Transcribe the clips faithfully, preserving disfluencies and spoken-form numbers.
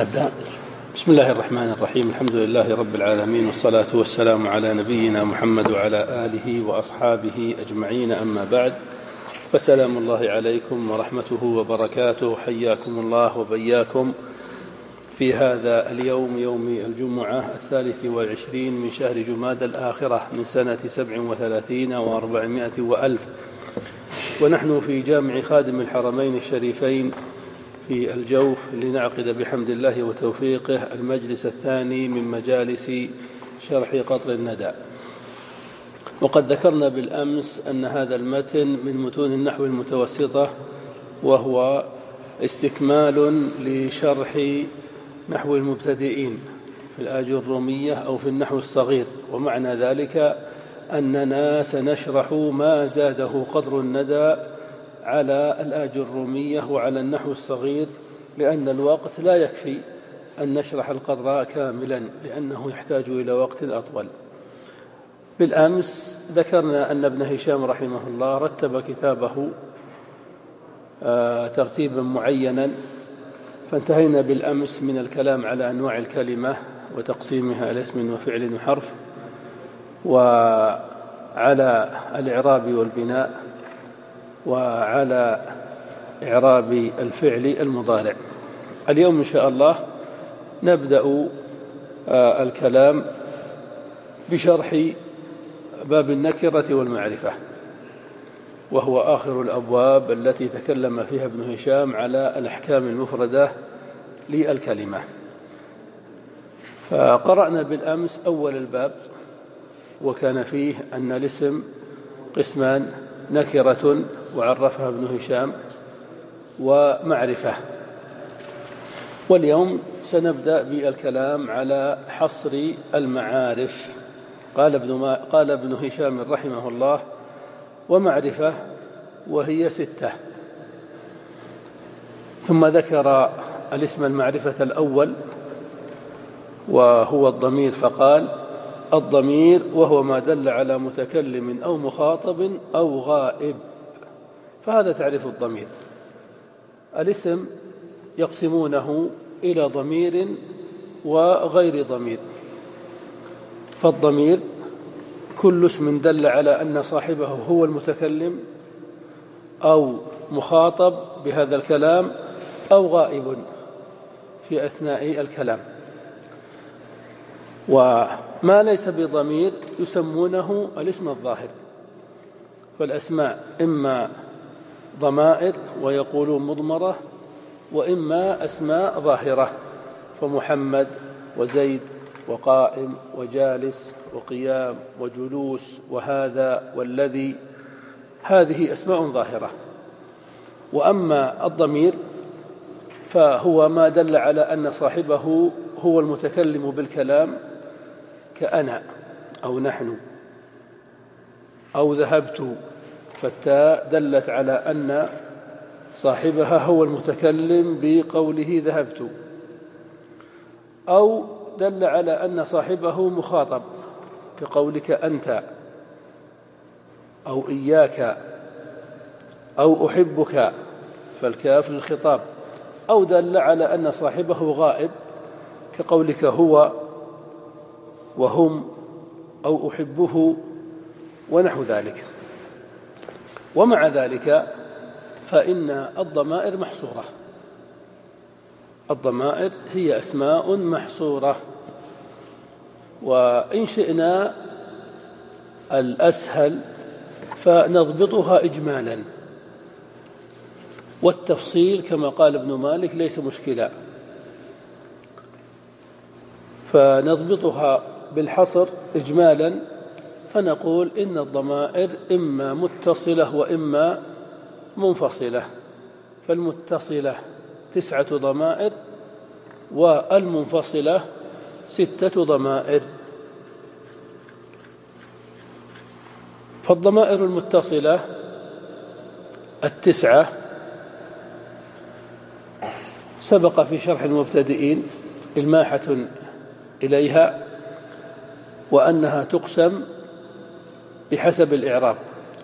نبدأ. بسم الله الرحمن الرحيم. الحمد لله رب العالمين، والصلاة والسلام على نبينا محمد وعلى آله وأصحابه أجمعين، أما بعد، فسلام الله عليكم ورحمته وبركاته. حياكم الله وبياكم في هذا اليوم، يوم الجمعة الثالث والعشرين من شهر جماد الآخرة من سنة سبع وثلاثين وأربعمائة وألف، ونحن في جامع خادم الحرمين الشريفين في الجوف لنعقد بحمد الله وتوفيقه المجلس الثاني من مجالس شرح قطر الندى. وقد ذكرنا بالأمس أن هذا المتن من متون النحو المتوسطة، وهو استكمال لشرح نحو المبتدئين في الآجرومية أو في النحو الصغير. ومعنى ذلك أننا سنشرح ما زاده قطر الندى على الآجرومية وعلى النحو الصغير، لأن الوقت لا يكفي أن نشرح القطر كاملا، لأنه يحتاج إلى وقت أطول. بالأمس ذكرنا أن ابن هشام رحمه الله رتب كتابه ترتيبا معينا، فانتهينا بالأمس من الكلام على أنواع الكلمة وتقسيمها إلى اسم وفعل وحرف، وعلى الإعراب والبناء، وعلى إعراب الفعل المضارع. اليوم إن شاء الله نبدأ الكلام بشرح باب النكرة والمعرفة، وهو آخر الأبواب التي تكلم فيها ابن هشام على الأحكام المفردة للكلمة. فقرأنا بالأمس أول الباب، وكان فيه أن الاسم قسمان: نكرة وعرفها ابن هشام، ومعرفة. واليوم سنبدأ بالكلام على حصر المعارف. قال ابن, ما قال ابن هشام رحمه الله: ومعرفة وهي ستة. ثم ذكر الاسم المعرفة الأول وهو الضمير، فقال: الضمير وهو ما دل على متكلم أو مخاطب أو غائب. فهذا تعريف الضمير. الاسم يقسمونه إلى ضمير وغير ضمير. فالضمير كل اسم دل على أن صاحبه هو المتكلم أو مخاطب بهذا الكلام أو غائب في أثناء الكلام. وما ليس بضمير يسمونه الاسم الظاهر. فالأسماء إما ضمائر ويقولون مضمرة، وإما أسماء ظاهرة، فمحمد وزيد وقائم وجالس وقيام وجلوس وهذا والذي، هذه أسماء ظاهرة. وأما الضمير فهو ما دل على أن صاحبه هو المتكلم بالكلام، كأنا أو نحن أو ذهبت، فالتاء دلت على أن صاحبها هو المتكلم بقوله ذهبت، أو دل على أن صاحبه مخاطب كقولك أنت أو إياك أو أحبك، فالكاف للخطاب، أو دل على أن صاحبه غائب كقولك هو وهم أو أحبه ونحو ذلك. ومع ذلك فإن الضمائر محصورة. الضمائر هي أسماء محصورة، وإن شئنا الأسهل فنضبطها إجمالا، والتفصيل كما قال ابن مالك ليس مشكلا، فنضبطها بالحصر إجمالا، فنقول إن الضمائر إما متصلة وإما منفصلة. فالمتصلة تسعة ضمائر، والمنفصلة ستة ضمائر. فالضمائر المتصلة التسعة سبق في شرح المبتدئين الماحة إليها، وأنها تقسم بحسب الإعراب،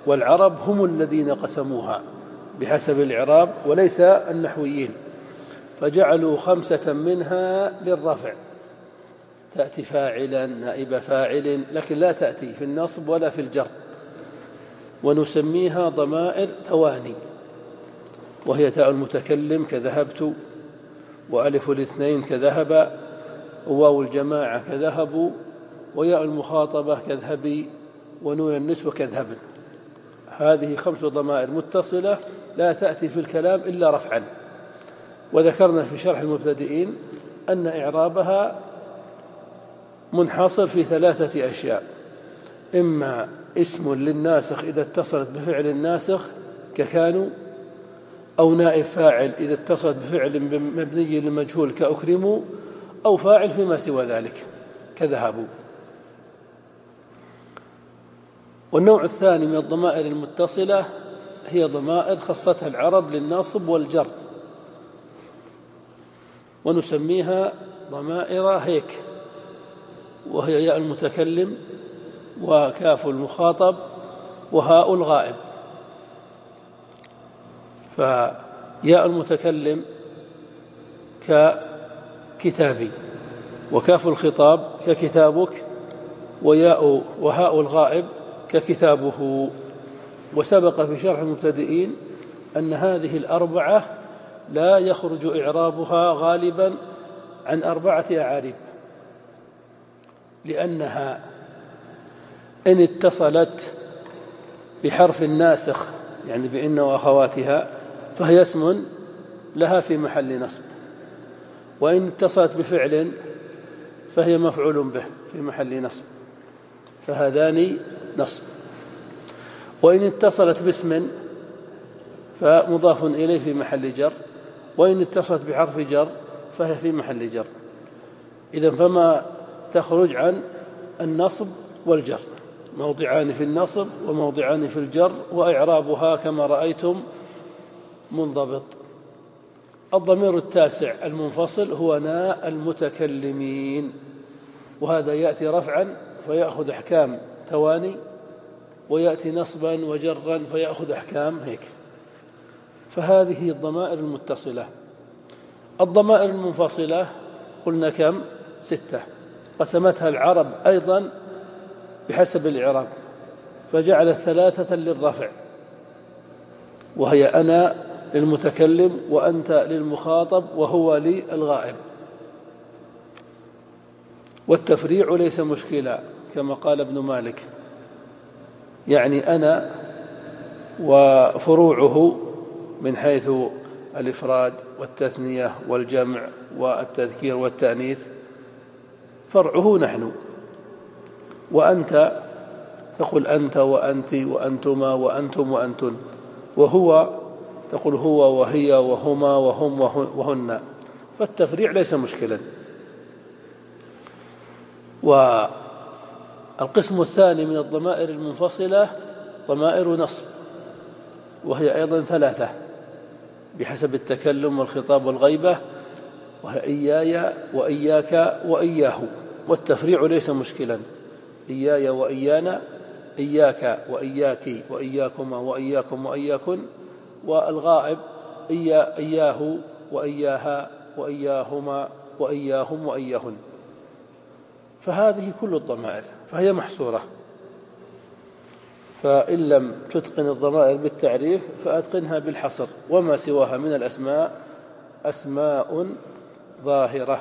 والعرب هم الذين قسموها بحسب الإعراب وليس النحويين. فجعلوا خمسة منها للرفع، تأتي فاعلا نائب فاعل، لكن لا تأتي في النصب ولا في الجر، ونسميها ضمائر تواني، وهي تاء المتكلم كذهبت، وألف الاثنين كذهب، وواو الجماعة كذهبوا، وياء المخاطبة كذهبي، ونون النسوة كذهبن. هذه خمس ضمائر متصلة لا تأتي في الكلام إلا رفعا. وذكرنا في شرح المبتدئين أن إعرابها منحصر في ثلاثة أشياء: إما اسم للناسخ إذا اتصلت بفعل الناسخ ككانوا، أو نائب فاعل إذا اتصلت بفعل مبني للمجهول كأكرموا، أو فاعل فيما سوى ذلك كذهبوا. والنوع الثاني من الضمائر المتصلة هي ضمائر خصتها العرب للناصب والجر، ونسميها ضمائر هيك، وهي ياء المتكلم وكاف المخاطب وهاء الغائب. فياء المتكلم ككتابي، وكاف الخطاب ككتابك، وياء وهاء الغائب ككتابه. وسبق في شرح المبتدئين أن هذه الأربعة لا يخرج إعرابها غالبا عن أربعة أعاريب، لأنها إن اتصلت بحرف الناسخ يعني بإن وأخواتها فهي اسم لها في محل نصب، وإن اتصلت بفعل فهي مفعول به في محل نصب، فهذان نصب. وإن اتصلت باسم فمضاف إليه في محل جر، وإن اتصلت بحرف جر فهي في محل جر. إذن فما تخرج عن النصب والجر، موضعان في النصب وموضعان في الجر، وإعرابها كما رأيتم منضبط. الضمير التاسع المنفصل هو ناء المتكلمين، وهذا يأتي رفعا فيأخذ أحكام تواني، ويأتي نصبا وجرا فيأخذ أحكام هيك. فهذه الضمائر المتصلة. الضمائر المنفصلة قلنا كم؟ ستة، قسمتها العرب أيضا بحسب الإعراب، فجعلت ثلاثة للرفع، وهي أنا للمتكلم، وأنت للمخاطب، وهو للغائب. والتفريع ليس مشكلا كما قال ابن مالك، يعني أنا وفروعه من حيث الإفراد والتثنية والجمع والتذكير والتأنيث فرعه نحن، وأنت تقول أنت وأنت وأنتما وأنتم وأنتن، وهو تقول هو وهي وهما وهم وهن، فالتفريع ليس مشكلا. والقسم الثاني من الضمائر المنفصلة ضمائر نصب، وهي أيضا ثلاثة بحسب التكلم والخطاب والغيبة، وهي إياي وإياك وإياه، والتفريع ليس مشكلا، إياي وإيانا، إياك وإياك وإياكما وإياكم وإياكن، والغائب إيا إياه وإياها وإياهما وإياهم وإياهن. فهذه كل الضمائر فهي محصورة، فإن لم تتقن الضمائر بالتعريف فأتقنها بالحصر، وما سواها من الأسماء أسماء ظاهرة.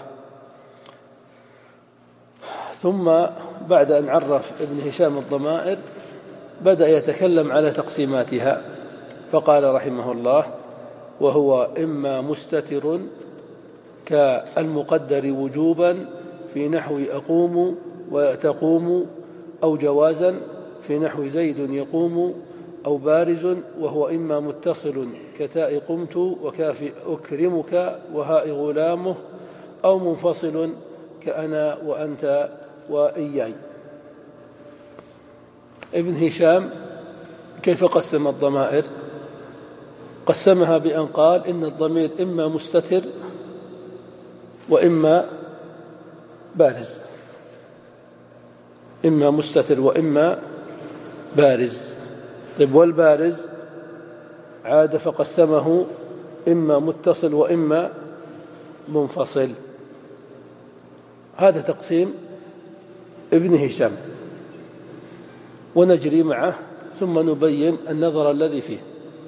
ثم بعد أن عرف ابن هشام الضمائر بدأ يتكلم على تقسيماتها، فقال رحمه الله: وهو إما مستتر كالمقدر وجوبا في نحو أقوم وتقوم، أو جوازا في نحو زيد يقوم، أو بارز، وهو إما متصل كتاء قمت وكاف أكرمك وهاء غلامه، أو منفصل كأنا وأنت وإياي. ابن هشام كيف قسم الضمائر؟ قسمها بأن قال إن الضمير إما مستتر وإما بارز، إما مستتر وإما بارز. طيب والبارز عاد فقسمه إما متصل وإما منفصل. هذا تقسيم ابن هشام، ونجري معه ثم نبين النظر الذي فيه.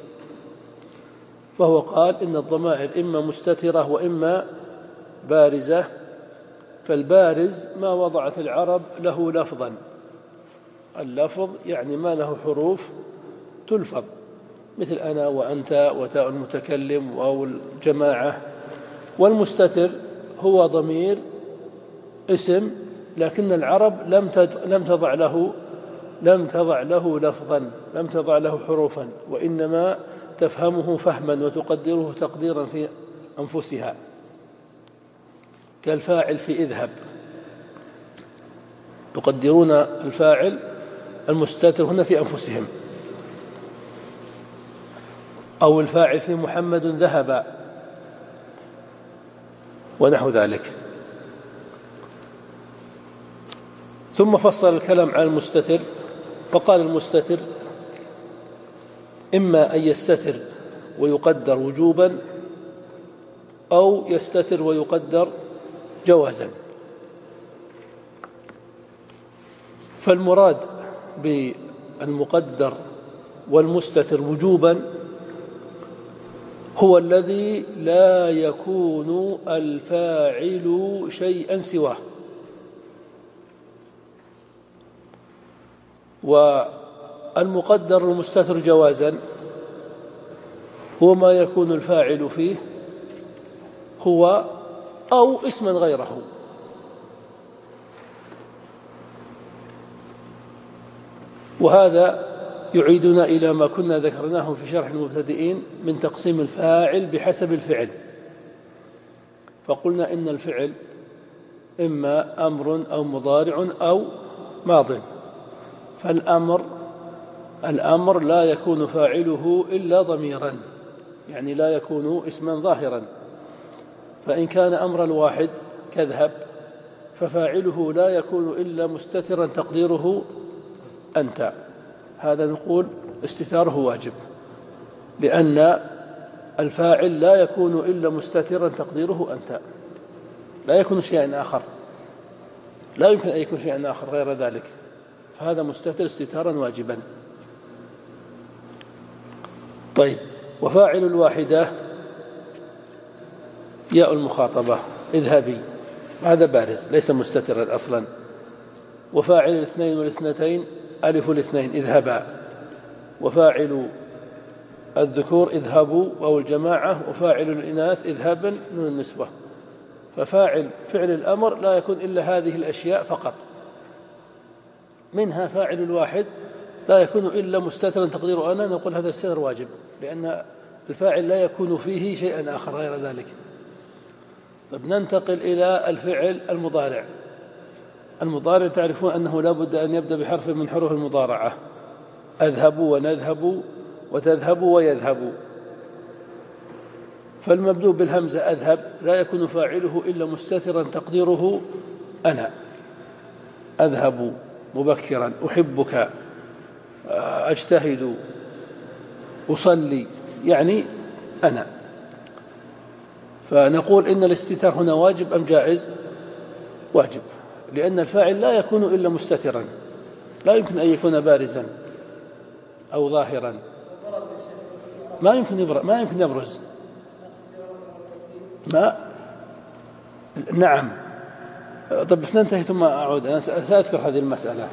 فهو قال إن الضمائر إما مستترة وإما بارزة، فالبارز ما وضعت العرب له لفظا، اللفظ يعني ما له حروف تلفظ، مثل أنا وأنت وتاء المتكلم أو الجماعة. والمستتر هو ضمير اسم، لكن العرب لم لم تضع له لم تضع له لفظا، لم تضع له حروفا، وإنما تفهمه فهما وتقدره تقديرا في أنفسها، كالفاعل في اذهب، يقدرون الفاعل المستتر هنا في أنفسهم، أو الفاعل في محمد ذهب ونحو ذلك. ثم فصل الكلام عن المستتر، فقال المستتر إما أن يستتر ويقدر وجوبا، أو يستتر ويقدر جوازا. فالمراد بالمقدر والمستتر وجوبا هو الذي لا يكون الفاعل شيئا سواه، والمقدر المستتر جوازا هو ما يكون الفاعل فيه هو أو اسما غيره. وهذا يعيدنا إلى ما كنا ذكرناه في شرح المبتدئين من تقسيم الفاعل بحسب الفعل. فقلنا إن الفعل إما أمر أو مضارع أو ماض، فالأمر الأمر لا يكون فاعله إلا ضميرا، يعني لا يكون اسما ظاهرا. فإن كان أمر الواحد كاذهب ففاعله لا يكون إلا مستترا تقديره أنت، هذا نقول استتاره واجب، لأن الفاعل لا يكون إلا مستترا تقديره أنت، لا يكون شيئا آخر، لا يمكن أن يكون شيئا آخر غير ذلك، فهذا مستتر استتارا واجبا. طيب، وفاعل الواحدة ياء المخاطبة اذهبي، هذا بارز ليس مستترا أصلا. وفاعل الاثنين والاثنتين ألف الاثنين اذهبا، وفاعل الذكور اذهبوا أو الجماعة، وفاعل الإناث اذهبا من النسبة. ففاعل فعل الأمر لا يكون إلا هذه الأشياء فقط، منها فاعل الواحد لا يكون إلا مستترا تقدير أنا، نقول هذا الستر واجب، لأن الفاعل لا يكون فيه شيئا آخر غير ذلك. طيب، ننتقل إلى الفعل المضارع. المضارع تعرفون أنه لا بد أن يبدأ بحرف من حروف المضارعة، أذهب ونذهب وتذهب ويذهب. فالمبدوء بالهمزة أذهب لا يكون فاعله إلا مستترا تقديره أنا، أذهب مبكرا، أحبك، أجتهد، أصلي، يعني أنا. فنقول إن الاستتار هنا واجب أم جائز؟ واجب، لأن الفاعل لا يكون إلا مستترا، لا يمكن أن يكون بارزا أو ظاهرا، ما يمكن يبرز، ما يمكن يبرز ما نعم. طب بس ننتهي ثم أعود، أنا سأذكر هذه المسألة.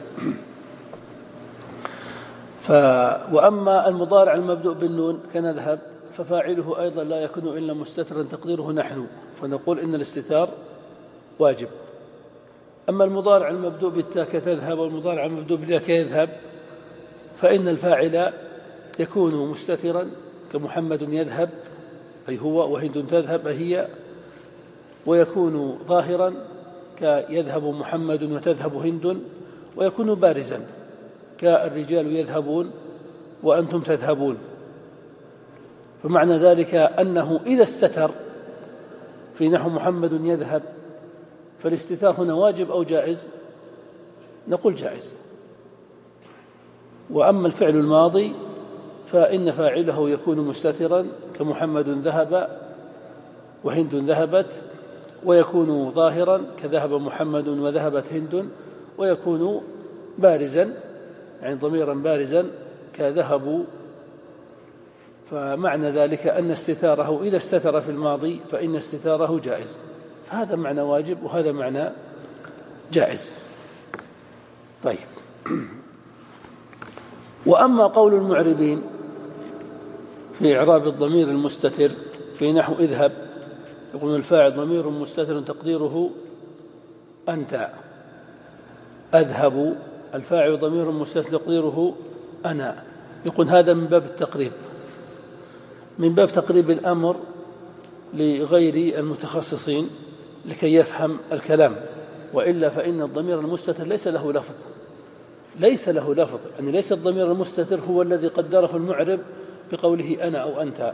ف... وأما المضارع المبدوء بالنون كنذهب ففاعله أيضا لا يكون إلا مستترا تقديره نحن، فنقول إن الاستتار واجب. أما المضارع المبدوء بالتاء كتذهب والمضارع المبدوء بالياء كيذهب فإن الفاعل يكون مستترا كمحمد يذهب أي هو، وهند تذهب هي، ويكون ظاهرا كيذهب محمد وتذهب هند، ويكون بارزا كالرجال يذهبون وأنتم تذهبون. فمعنى ذلك أنه إذا استتر في نحو محمد يذهب فالاستتار هنا واجب أو جائز؟ نقول جائز. وأما الفعل الماضي فإن فاعله يكون مستترا كمحمد ذهب وهند ذهبت ويكون ظاهرا كذهب محمد وذهبت هند، ويكون بارزا يعني ضميرا بارزا كذهبوا. فمعنى ذلك أن استتاره إذا استتر في الماضي فإن استتاره جائز. هذا معنى واجب وهذا معنى جائز. طيب، وأما قول المعربين في إعراب الضمير المستتر في نحو اذهب، يقول الفاعل ضمير مستتر تقديره أنت، أذهب الفاعل ضمير مستتر تقديره أنا. يقول هذا من باب التقريب، من باب تقريب الأمر لغير المتخصصين لكي يفهم الكلام، وإلا فإن الضمير المستتر ليس له لفظ، ليس له لفظ يعني ليس الضمير المستتر هو الذي قدره المعرب بقوله أنا أو أنت،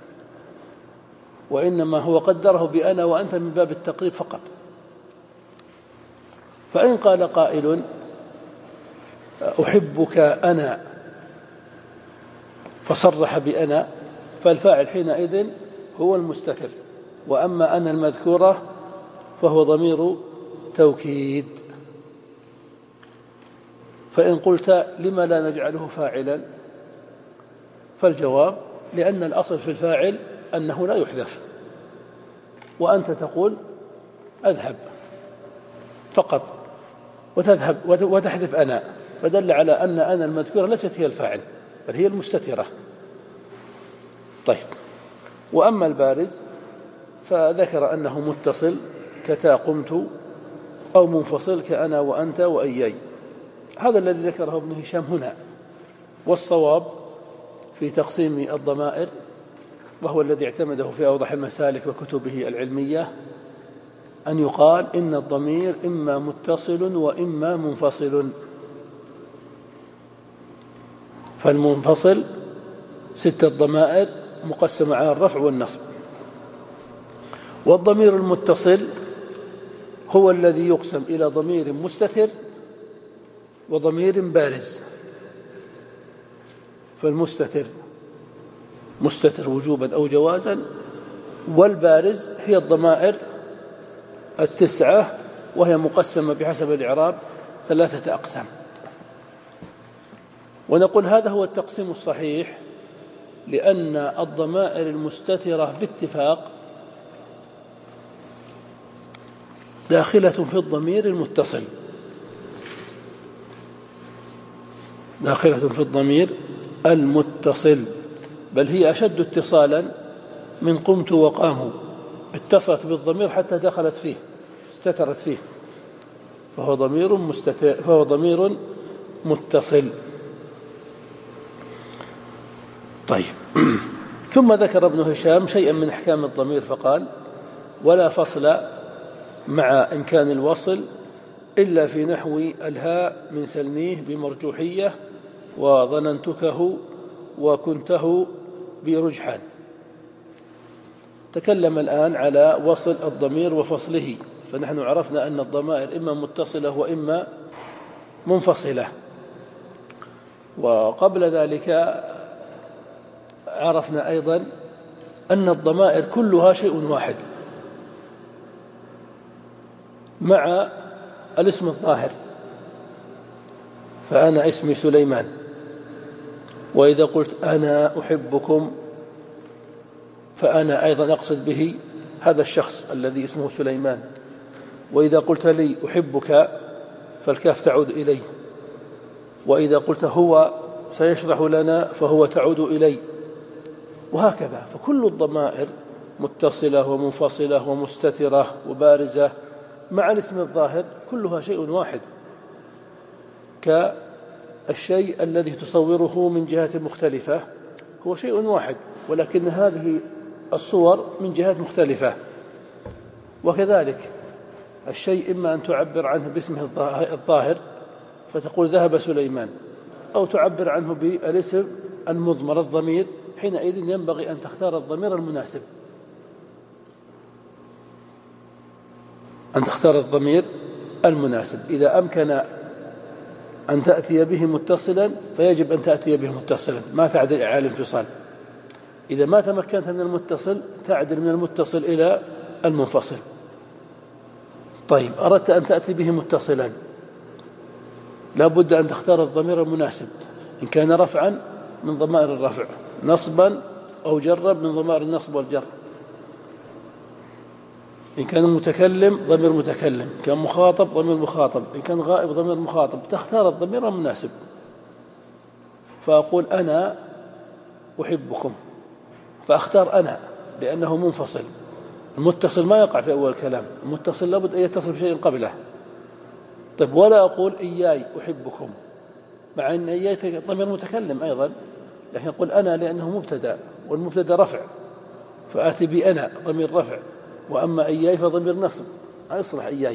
وإنما هو قدره بأنا وأنت من باب التقريب فقط. فإن قال قائل أحبك أنا فصرح بأنا، فالفاعل حينئذ هو المستتر، وأما أنا المذكورة فهو ضمير توكيد. فإن قلت لما لا نجعله فاعلا، فالجواب لأن الأصل في الفاعل أنه لا يحذف، وأنت تقول أذهب فقط وتذهب وتحذف أنا، فدل على أن أنا المذكورة ليست هي الفاعل بل هي المستترة. طيب، وأما البارز فذكر أنه متصل كتا قمت، أو منفصل كأنا وأنت وإياي. هذا الذي ذكره ابن هشام هنا، والصواب في تقسيم الضمائر وهو الذي اعتمده في أوضح المسالك وكتبه العلمية أن يقال إن الضمير إما متصل وإما منفصل. فالمنفصل ستة ضمائر مقسمة على الرفع والنصب، والضمير المتصل هو الذي يقسم إلى ضمير مستتر وضمير بارز. فالمستتر مستتر وجوبا أو جوازا، والبارز هي الضمائر التسعة وهي مقسمة بحسب الإعراب ثلاثة أقسام. ونقول هذا هو التقسيم الصحيح، لأن الضمائر المستترة باتفاق داخلة في الضمير المتصل، داخلة في الضمير المتصل، بل هي أشد اتصالا من قمت وقاموا، اتصلت بالضمير حتى دخلت فيه استترت فيه، فهو ضمير مستتر فهو ضمير متصل. طيب، ثم ذكر ابن هشام شيئا من أحكام الضمير فقال: ولا فصل مع إمكان الوصل إلا في نحو الهاء من سلميه بمرجوحية وظننتكه وكنته برجحان. تكلم الآن على وصل الضمير وفصله، فنحن عرفنا أن الضمائر إما متصلة وإما منفصلة، وقبل ذلك عرفنا أيضا أن الضمائر كلها شيء واحد مع الاسم الظاهر. فأنا اسمي سليمان، وإذا قلت أنا أحبكم فأنا أيضا أقصد به هذا الشخص الذي اسمه سليمان. وإذا قلت لي أحبك فالكاف تعود إلي، وإذا قلت هو سيشرح لنا فهو تعود إلي، وهكذا. فكل الضمائر متصلة ومنفصلة ومستترة وبارزة مع الاسم الظاهر كلها شيء واحد، كالشيء الذي تصوره من جهة مختلفة هو شيء واحد، ولكن هذه الصور من جهات مختلفة. وكذلك الشيء إما أن تعبر عنه باسمه الظاهر فتقول ذهب سليمان، أو تعبر عنه بالاسم المضمر الضمير، حينئذ ينبغي أن تختار الضمير المناسب، أن تختار الضمير المناسب. إذا أمكن أن تأتي به متصلا فيجب أن تأتي به متصلا، ما تعدل على الانفصال. إذا ما تمكنت من المتصل تعدل من المتصل إلى المنفصل. طيب أردت أن تأتي به متصلا، لا بد أن تختار الضمير المناسب، إن كان رفعا من ضمائر الرفع، نصبا أو جرا من ضمائر النصب والجر، إن كان متكلم ضمير متكلم، إن كان مخاطب ضمير مخاطب، إن كان غائب ضمير مخاطب، تختار الضمير المناسب. فأقول أنا أحبكم، فأختار أنا لأنه منفصل، المتصل ما يقع في أول الكلام، المتصل لابد أن يتصل بشيء قبله. طيب ولا أقول إياي أحبكم، مع أن إياي ضمير متكلم أيضا، لكن أقول أنا لأنه مبتدأ، والمبتدأ رفع، فآتي بأنا ضمير رفع، وأما إياي فضمير نصب، لا يصلح إياي،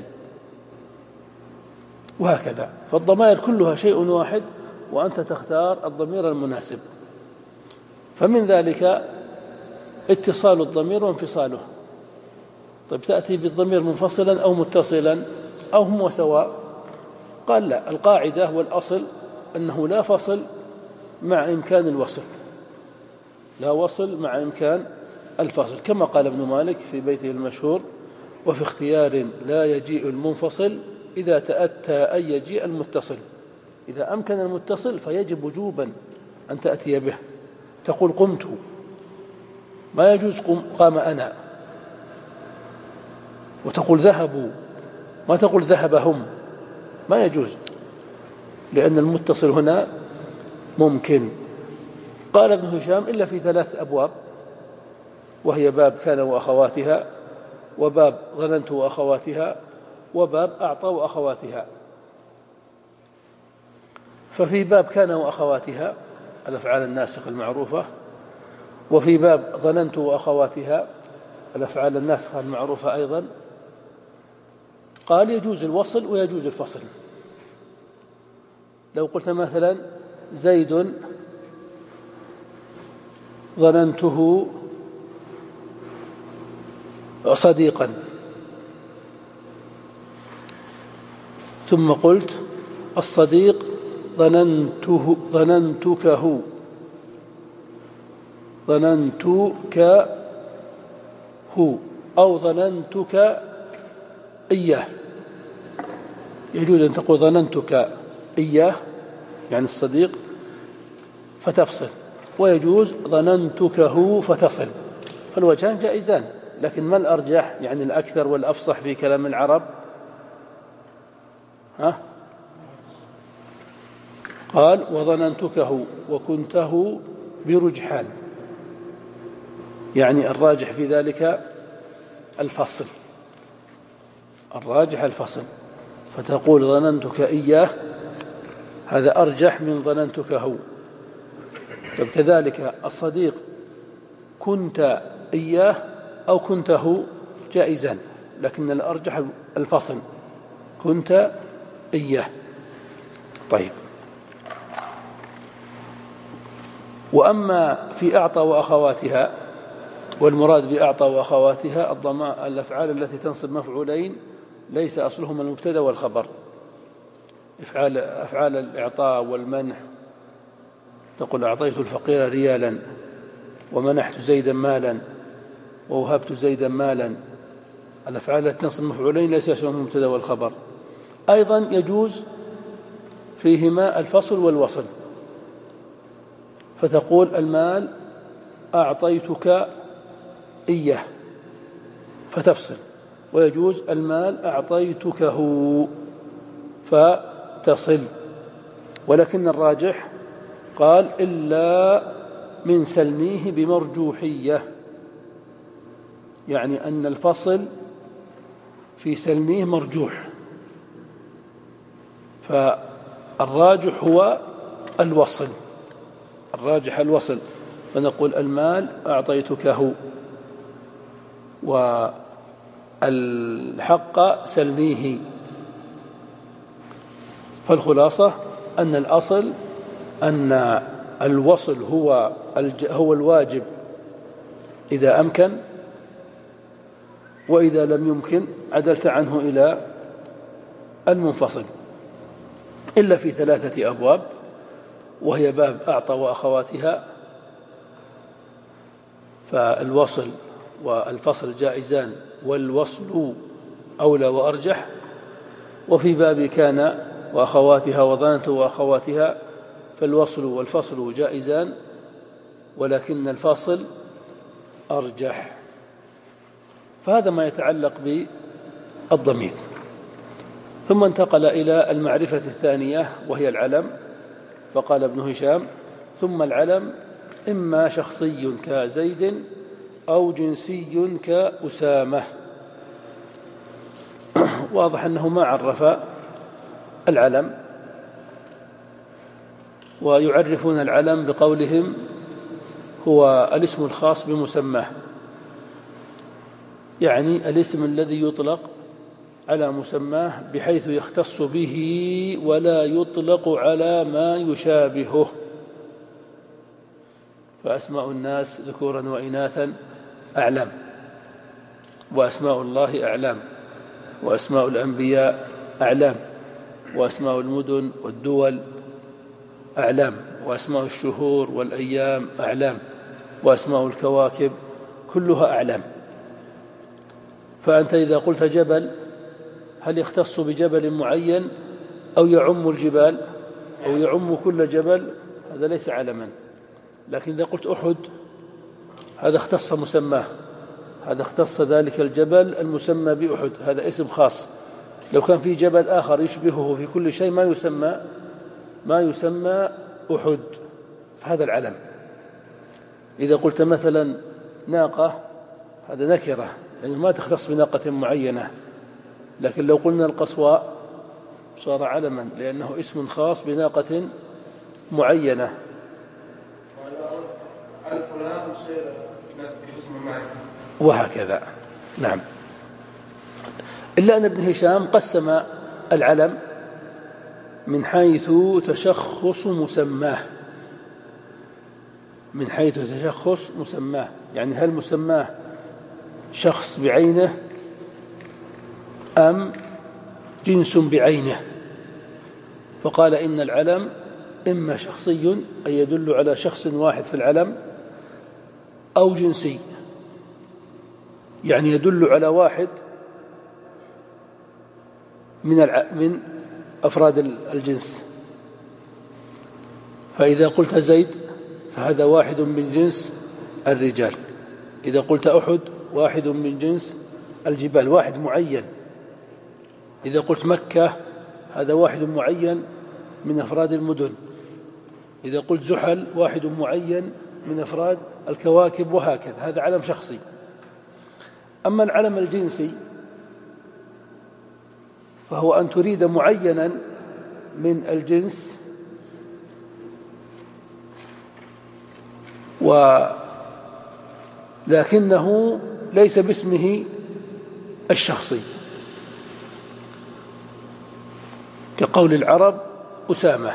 وهكذا. فالضمائر كلها شيء واحد، وأنت تختار الضمير المناسب. فمن ذلك اتصال الضمير وانفصاله. طيب تأتي بالضمير منفصلا أو متصلا أو هم سواء؟ قال لا، القاعدة والأصل أنه لا فصل مع إمكان الوصل، لا وصل مع إمكان الفصل، كما قال ابن مالك في بيته المشهور: وفي اختيار لا يجيء المنفصل إذا تأتى أن يجيء المتصل. إذا أمكن المتصل فيجب وجوبا أن تأتي به. تقول قمت، ما يجوز قام أنا. وتقول ذهبوا، ما تقول ذهب هم، ما يجوز، لأن المتصل هنا ممكن. قال ابن هشام: إلا في ثلاث أبواب، وهي باب كان وأخواتها، وباب ظننت وأخواتها، وباب أعطى وأخواتها. ففي باب كان وأخواتها الأفعال الناسخة المعروفة، وفي باب ظننت وأخواتها الأفعال الناسخة المعروفة أيضا. قال يجوز الوصل ويجوز الفصل. لو قلت مثلا زيد ظننته صديقا، ثم قلت الصديق ظننته ظننتكه ظننتك هو أو ظننتك إياه، يجوز أن تقول ظننتك إياه يعني الصديق فتفصل، ويجوز ظننتكه فتصل، فالوجهان جائزان. لكن ما الأرجح يعني الأكثر والأفصح في كلام العرب؟ ها؟ قال وظننتكه وكنته برجحان، يعني الراجح في ذلك الفصل، الراجح الفصل، فتقول ظننتك إياه، هذا أرجح من ظننتكه. كذلك الصديق كنت إياه أو كنته جائزان، لكن الأرجح الفصل، كنت إياه. طيب، وأما في أعطى وأخواتها، والمراد بأعطى وأخواتها الضماء الأفعال التي تنصب مفعولين ليس أصلهما المبتدأ والخبر، أفعال أفعال الإعطاء والمنح، تقول أعطيت الفقير ريالا، ومنحت زيدا مالا، ووهبت زيدا مالا، الأفعال التي تنصب مفعولين ليس أصلهما المبتدأ والخبر. أيضا يجوز فيهما الفصل والوصل، فتقول المال أعطيتك إياه فتفصل، ويجوز المال أعطيتكه فتصل. ولكن الراجح قال إلا من سلنيه بمرجوحية، يعني أن الفصل في سلنيه مرجوح، فالراجح هو الوصل، الراجح الوصل، فنقول المال أعطيتكه، والحق سلنيه. فالخلاصة أن الأصل أن الوصل هو هو الواجب إذا أمكن، وإذا لم يمكن عدلت عنه إلى المنفصل، إلا في ثلاثة أبواب، وهي باب أعطى وأخواتها، فالوصل والفصل جائزان، والوصل أولى وأرجح. وفي باب كان وأخواتها وظننت وأخواتها فالوصل والفصل جائزان، ولكن الفاصل أرجح. فهذا ما يتعلق بالضمير. ثم انتقل إلى المعرفة الثانية وهي العلم، فقال ابن هشام: ثم العلم إما شخصي كزيد أو جنسي كأسامة. واضح أنه ما عرف العلم، ويعرفون العلم بقولهم هو الاسم الخاص بمسماه، يعني الاسم الذي يطلق على مسماه بحيث يختص به ولا يطلق على ما يشابهه. فأسماء الناس ذكورا وإناثا أعلام، وأسماء الله أعلام، وأسماء الأنبياء أعلام، وأسماء المدن والدول أعلام، وأسماء الشهور والأيام أعلام، وأسماء الكواكب كلها أعلام. فأنت إذا قلت جبل هل يختص بجبل معين أو يعم الجبال أو يعم كل جبل؟ هذا ليس علما. لكن إذا قلت أحد هذا اختص مسماه، هذا اختص ذلك الجبل المسمى بأحد، هذا اسم خاص. لو كان في جبل آخر يشبهه في كل شيء ما يسمى ما يسمى أحد، فهذا العلم. إذا قلت مثلا ناقة هذا نكرة، يعني ما تختص بناقة معينة. لكن لو قلنا القصواء صار علما لأنه اسم خاص بناقة معينة. وهكذا. نعم. إلا أن ابن هشام قسم العلم من حيث تشخص مسماه، من حيث تشخص مسماه، يعني هل مسماه شخص بعينه أم جنس بعينه. فقال إن العلم إما شخصي أي يدل على شخص واحد في العلم، أو جنسي يعني يدل على واحد من من أفراد الجنس. فإذا قلت زيد فهذا واحد من جنس الرجال، إذا قلت أحد واحد من جنس الجبال، واحد معين. إذا قلت مكة هذا واحد معين من أفراد المدن، إذا قلت زحل واحد معين من أفراد الكواكب، وهكذا. هذا علم شخصي. أما العلم الجنسي فهو أن تريد معينا من الجنس ولكنه ليس باسمه الشخصي، كقول العرب أسامة،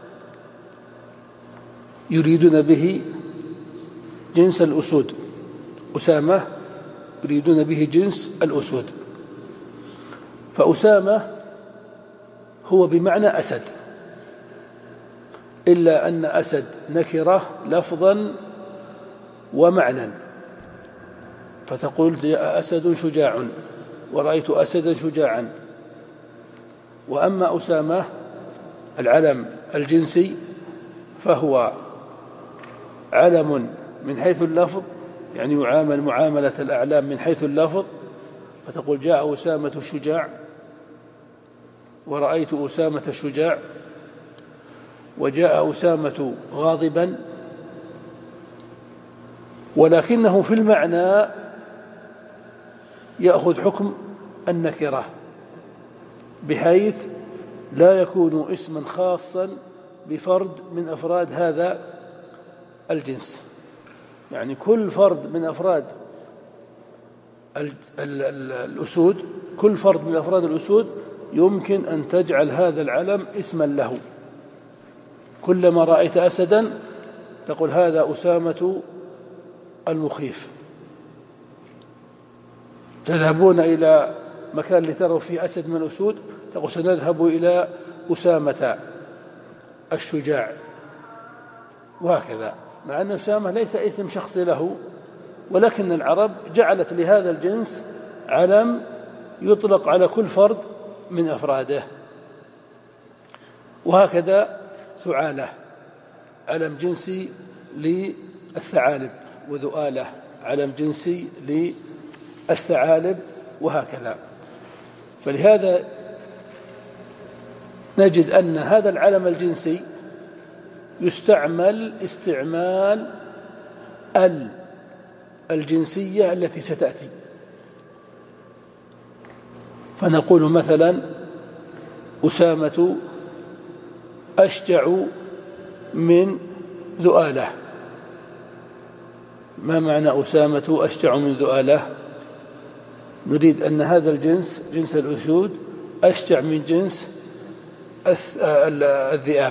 يريدون به جنس الأسود. أسامة يريدون به جنس الأسود. فأسامة هو بمعنى أسد، إلا أن أسد نكرة لفظا ومعنى، فتقول جاء أسد شجاع ورأيت أسدا شجاعا. وأما أسامة العلم الجنسي فهو علم من حيث اللفظ، يعني يعامل معاملة الأعلام من حيث اللفظ، فتقول جاء أسامة الشجاع ورأيت أسامة الشجاع، وجاء أسامة غاضبا. ولكنه في المعنى يأخذ حكم النكرة، بحيث لا يكون اسما خاصا بفرد من أفراد هذا الجنس. يعني كل فرد من أفراد الأسود، كل فرد من أفراد الأسود يمكن أن تجعل هذا العلم اسما له. كلما رأيت أسدا تقول هذا أسامة المخيف. تذهبون إلى مكان لتروا فيه أسد من الأسود تقول سنذهب إلى أسامة الشجاع، وهكذا. مع أن أسامة ليس اسم شخص له، ولكن العرب جعلت لهذا الجنس علم يطلق على كل فرد من أفراده. وهكذا ثعالة علم جنسي للثعالب، وذؤالة علم جنسي للثعالب، وهكذا. فلهذا نجد أن هذا العلم الجنسي يستعمل استعمال ال الجنسية التي ستأتي. فنقول مثلا أسامة أشجع من ذؤالة. ما معنى أسامة أشجع من ذؤالة؟ نريد أن هذا الجنس، جنس الأسود، أشجع من جنس الذئاب،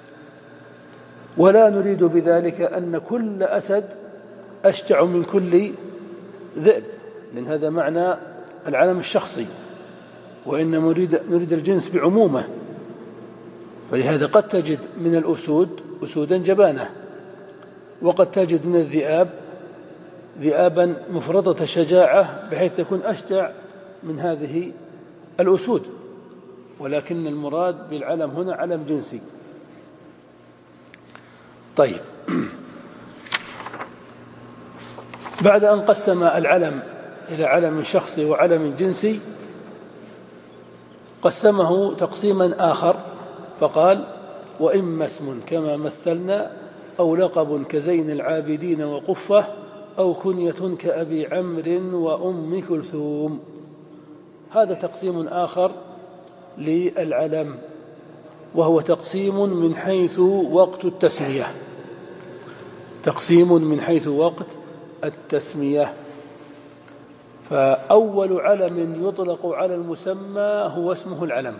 ولا نريد بذلك أن كل أسد أشجع من كل ذئب، لأن هذا معنى العلم الشخصي، وإنما نريد, نريد الجنس بعمومه. فلهذا قد تجد من الأسود أسودا جبانة، وقد تجد من الذئاب ذئابا مفرطة الشجاعة بحيث تكون أشجع من هذه الأسود، ولكن المراد بالعلم هنا علم جنسي. طيب، بعد أن قسم العلم إلى علم شخصي وعلم جنسي، قسمه تقسيما آخر فقال: وإما اسم كما مثلنا، أو لقب كزين العابدين وقفة، أو كنية كأبي عمرو وأم كلثوم. هذا تقسيم آخر للعلم، وهو تقسيم من حيث وقت التسمية، تقسيم من حيث وقت التسمية. فأول علم يطلق على المسمى هو اسمه العلم.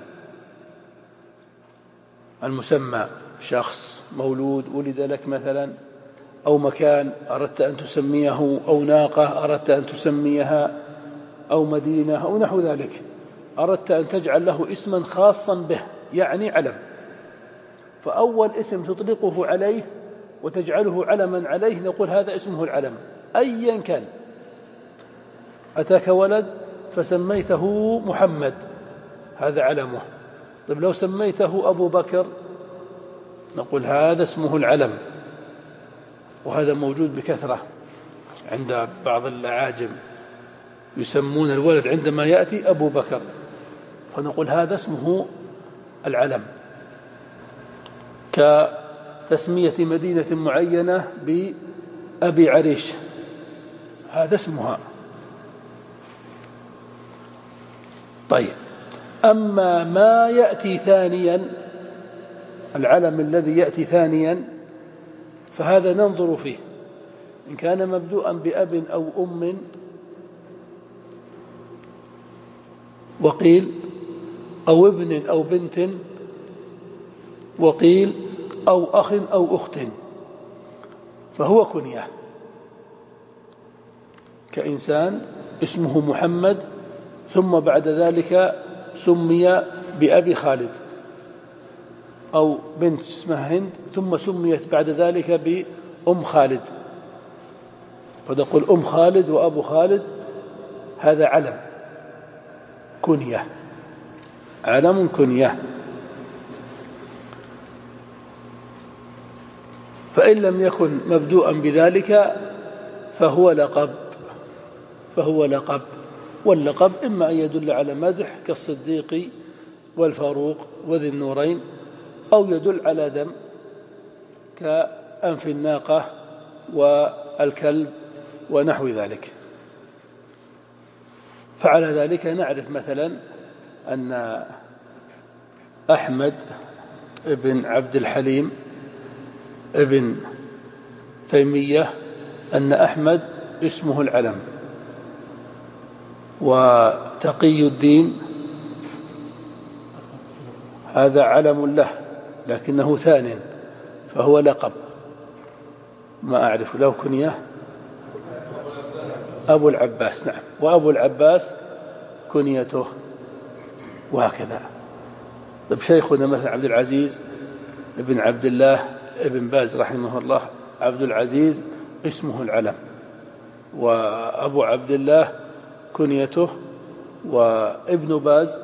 المسمى شخص مولود ولد لك مثلا، أو مكان أردت أن تسميه، أو ناقة أردت أن تسميها، أو مدينة أو نحو ذلك، أردت أن تجعل له اسما خاصا به، يعني علم. فأول اسم تطلقه عليه وتجعله علما عليه نقول هذا اسمه العلم أيا كان. أتاك ولد فسميته محمد، هذا علمه. طيب لو سميته أبو بكر نقول هذا اسمه العلم، وهذا موجود بكثرة عند بعض الأعاجم، يسمون الولد عندما يأتي أبو بكر، فنقول هذا اسمه العلم. كتسمية مدينة معينة بأبي عريش، هذا اسمها. طيب، أما ما يأتي ثانيا، العلم الذي يأتي ثانيا، فهذا ننظر فيه إن كان مبدوءا بأب أو أم، وقيل أو ابن أو بنت، وقيل أو أخ أو أخت، فهو كنية. كإنسان اسمه محمد ثم بعد ذلك سمي بأبي خالد، أو بنت اسمها هند ثم سميت بعد ذلك بأم خالد، فنقول أم خالد وأبو خالد، هذا علم كنية، علم كنية. فإن لم يكن مبدوءا بذلك فهو لقب، فهو لقب. واللقب إما أن يدل على مدح كالصديق والفاروق وذي النورين، أو يدل على ذم كأنف الناقة والكلب ونحو ذلك. فعلى ذلك نعرف مثلا أن أحمد ابن عبد الحليم ابن تيمية، أن أحمد اسمه العلم، وتقي الدين هذا علم له لكنه ثان، فهو لقب. ما أعرف له كنية، أبو العباس، نعم، وأبو العباس كنيته، وهكذا. طيب شيخنا مثلا عبد العزيز ابن عبد الله ابن باز رحمه الله، عبد العزيز اسمه العلم، وأبو عبد الله كنيته وابن باز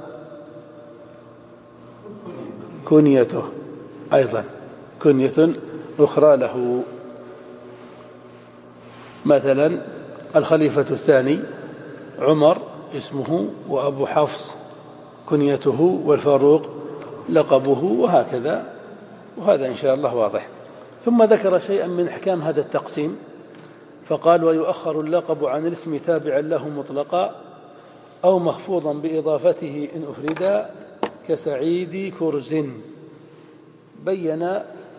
كنيته أيضا كنية أخرى له. مثلا الخليفة الثاني عمر اسمه، وأبو حفص كنيته، والفاروق لقبه، وهكذا، وهذا إن شاء الله واضح. ثم ذكر شيئا من أحكام هذا التقسيم فقال: ويؤخر اللقب عن الاسم تابعا له مطلقا أو مخفوضا بإضافته إن أفردا كسعيد كرز. بين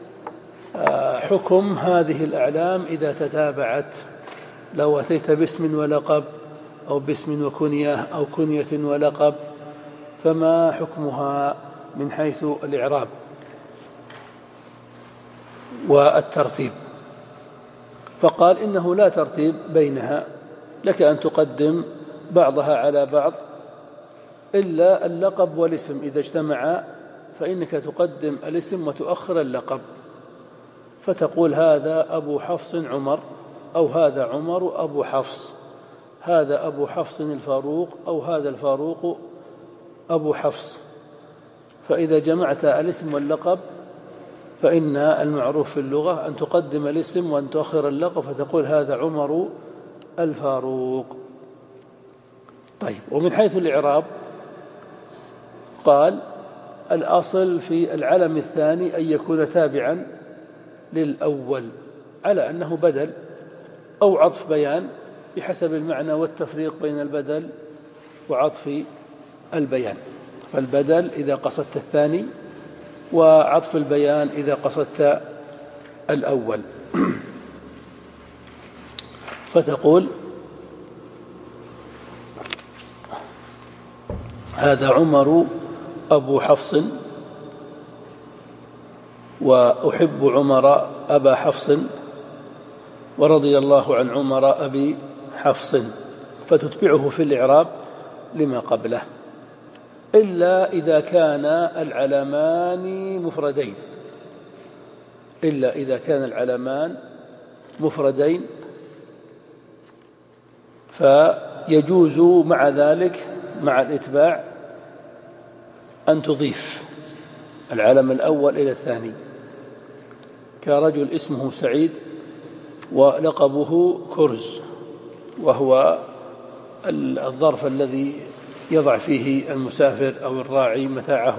حكم هذه الأعلام إذا تتابعت، لو أتيت باسم ولقب أو باسم وكنية أو كنية ولقب فما حكمها من حيث الإعراب والترتيب؟ فقال: إنه لا ترتيب بينها، لك أن تقدم بعضها على بعض إلا اللقب والاسم إذا اجتمعا، فإنك تقدم الاسم وتؤخر اللقب، فتقول: هذا أبو حفص عمر، أو هذا عمر أبو حفص، هذا أبو حفص الفاروق، أو هذا الفاروق أبو حفص. فإذا جمعت الاسم واللقب فإن المعروف في اللغة أن تقدم الاسم وأن تؤخر اللقب، فتقول: هذا عمر الفاروق. طيب، ومن حيث الإعراب قال: الأصل في العلم الثاني أن يكون تابعا للأول على أنه بدل أو عطف بيان بحسب المعنى والتفريق بين البدل وعطف البيان. فالبدل إذا قصدت الثاني، وعطف البيان إذا قصدت الأول. فتقول: هذا عمر أبو حفص، وأحب عمر أبا حفص، ورضي الله عن عمر أبي حفص، فتتبعه في الإعراب لما قبله، إلا إذا كان العلمان مفردين، إلا إذا كان العلمان مفردين فيجوز مع ذلك مع الإتباع أن تضيف العلم الأول إلى الثاني، كرجل اسمه سعيد ولقبه كرز، وهو الظرف الذي يضع فيه المسافر أو الراعي متاعه.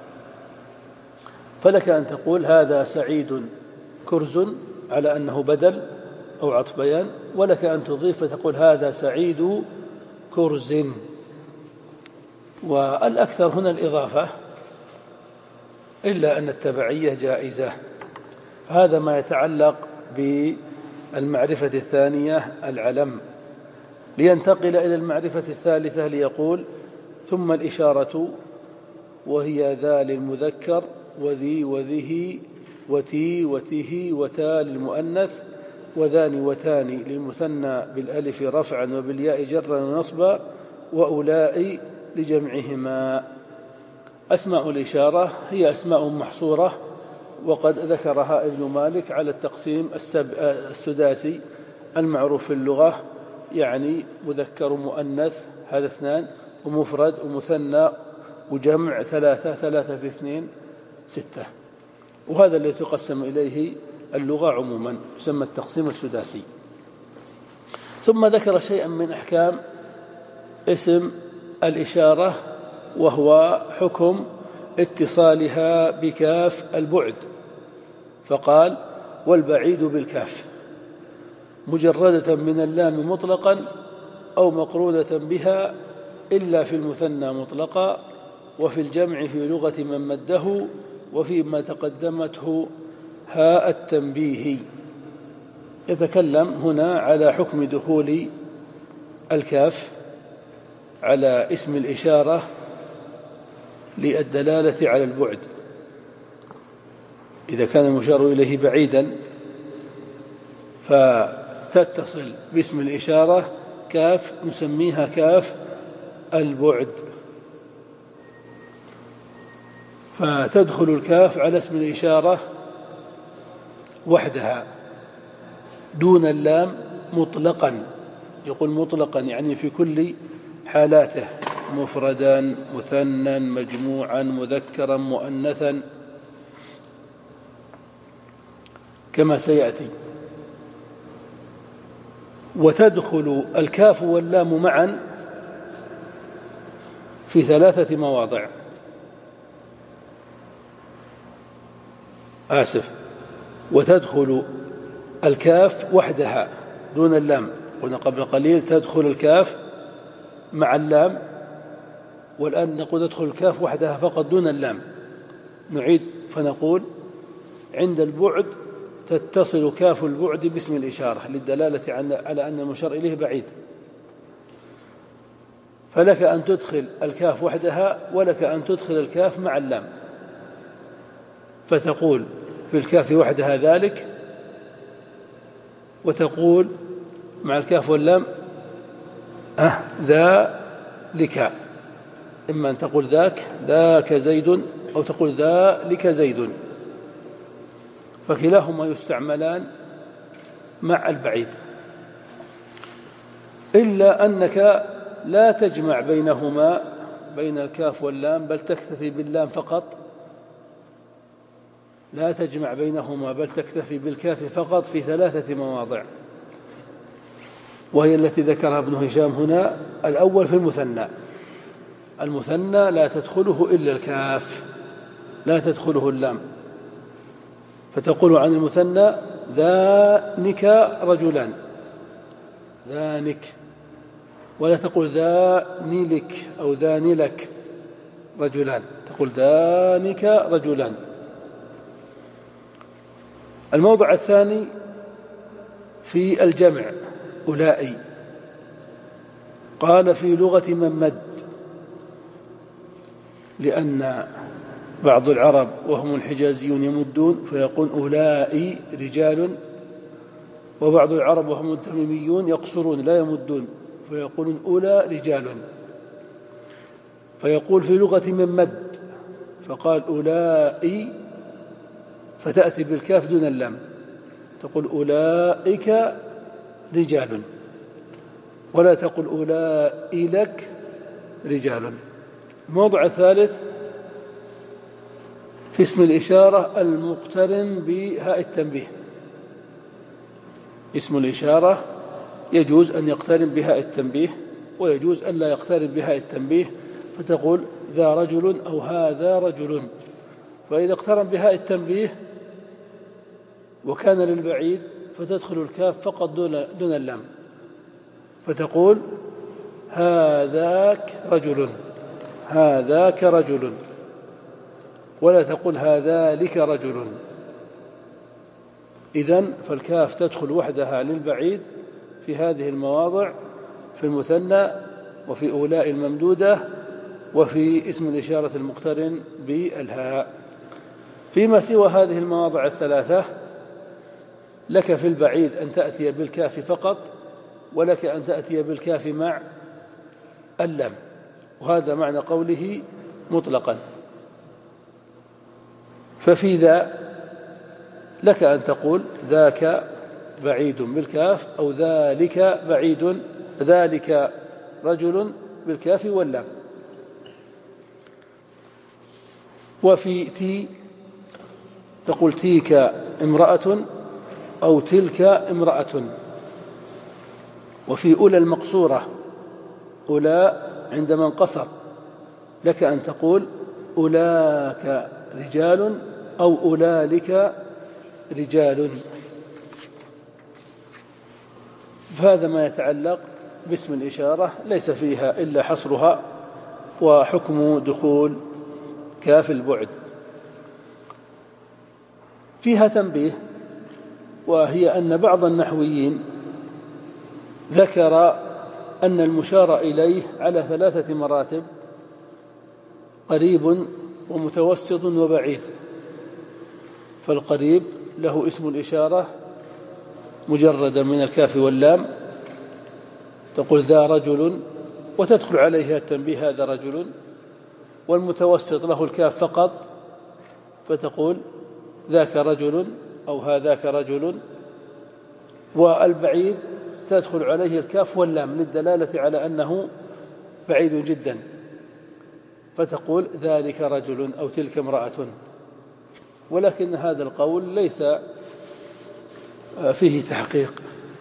فلك أن تقول: هذا سعيد كرز على أنه بدل أو عطف بيان، ولك أن تضيف فتقول: هذا سعيد كرز. والأكثر هنا الإضافة، إلا أن التبعية جائزة. هذا ما يتعلق بالمعرفة الثانية العلم. لينتقل إلى المعرفة الثالثة ليقول: ثم الإشارة وهي ذا للمذكر، وذي وذه وتي وته وتا للمؤنث، وذان وتان للمثنى بالألف رفعا وبالياء جرا ونصبا، وأولاء لجمعهما. أسماء الإشارة هي أسماء محصورة، وقد ذكرها ابن مالك على التقسيم السداسي المعروف في اللغة، يعني مذكر ومؤنث هذا اثنان، ومفرد ومثنى وجمع ثلاثة، ثلاثة في اثنين ستة. وهذا الذي تقسم إليه اللغة عموما، يسمى التقسيم السداسي. ثم ذكر شيئا من أحكام اسم الإشارة، وهو حكم اتصالها بكاف البعد. فقال: والبعيد بالكاف مجردة من اللام مطلقا أو مقرونة بها، إلا في المثنى مطلقا، وفي الجمع في لغة من مده، وفيما تقدمته هاء التنبيه. يتكلم هنا على حكم دخول الكاف على اسم الإشارة للدلالة على البعد. إذا كان المشار إليه بعيدا فتتصل باسم الإشارة كاف نسميها كاف البعد، فتدخل الكاف على اسم الإشارة وحدها دون اللام مطلقا. يقول مطلقا يعني في كل حالاته، مفردا مثنى مجموعا مذكرا مؤنثا كما سيأتي. وتدخل الكاف واللام معا في ثلاثة مواضع. آسف وتدخل الكاف وحدها دون اللام. قلنا قبل قليل تدخل الكاف مع اللام، والآن نقول تدخل الكاف وحدها فقط دون اللام. نعيد فنقول عند البعد تتصل كاف البعد باسم الإشارة للدلالة على أن المشار إليه بعيد، فلك أن تدخل الكاف وحدها ولك أن تدخل الكاف مع اللام، فتقول في الكاف وحدها ذلك، وتقول مع الكاف واللام أه ذلك، إما أن تقول ذاك ذاك زيد أو تقول ذلك زيد، فكلاهما يستعملان مع البعيد، إلا أنك لا تجمع بينهما بين الكاف واللام بل تكتفي باللام فقط، لا تجمع بينهما بل تكتفي بالكاف فقط في ثلاثة مواضع، وهي التي ذكرها ابن هشام هنا. الأول في المثنى، المثنى لا تدخله إلا الكاف لا تدخله اللام، فتقول عن المثنى ذانك رجلان ذانك، ولا تقول ذاني لك أو ذاني لك رجلان، تقول ذانك رجلان. الموضع الثاني في الجمع أولئي، قال في لغة من مد، لأن بعض العرب وهم الحجازيون يمدون فيقول أولئي رجال، وبعض العرب وهم التميميون يقصرون لا يمدون فيقولون أولى رجال، فيقول في لغة من مد فقال أولئي فتأتي بالكاف دون اللام، تقول أولئك رجال، ولا تقول أولئي لك رجال. الموضع الثالث في اسم الإشارة المقترن بهاء التنبيه، اسم الإشارة يجوز أن يقترن بهاء التنبيه ويجوز أن لا يقترن بهاء التنبيه، فتقول ذا رجل أو هذا رجل، فإذا اقترن بهاء التنبيه وكان للبعيد فتدخل الكاف فقط دون اللام، فتقول هذاك رجل هذاك رجل، ولا تقول هذا لك رجل. إذن فالكاف تدخل وحدها للبعيد في هذه المواضع، في المثنى وفي أولاء الممدودة وفي اسم الإشارة المقترن بالهاء. فيما سوى هذه المواضع الثلاثة لك في البعيد أن تأتي بالكاف فقط، ولك أن تأتي بالكاف مع اللام، وهذا معنى قوله مطلقا. ففي ذا لك أن تقول ذاك بعيد بالكاف، أو ذلك بعيد ذلك رجل بالكاف واللام. وفي تي تقول تيك امرأة أو تلك امرأة. وفي أولى المقصورة أولى عندما انقصر لك أن تقول أولاك رجال أو أولئك رجال. فهذا ما يتعلق باسم الإشارة، ليس فيها إلا حصرها وحكم دخول كاف البعد. فيها تنبيه، وهي أن بعض النحويين ذكر أن المشار إليه على ثلاثة مراتب: قريب ومتوسط وبعيد. فالقريب له اسم الإشارة مجردا من الكاف واللام، تقول ذا رجل وتدخل عليها التنبيه هذا رجل. والمتوسط له الكاف فقط فتقول ذاك رجل أو هذاك رجل. والبعيد تدخل عليه الكاف واللام للدلالة على أنه بعيد جدا. فتقول ذلك رجل أو تلك امرأة، ولكن هذا القول ليس فيه تحقيق،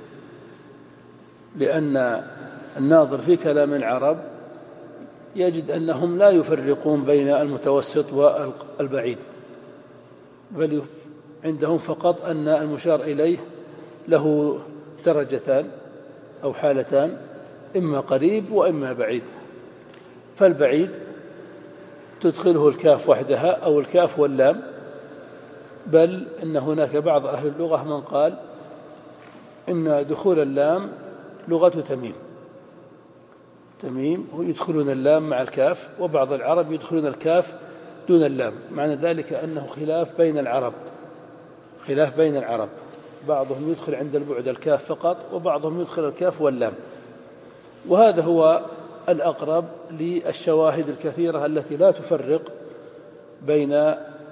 لأن الناظر في كلام العرب يجد أنهم لا يفرقون بين المتوسط والبعيد، بل عندهم فقط أن المشار إليه له درجتان أو حالتان، إما قريب وإما بعيد. فالبعيد تدخله الكاف وحدها أو الكاف واللام، بل إن هناك بعض أهل اللغة من قال إن دخول اللام لغة تميم تميم ويدخلون اللام مع الكاف، وبعض العرب يدخلون الكاف دون اللام. معنى ذلك أنه خلاف بين العرب خلاف بين العرب بعضهم يدخل عند البعد الكاف فقط، وبعضهم يدخل الكاف واللام، وهذا هو الأقرب للشواهد الكثيرة التي لا تفرق بين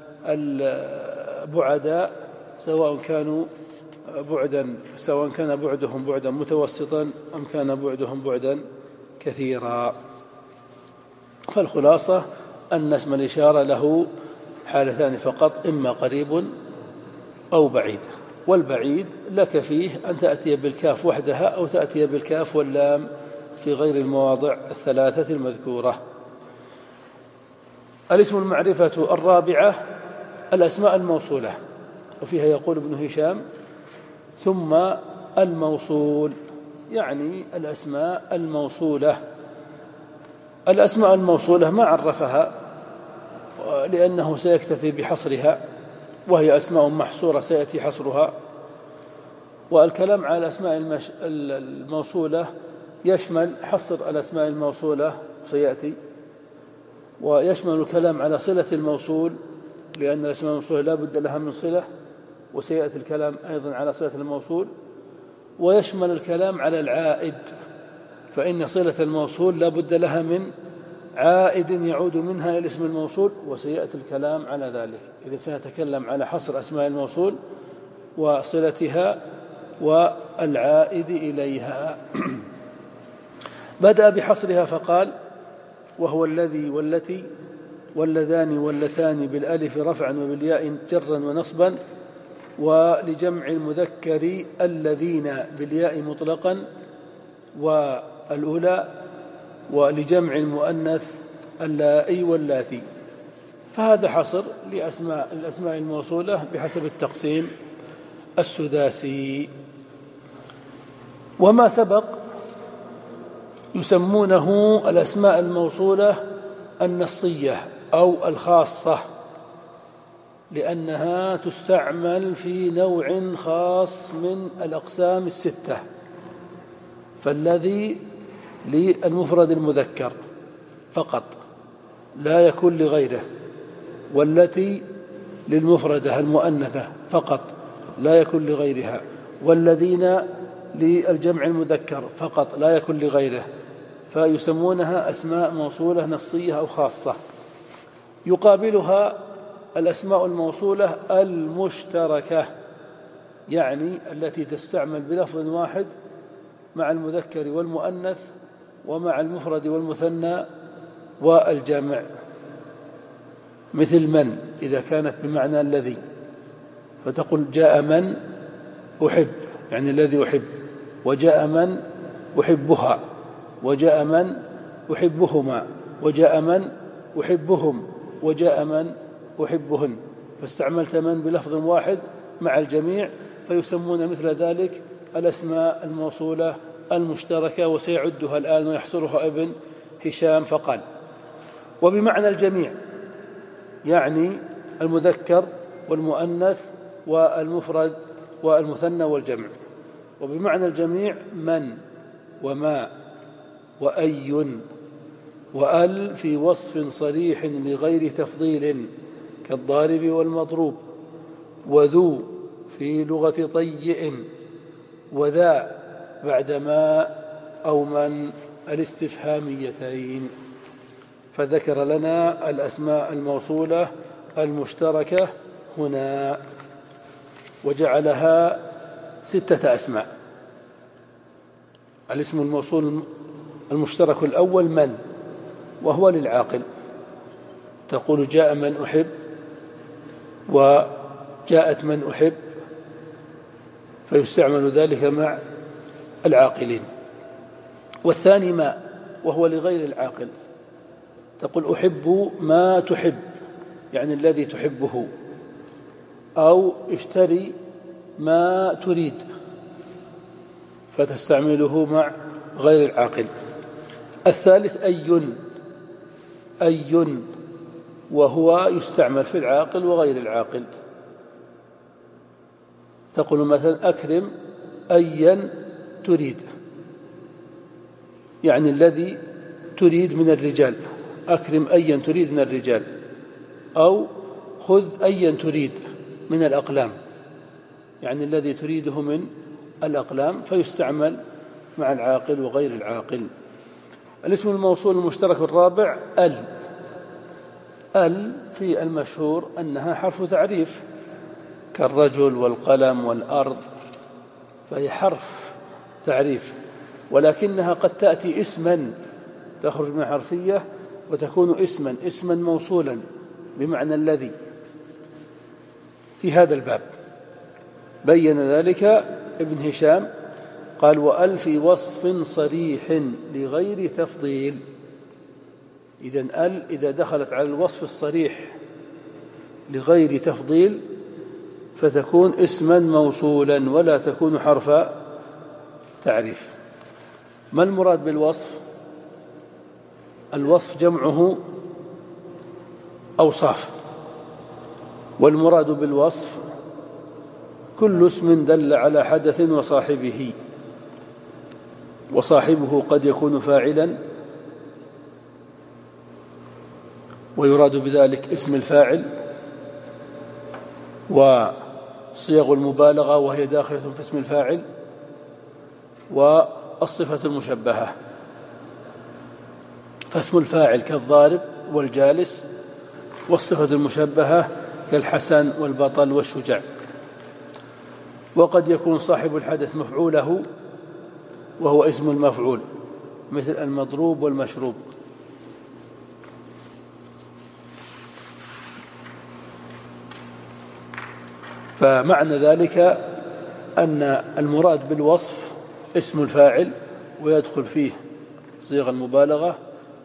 البعداء سواء كانوا بعدا سواء كان بعدهم بعدا متوسطا أم كان بعدهم بعدا كثيرا. فالخلاصة أن اسم الإشارة له حالتان فقط، إما قريب أو بعيد، والبعيد لك فيه أن تأتي بالكاف وحدها أو تأتي بالكاف واللام في غير المواضع الثلاثة المذكورة. الاسم المعرفة الرابعة الأسماء الموصولة، وفيها يقول ابن هشام ثم الموصول، يعني الأسماء الموصولة. الأسماء الموصولة ما عرفها لأنه سيكتفي بحصرها، وهي أسماء محصورة سيأتي حصرها. والكلام على الأسماء الموصولة يشمل حصر الأسماء الموصولة سيأتي، ويشمل الكلام على صلة الموصول، لأن الأسماء الموصولة لا بد لها من صلة، وسيأتي الكلام أيضا على صلة الموصول، ويشمل الكلام على العائد، فإن صلة الموصول لا بد لها من عائد يعود منها إلى اسم الموصول، وسيأتي الكلام على ذلك. إذا سنتكلم على حصر أسماء الموصول وصلتها والعائد إليها. بدأ بحصرها فقال وهو الذي والتي واللذان واللتان بالألف رفعا وبالياء جرا ونصبا، ولجمع المذكر الذين بالياء مطلقا والأولى، ولجمع المؤنث اللائي واللاتي. فهذا حصر لأسماء الأسماء الموصولة بحسب التقسيم السداسي. وما سبق يسمونه الأسماء الموصولة النصية أو الخاصة، لأنها تستعمل في نوع خاص من الأقسام الستة. فالذي للمفرد المذكر فقط لا يكون لغيره، والتي للمفردة المؤنثة فقط لا يكون لغيرها، والذين للجمع المذكر فقط لا يكون لغيره، فيسمونها أسماء موصولة نصية أو خاصة. يقابلها الأسماء الموصولة المشتركة، يعني التي تستعمل بلفظ واحد مع المذكر والمؤنث ومع المفرد والمثنى والجمع، مثل من إذا كانت بمعنى الذي، فتقول جاء من أحب، يعني الذي أحب، وجاء من أحبها، وجاء من أحبهما، وجاء من أحبهم، وجاء من أحبهن، فاستعملت من بلفظ واحد مع الجميع، فيسمون مثل ذلك الأسماء الموصولة المشتركة، وسيعدها الآن ويحصرها ابن هشام فقال وبمعنى الجميع، يعني المذكر والمؤنث والمفرد والمثنى والجمع. وبمعنى الجميع من وما وأي وأل في وصف صريح لغير تفضيل كالضارب والمضروب، وذو في لغة طيء، وذا بعدما أو من الاستفهاميتين. فذكر لنا الأسماء الموصولة المشتركة هنا وجعلها ستة أسماء. الاسم الموصول المشترك الأول من، وهو للعاقل، تقول جاء من أحب وجاءت من أحب، فيستعمل ذلك مع العاقلين. والثاني ما، وهو لغير العاقل، تقول أحب ما تحب، يعني الذي تحبه، أو اشتري ما تريد، فتستعمله مع غير العاقل. الثالث أي، أي وهو يستعمل في العاقل وغير العاقل. تقول مثلا أكرم أيا تريد، يعني الذي تريد من الرجال، أكرم أيا تريد من الرجال، أو خذ أيا تريد من الأقلام، يعني الذي تريده من الأقلام، فيستعمل مع العاقل وغير العاقل. الاسم الموصول المشترك الرابع ال. ال في المشهور أنها حرف تعريف، كالرجل والقلم والأرض، فهي حرف تعريف، ولكنها قد تأتي اسما، تخرج من حرفية وتكون اسما، اسما موصولا بمعنى الذي. في هذا الباب بين ذلك ابن هشام، قال وأل في وصف صريح لغير تفضيل. إذن أل إذا دخلت على الوصف الصريح لغير تفضيل فتكون اسما موصولا ولا تكون حرف تعريف. ما المراد بالوصف؟ الوصف جمعه أوصاف، والمراد بالوصف كل اسم دل على حدث وصاحبه، وصاحبه قد يكون فاعلا، ويراد بذلك اسم الفاعل وصيغ المبالغة وهي داخلة في اسم الفاعل، والصفة المشبهة. فاسم الفاعل كالضارب والجالس، والصفة المشبهة كالحسن والبطل والشجاع. وقد يكون صاحب الحدث مفعوله وهو اسم المفعول، مثل المضروب والمشروب. فمعنى ذلك أن المراد بالوصف اسم الفاعل، ويدخل فيه صيغ المبالغة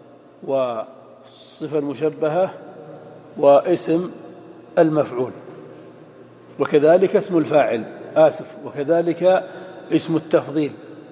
والصفة المشبهة واسم المفعول، وكذلك اسم الفاعل آسف وكذلك اسم التفضيل،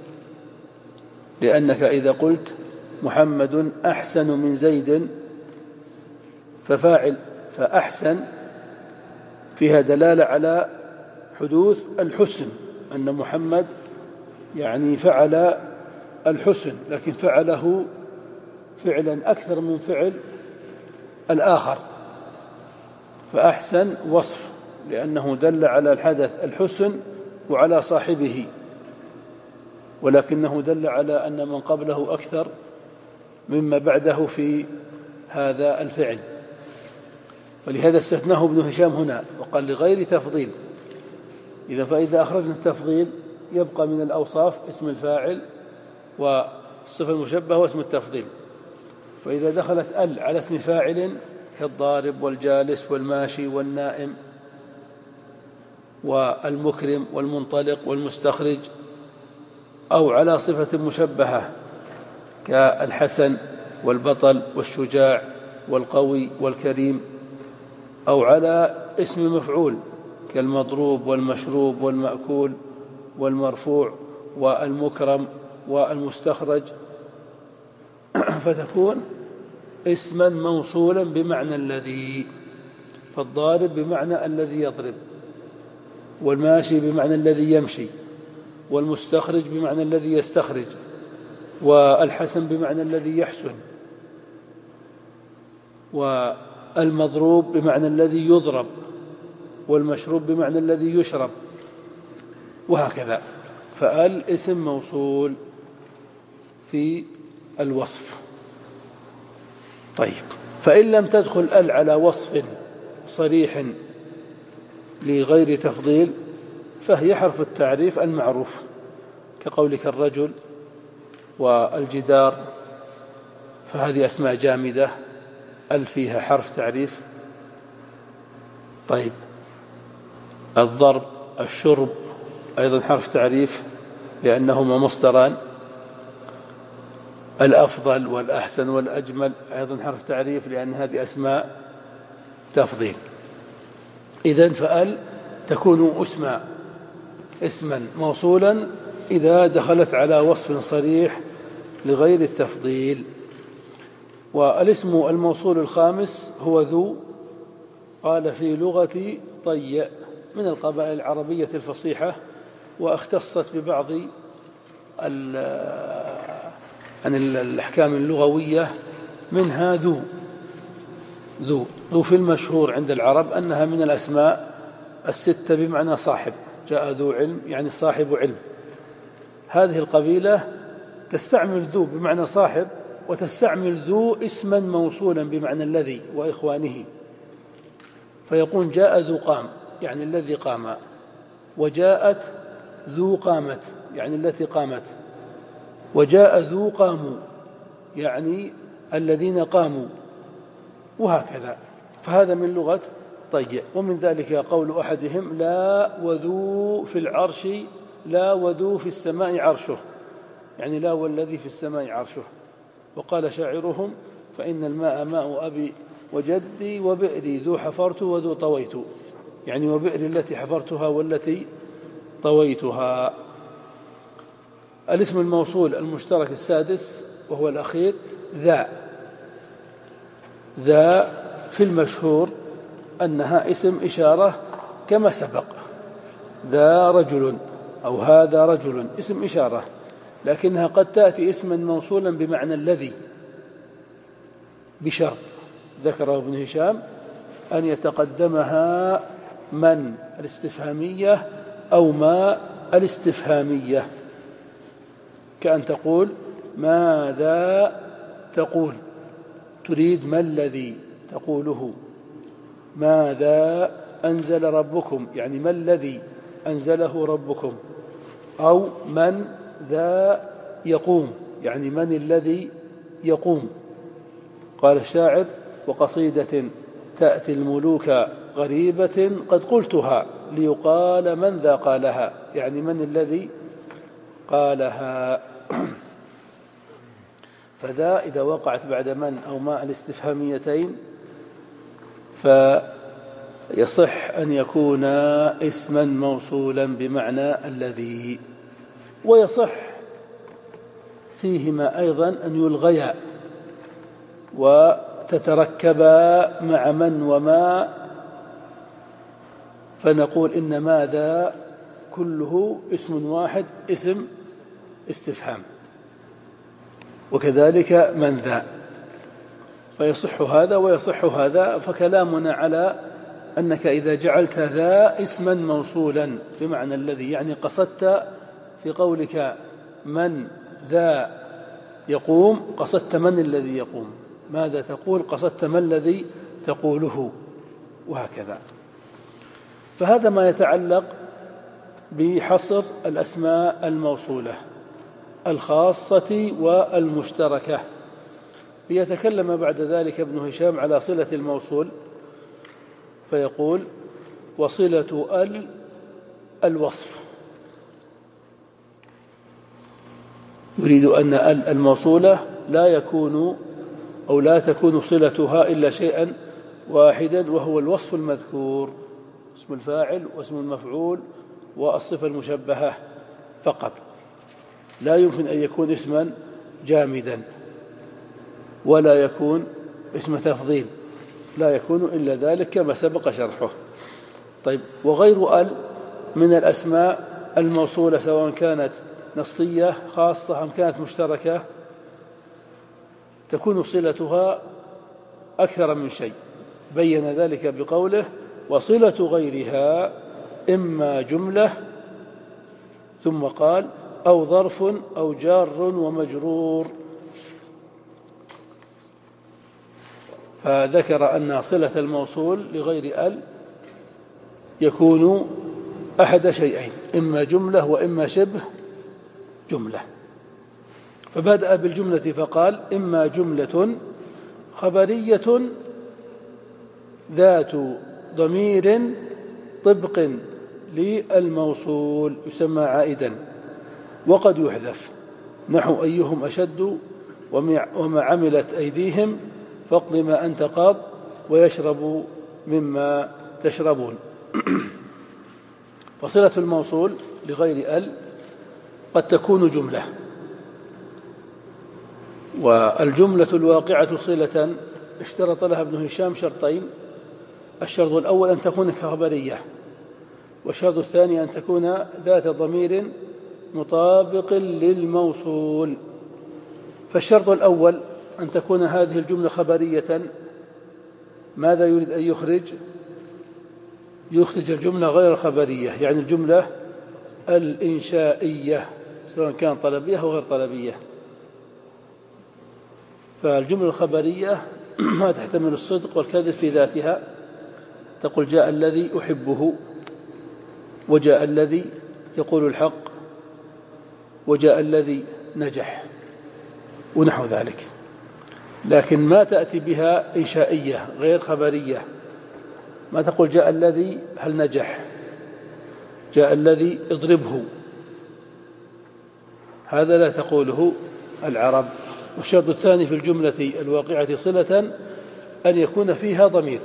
لأنك إذا قلت محمد أحسن من زيد ففاعل، فأحسن فيها دلالة على حدوث الحسن، أن محمد يعني فعل الحسن، لكن فعله فعلا أكثر من فعل الآخر، فأحسن وصف لأنه دل على الحدث الحسن وعلى صاحبه، ولكنه دل على أن من قبله أكثر مما بعده في هذا الفعل، ولهذا استثناه ابن هشام هنا وقال لغير تفضيل. إذا فإذا أخرجنا التفضيل يبقى من الأوصاف اسم الفاعل والصفة المشبهة واسم التفضيل. فإذا دخلت ال على اسم فاعل كالضارب والجالس والماشي والنائم والمكرم والمنطلق والمستخرج، أو على صفة مشبهة كالحسن والبطل والشجاع والقوي والكريم، أو على اسم مفعول كالمضروب والمشروب والمأكول والمرفوع والمكرم والمستخرج، فتكون اسما موصولا بمعنى الذي. فالضارب بمعنى الذي يضرب، والماشي بمعنى الذي يمشي، والمستخرج بمعنى الذي يستخرج، والحسن بمعنى الذي يحسن، والمضروب بمعنى الذي يضرب، والمشروب بمعنى الذي يشرب، وهكذا. فال اسم موصول في الوصف. طيب، فإن لم تدخل ال على وصف صريح لغير تفضيل فهي حرف التعريف المعروف، كقولك الرجل والجدار، فهذه أسماء جامدة ال فيها حرف تعريف. طيب الضرب الشرب أيضا حرف تعريف لأنهما مصدران. الأفضل والأحسن والأجمل أيضا حرف تعريف لأن هذه أسماء تفضيل. إذن فأل تكون اسما اسما موصولا إذا دخلت على وصف صريح لغير التفضيل. والاسم الموصول الخامس هو ذو. قال في لغة طي من القبائل العربية الفصيحة، واختصت ببعض عن الأحكام اللغوية، منها ذو. ذو ذو في المشهور عند العرب أنها من الأسماء الستة بمعنى صاحب. جاء ذو علم يعني صاحب علم. هذه القبيلة تستعمل ذو بمعنى صاحب، وتستعمل ذو اسما موصولا بمعنى الذي وإخوانه، فيقول جاء ذو قام يعني الذي قام، وجاءت ذو قامت يعني التي قامت، وجاء ذو قاموا يعني الذين قاموا، وهكذا. فهذا من لغة طي. ومن ذلك قول أحدهم لا وذو في العرش، لا وذو في السماء عرشه، يعني لا والذي في السماء عرشه. وقال شاعرهم فإن الماء ماء أبي وجدي وبئري ذو حفرت وذو طويت، يعني وبئري التي حفرتها والتي طويتها. الاسم الموصول المشترك السادس وهو الأخير ذا. ذا في المشهور أنها اسم إشارة كما سبق. ذا رجل أو هذا رجل اسم إشارة، لكنها قد تأتي اسما موصولا بمعنى الذي بشرط ذكره ابن هشام أن يتقدمها من الاستفهامية أو ما الاستفهامية، كأن تقول ماذا تقول، تريد ما الذي تقوله. ماذا أنزل ربكم يعني ما الذي أنزله ربكم. أو من ذا يقوم يعني من الذي يقوم. قال الشاعر وقصيدة تأتي الملوك غريبة قد قلتها ليقال من ذا قالها، يعني من الذي قالها. فذا إذا وقعت بعد من أو ما الاستفهاميتين فيصح أن يكون اسما موصولا بمعنى الذي. ويصح فيهما أيضا أن يلغيا وتتركبا مع من وما، فنقول إن ماذا كله اسم واحد اسم استفهام، وكذلك من ذا، فيصح هذا ويصح هذا. فكلامنا على أنك إذا جعلت ذا اسما موصولا بمعنى الذي، يعني قصدت في قولك من ذا يقوم قصدت من الذي يقوم، ماذا تقول قصدت ما الذي تقوله، وهكذا. فهذا ما يتعلق بحصر الأسماء الموصولة الخاصة والمشتركة. ليتكلم بعد ذلك ابن هشام على صلة الموصول، فيقول وصلة ال الوصف. يريد أن ال الموصولة لا يكون أو لا تكون صلتها إلا شيئا واحدا، وهو الوصف المذكور، اسم الفاعل واسم المفعول والصفة المشبهة فقط. لا يمكن أن يكون اسما جامدا، ولا يكون اسم تفضيل، لا يكون إلا ذلك كما سبق شرحه. طيب، وغير ال من الأسماء الموصولة سواء كانت نصية خاصة أم كانت مشتركة تكون صلتها أكثر من شيء، بين ذلك بقوله وصلة غيرها إما جملة، ثم قال أو ظرف أو جار ومجرور. فذكر أن صلة الموصول لغير ال يكون أحد شيئين، إما جملة وإما شبه جملة. فبدأ بالجملة فقال إما جملة خبرية ذات ضمير طبق للموصول يسمى عائدا، وقد يحذف، نحو أيهم أشد وما عملت أيديهم فاقض ما أنت قاض ويشرب مما تشربون. فصلة الموصول لغير ال قد تكون جملة، والجملة الواقعة صلة اشترط لها ابن هشام شرطين: الشرط الأول أن تكون خبرية، والشرط الثاني أن تكون ذات ضمير مطابق للموصول. فالشرط الأول أن تكون هذه الجملة خبرية. ماذا يريد أن يخرج؟ يخرج الجملة غير الخبرية، يعني الجملة الإنشائية سواء كانت طلبية أو غير طلبية. فالجملة الخبرية ما تحتمل الصدق والكذب في ذاتها، تقول جاء الذي أحبه، وجاء الذي يقول الحق، وجاء الذي نجح، ونحو ذلك. لكن ما تأتي بها إنشائية غير خبرية، ما تقول جاء الذي هل نجح، جاء الذي اضربه، هذا لا تقوله العرب. والشرط الثاني في الجملة الواقعة صلة أن يكون فيها ضمير.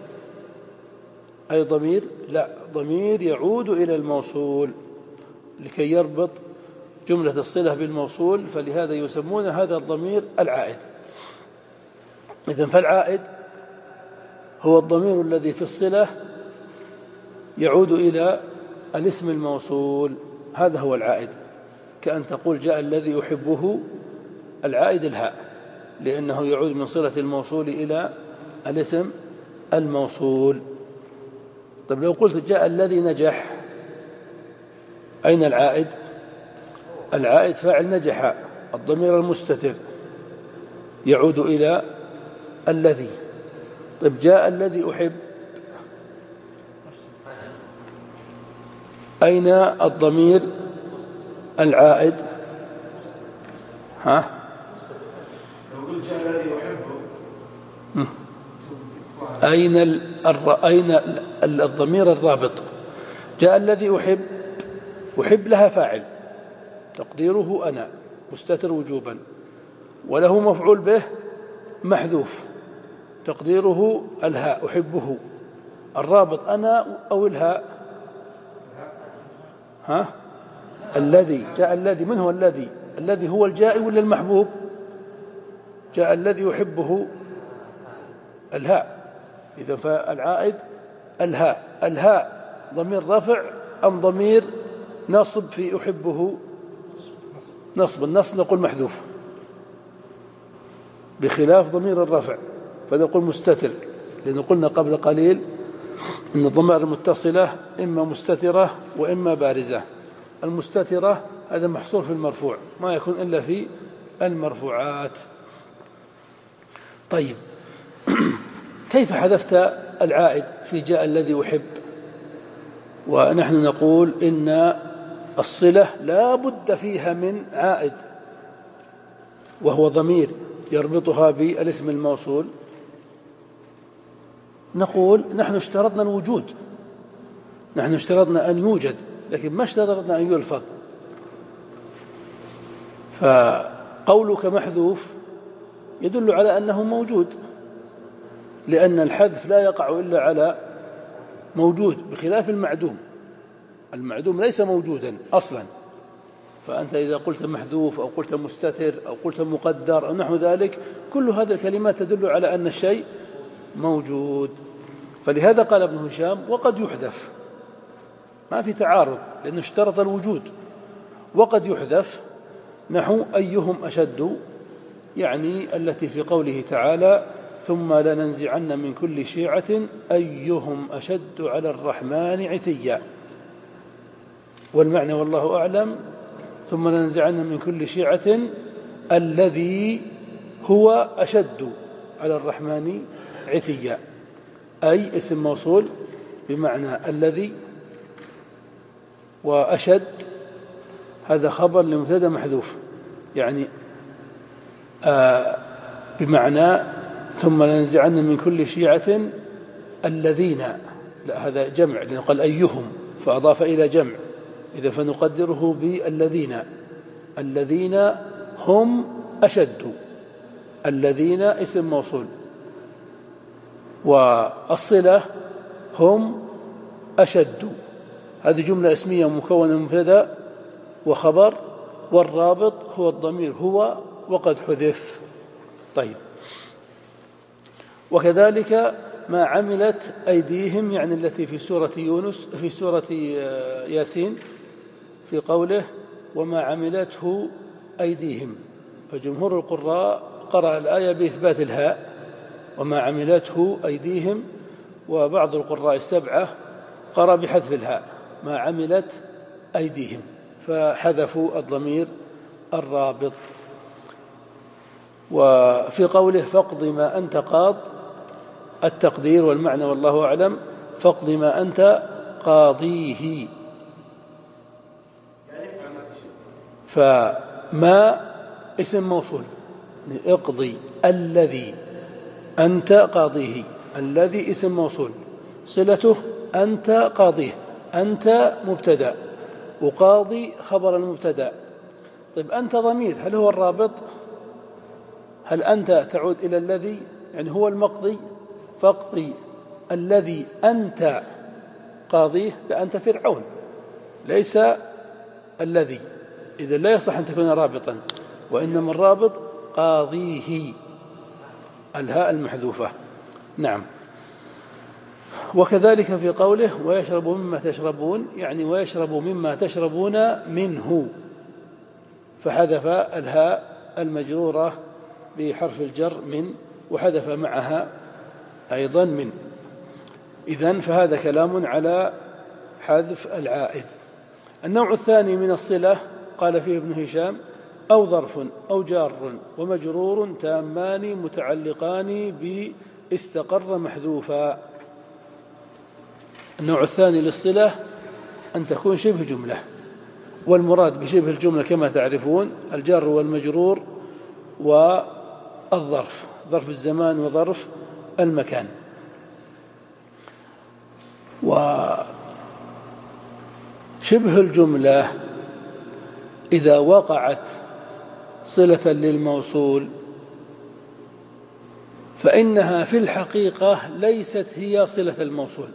أي ضمير؟ لا، ضمير يعود إلى الموصول لكي يربط جملة الصلة بالموصول، فلهذا يسمون هذا الضمير العائد. إذن فالعائد هو الضمير الذي في الصلة يعود إلى الاسم الموصول، هذا هو العائد. كأن تقول جاء الذي أحبه، العائد الهاء، لأنه يعود من صلة الموصول إلى الاسم الموصول. طيب لو قلت جاء الذي نجح، أين العائد؟ العائد فاعل نجح، الضمير المستتر يعود إلى الذي. طيب جاء الذي أحب، أين الضمير العائد؟ ها؟ لو قلت جاء الذي أحبه، أين الر... أين الضمير الرابط؟ جاء الذي أحب، أحب لها فاعل تقديره أنا مستتر وجوبا، وله مفعول به محذوف تقديره الهاء أحبه. الرابط أنا أو الهاء؟ ها؟ الذي. جاء الذي، من هو الذي؟ الذي هو الجائي ولا المحبوب؟ جاء الذي يحبه الهاء. إذا فالعائد الهاء. الهاء ضمير رفع أم ضمير نصب؟ في أحبه نصب، النصب نقول محذوف بخلاف ضمير الرفع، فنقول مستتر، لأن قلنا قبل قليل إن الضمائر المتصلة إما مستترة وإما بارزة. المستترة هذا محصور في المرفوع، ما يكون إلا في المرفوعات. طيب كيف حذفت العائد في جاء الذي أحب؟ ونحن نقول إن الصلة لا بد فيها من عائد، وهو ضمير يربطها بالاسم الموصول. نقول نحن اشترطنا الوجود، نحن اشترطنا أن يوجد، لكن ما اشترطنا أن يلفظ. فقولك محذوف يدل على أنه موجود، لأن الحذف لا يقع إلا على موجود، بخلاف المعدوم. المعدوم ليس موجودا أصلا، فأنت إذا قلت محذوف أو قلت مستتر أو قلت مقدر أو نحو ذلك، كل هذه الكلمات تدل على أن الشيء موجود. فلهذا قال ابن هشام وقد يحذف، ما في تعارض، لأنه اشترط الوجود. وقد يحذف نحو أيهم أشد، يعني التي في قوله تعالى ثم لننزعن من كل شيعة أيهم أشد على الرحمن عتيا. والمعنى والله أعلم ثم لننزعن من كل شيعة الذي هو أشد على الرحمن عتيا، أي اسم موصول بمعنى الذي، وأشد هذا خبر لمبتدا محذوف، يعني آه بمعنى ثم لننزعن من كل شيعة الذين، لا هذا جمع لأنه قال أيهم فأضاف إلى جمع، إذا فنقدره بالذين، الذين هم أشد، الذين اسم موصول، والصلة هم أشد، هذه جملة اسمية مكونة من مبتدأ وخبر، والرابط هو الضمير هو وقد حذف. طيب، وكذلك ما عملت أيديهم، يعني التي في سورة يونس في سورة ياسين في قوله وما عملته أيديهم، فجمهور القراء قرأ الآية بإثبات الهاء وما عملته أيديهم، وبعض القراء السبعة قرأ بحذف الهاء ما عملت أيديهم، فحذفوا الضمير الرابط. وفي قوله فاقض ما أنت قاض، التقدير والمعنى والله أعلم فاقض ما أنت قاضيه، فما اسم موصول، اقضي الذي أنت قاضيه، الذي اسم موصول، صلته أنت قاضيه، أنت مبتدأ وقاضي خبر المبتدأ. طيب أنت ضمير، هل هو الرابط؟ هل أنت تعود إلى الذي يعني هو المقضي؟ فاقضي الذي أنت قاضيه، لا أنت فرعون ليس الذي، إذا لا يصح أن تكون رابطا، وإنما الرابط قاضيه الهاء المحذوفة. نعم. وكذلك في قوله ويشرب مما تشربون، يعني ويشرب مما تشربون منه، فحذف الهاء المجرورة بحرف الجر من، وحذف معها أيضا من. إذن فهذا كلام على حذف العائد. النوع الثاني من الصلة قال فيه ابن هشام أو ظرف أو جار ومجرور تامان متعلقان باستقر محذوفا. النوع الثاني للصلة أن تكون شبه جملة، والمراد بشبه الجملة كما تعرفون الجار والمجرور والظرف، ظرف الزمان وظرف المكان. وشبه الجملة إذا وقعت صلة للموصول فإنها في الحقيقة ليست هي صلة الموصول،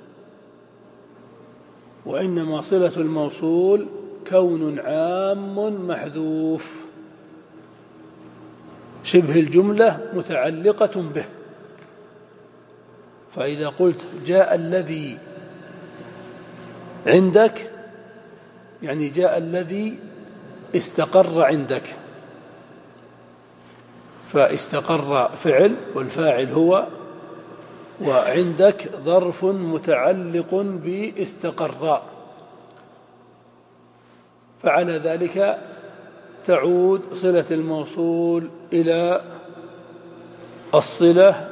وإنما صلة الموصول كون عام محذوف، شبه الجملة متعلقة به. فإذا قلت جاء الذي عندك يعني جاء الذي استقر عندك، فاستقر فعل والفاعل هو، وعندك ظرف متعلق باستقر، فعلى ذلك تعود صلة الموصول إلى الصلة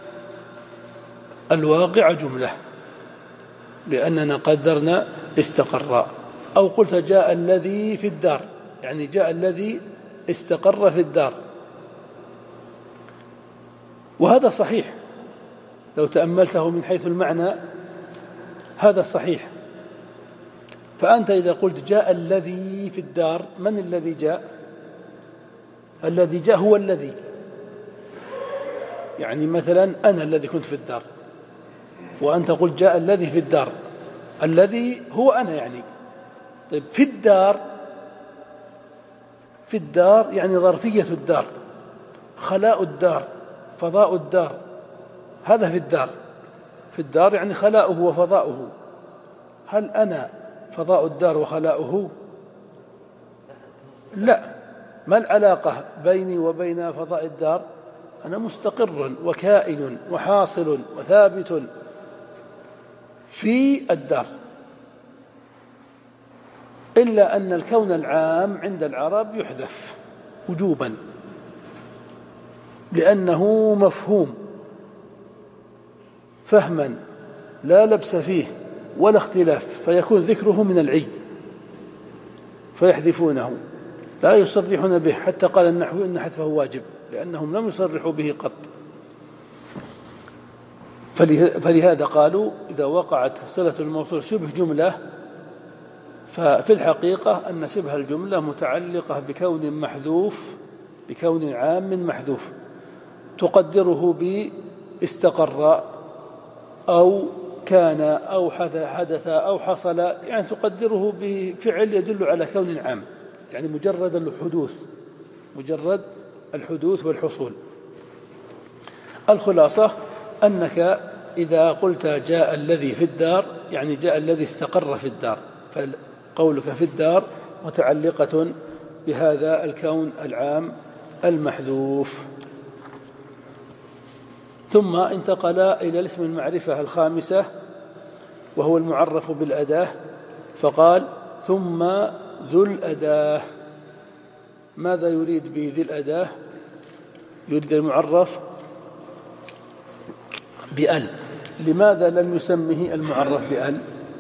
الواقعة جملة، لأننا قدرنا استقر. أو قلت جاء الذي في الدار، يعني جاء الذي استقر في الدار، وهذا صحيح لو تأملته من حيث المعنى، هذا صحيح. فأنت إذا قلت جاء الذي في الدار، من الذي جاء؟ الذي جاء هو الذي، يعني مثلا أنا الذي كنت في الدار، وأنت قلت جاء الذي في الدار، الذي هو أنا يعني. طيب في الدار، في الدار يعني ظرفية الدار، خلاء الدار، فضاء الدار، هذا في الدار. في الدار يعني خلاؤه وفضاؤه. هل أنا فضاء الدار وخلاؤه؟ لا. ما العلاقة بيني وبين فضاء الدار؟ أنا مستقر وكائن وحاصل وثابت في الدار، إلا أن الكون العام عند العرب يحذف وجوبا، لأنه مفهوم فهما لا لبس فيه ولا اختلاف، فيكون ذكره من العي فيحذفونه، لا يصرحون به. حتى قال النحو إن حذفه واجب، لأنهم لم يصرحوا به قط. فلهذا قالوا إذا وقعت صلة الموصول شبه جملة ففي الحقيقة أن شبه الجملة متعلقة بكون محذوف بكون عام محذوف تقدره باستقر أو كان أو حدث أو حصل، يعني تقدره بفعل يدل على كون عام، يعني مجرد الحدوث مجرد الحدوث والحصول. الخلاصة أنك إذا قلت جاء الذي في الدار يعني جاء الذي استقر في الدار، فقولك في الدار متعلقة بهذا الكون العام المحذوف. ثم انتقل إلى الاسم المعرفة الخامسة وهو المعرف بالأداة، فقال ثم ذو الأداة. ماذا يريد بذي الأداة؟ يريد المعرف بأل. لماذا لم يسمه المعرف بأل؟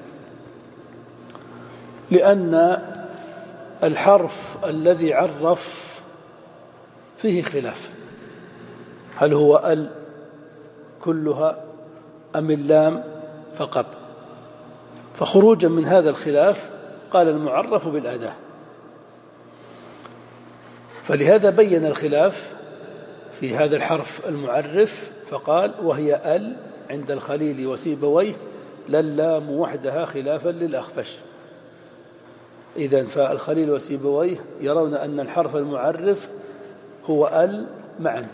لأن الحرف الذي عرف فيه خلاف، هل هو أل كلها أم اللام فقط؟ فخروجا من هذا الخلاف قال المعرف بالأداة، فلهذا بين الخلاف في هذا الحرف المعرف فقال وهي أل عند الخليل وسيبويه لا اللام وحدها خلافا للأخفش. إذن فالخليل وسيبويه يرون أن الحرف المعرف هو أل معا،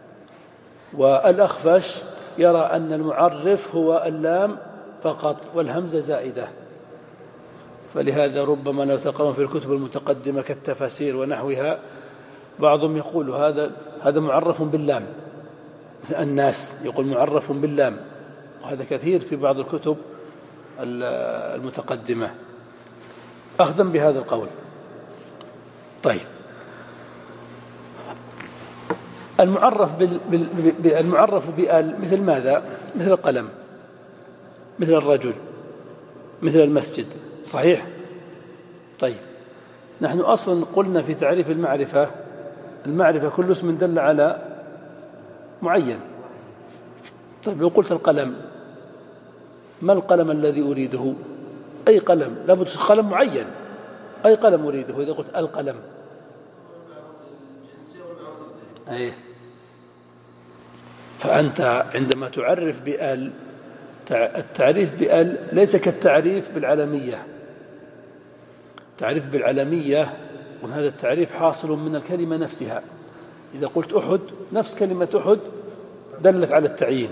والأخفش يرى أن المعرف هو اللام فقط والهمزة زائدة. فلهذا ربما لو تقرأون في الكتب المتقدمة كالتفاسير ونحوها بعضهم يقول هذا هذا معرف باللام، مثل الناس يقول معرف باللام، وهذا كثير في بعض الكتب المتقدمة أخذا بهذا القول. طيب، المعرف بال... بال... المعرف بأل مثل ماذا؟ مثل القلم، مثل الرجل، مثل المسجد، صحيح؟ طيب، نحن أصلا قلنا في تعريف المعرفة المعرفة كل اسم دل على معين. طيب، لو قلت القلم، ما القلم الذي أريده؟ أي قلم، لابد قلم معين، أي قلم أريده إذا قلت القلم. أيه. فأنت عندما تعرف بأل، التعريف بأل ليس كالتعريف بالعلمية. التعريف بالعلمية وهذا التعريف حاصل من الكلمة نفسها. إذا قلت أحد، نفس كلمة أحد دلت على التعيين،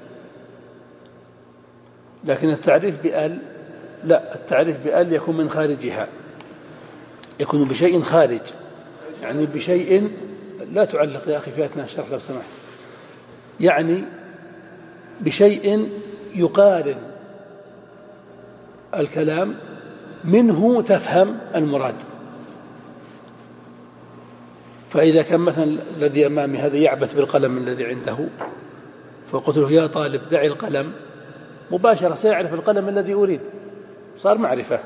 لكن التعريف بأل لا، التعريف بأل يكون من خارجها، يكون بشيء خارج، يعني بشيء. لا تعلق يا أخي في أثناء الشرح لو سمحت. يعني بشيء يقارن الكلام منه تفهم المراد. فإذا كان مثلا الذي أمامي هذا يعبث بالقلم الذي عنده، فقلت له يا طالب دع القلم، مباشرة سيعرف القلم الذي أريد، صار معرفة.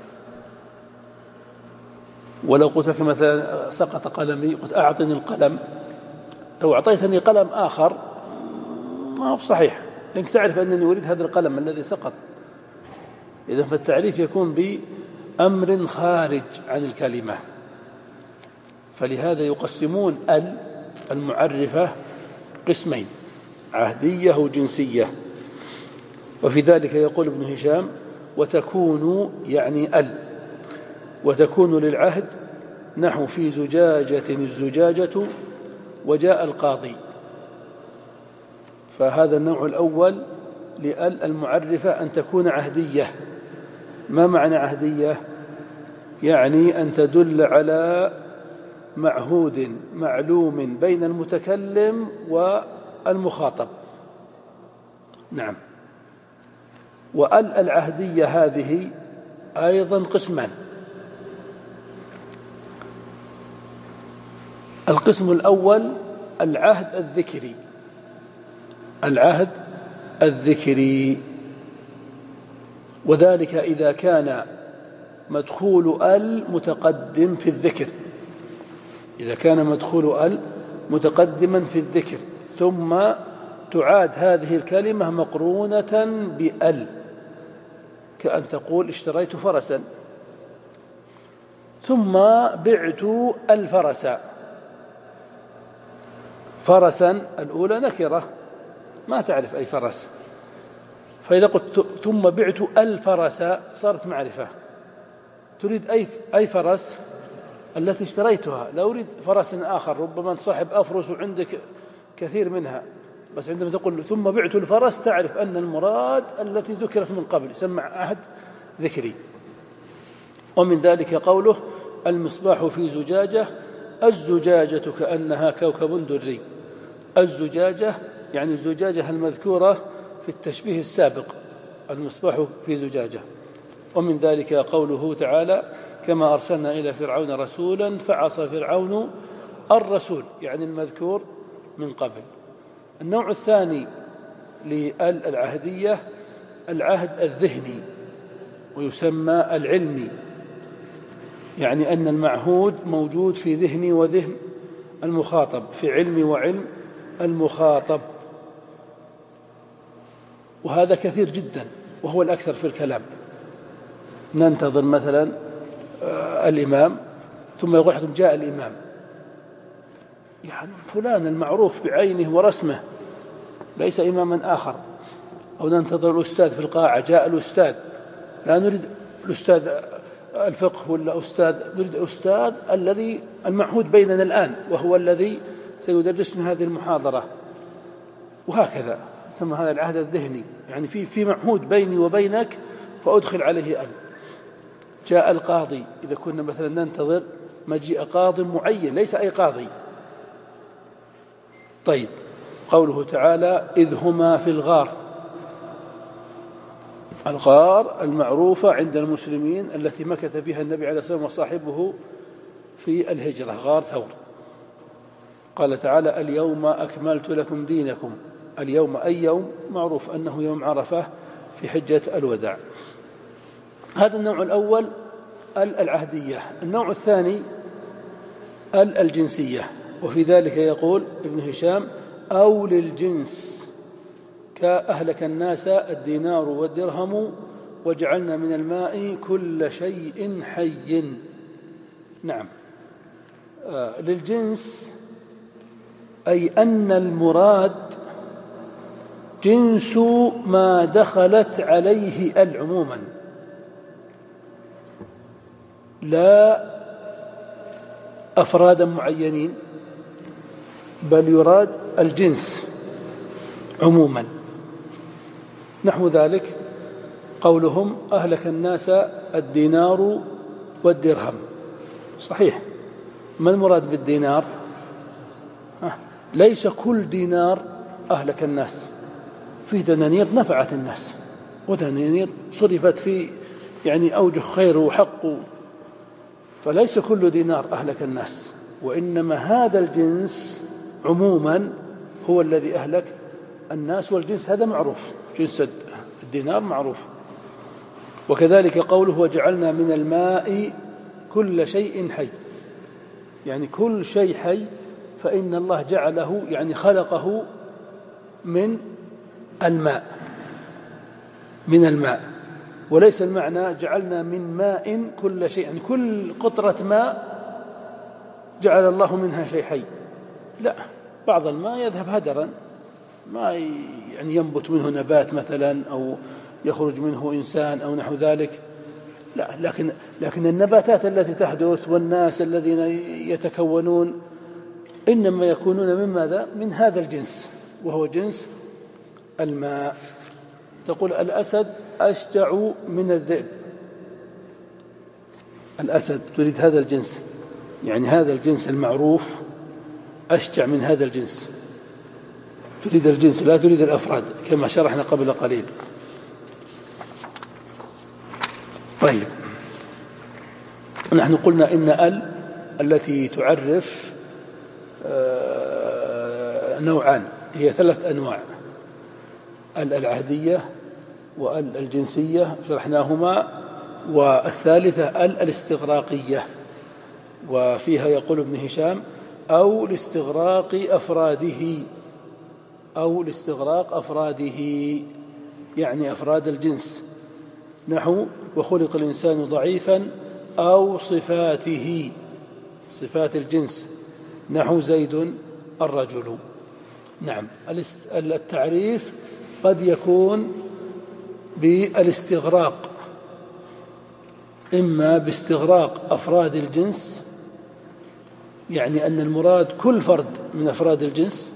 ولو قلت لك مثلا سقط قلمي، قلت أعطني القلم، لو أعطيتني قلم آخر ما هو صحيح، لأنك تعرف أنني أريد هذا القلم الذي سقط. إذن فالتعريف يكون بأمر خارج عن الكلمة. فلهذا يقسمون ال المعرفة قسمين، عهدية وجنسية. وفي ذلك يقول ابن هشام وتكون يعني ال وتكون للعهد نحو في زجاجة الزجاجة وجاء القاضي. فهذا النوع الأول لأل المعرفة أن تكون عهدية. ما معنى عهدية؟ يعني أن تدل على معهود معلوم بين المتكلم والمخاطب. نعم. وأل العهدية هذه أيضا قسمان. القسم الأول العهد الذكري، العهد الذكري، وذلك إذا كان مدخول ال متقدم في الذكر، إذا كان مدخول ال متقدما في الذكر ثم تعاد هذه الكلمة مقرونة بأل، كأن تقول اشتريت فرسا ثم بعت الفرس. فرسا الأولى نكرة ما تعرف أي فرس، فإذا قلت ثم بعت الفرس صارت معرفة، تريد أي أي فرس التي اشتريتها، لا أريد فرس آخر، ربما صاحب أفرس وعندك كثير منها، بس عندما تقول ثم بعت الفرس تعرف أن المراد التي ذكرت من قبل، يسمى عهد ذكري. ومن ذلك قوله المصباح في زجاجة، الزجاجة كأنها كوكب دري. الزجاجة يعني الزجاجة المذكورة في التشبيه السابق، المصباح في زجاجة. ومن ذلك قوله تعالى كما أرسلنا إلى فرعون رسولا فعصى فرعون الرسول، يعني المذكور من قبل. النوع الثاني للعهدية العهد الذهني، ويسمى العلمي، يعني أن المعهود موجود في ذهني وذهن المخاطب، في علمي وعلم المخاطب، وهذا كثير جدا وهو الأكثر في الكلام. ننتظر مثلا الإمام ثم يقول لكم جاء الإمام، يعني فلان المعروف بعينه ورسمه ليس إماما آخر. أو ننتظر الأستاذ في القاعة جاء الأستاذ، لا نريد الأستاذ الفقه ولا أستاذ، نريد أستاذ الذي المعهود بيننا الآن وهو الذي سيدرسنا هذه المحاضرة. وهكذا ثم هذا العهد الذهني، يعني في في معهود بيني وبينك فأدخل عليه أن. جاء القاضي، إذا كنا مثلا ننتظر مجيء قاض معين ليس أي قاضي. طيب قوله تعالى إذ هما في الغار، الغار المعروفة عند المسلمين التي مكث بها النبي عليه الصلاة والسلام وصاحبه في الهجرة، غار ثور. قال تعالى اليوم أكملت لكم دينكم، اليوم أي يوم، معروف أنه يوم عرفة في حجة الوداع. هذا النوع الأول العهدية. النوع الثاني الجنسية، وفي ذلك يقول ابن هشام أو للجنس كأهلك الناس الدينار والدرهم وجعلنا من الماء كل شيء حي. نعم، آه للجنس أي أن المراد جنس ما دخلت عليه العموما، لا أفرادا معينين، بل يراد الجنس عموما. نحو ذلك قولهم أهلك الناس الدينار والدرهم. صحيح، ما المراد بالدينار؟ ليس كل دينار أهلك الناس، فيه دنانير نفعت الناس ودنانير صرفت في يعني أوجه خير وحق، فليس كل دينار أهلك الناس، وإنما هذا الجنس عموما هو الذي أهلك الناس، والجنس هذا معروف، جنس الدينار معروف. وكذلك قوله وجعلنا من الماء كل شيء حي، يعني كل شيء حي فإن الله جعله يعني خلقه من الماء، من الماء، وليس المعنى جعلنا من ماء كل شيء، يعني كل قطرة ماء جعل الله منها شيء حي، لا، بعض الماء يذهب هدرا، ما يعني ينبت منه نبات مثلا أو يخرج منه إنسان أو نحو ذلك، لا، لكن لكن النباتات التي تحدث والناس الذين يتكونون إنما يكونون من ماذا؟ من هذا الجنس، وهو جنس الماء. تقول الأسد أشجع من الذئب، الأسد تريد هذا الجنس، يعني هذا الجنس المعروف أشجع من هذا الجنس، تريد الجنس لا تريد الأفراد كما شرحنا قبل قليل. طيب، نحن قلنا إن ال التي تعرف نوعان، هي ثلاث أنواع، ال العهدية وال الجنسية شرحناهما، والثالثة ال الاستغراقية، وفيها يقول ابن هشام أو لاستغراق أفراده، أو لاستغراق أفراده، يعني أفراد الجنس، نحو وخلق الإنسان ضعيفا، أو صفاته، صفات الجنس، نحو زيد الرجل. نعم، التعريف قد يكون بالاستغراق، إما باستغراق أفراد الجنس، يعني أن المراد كل فرد من أفراد الجنس.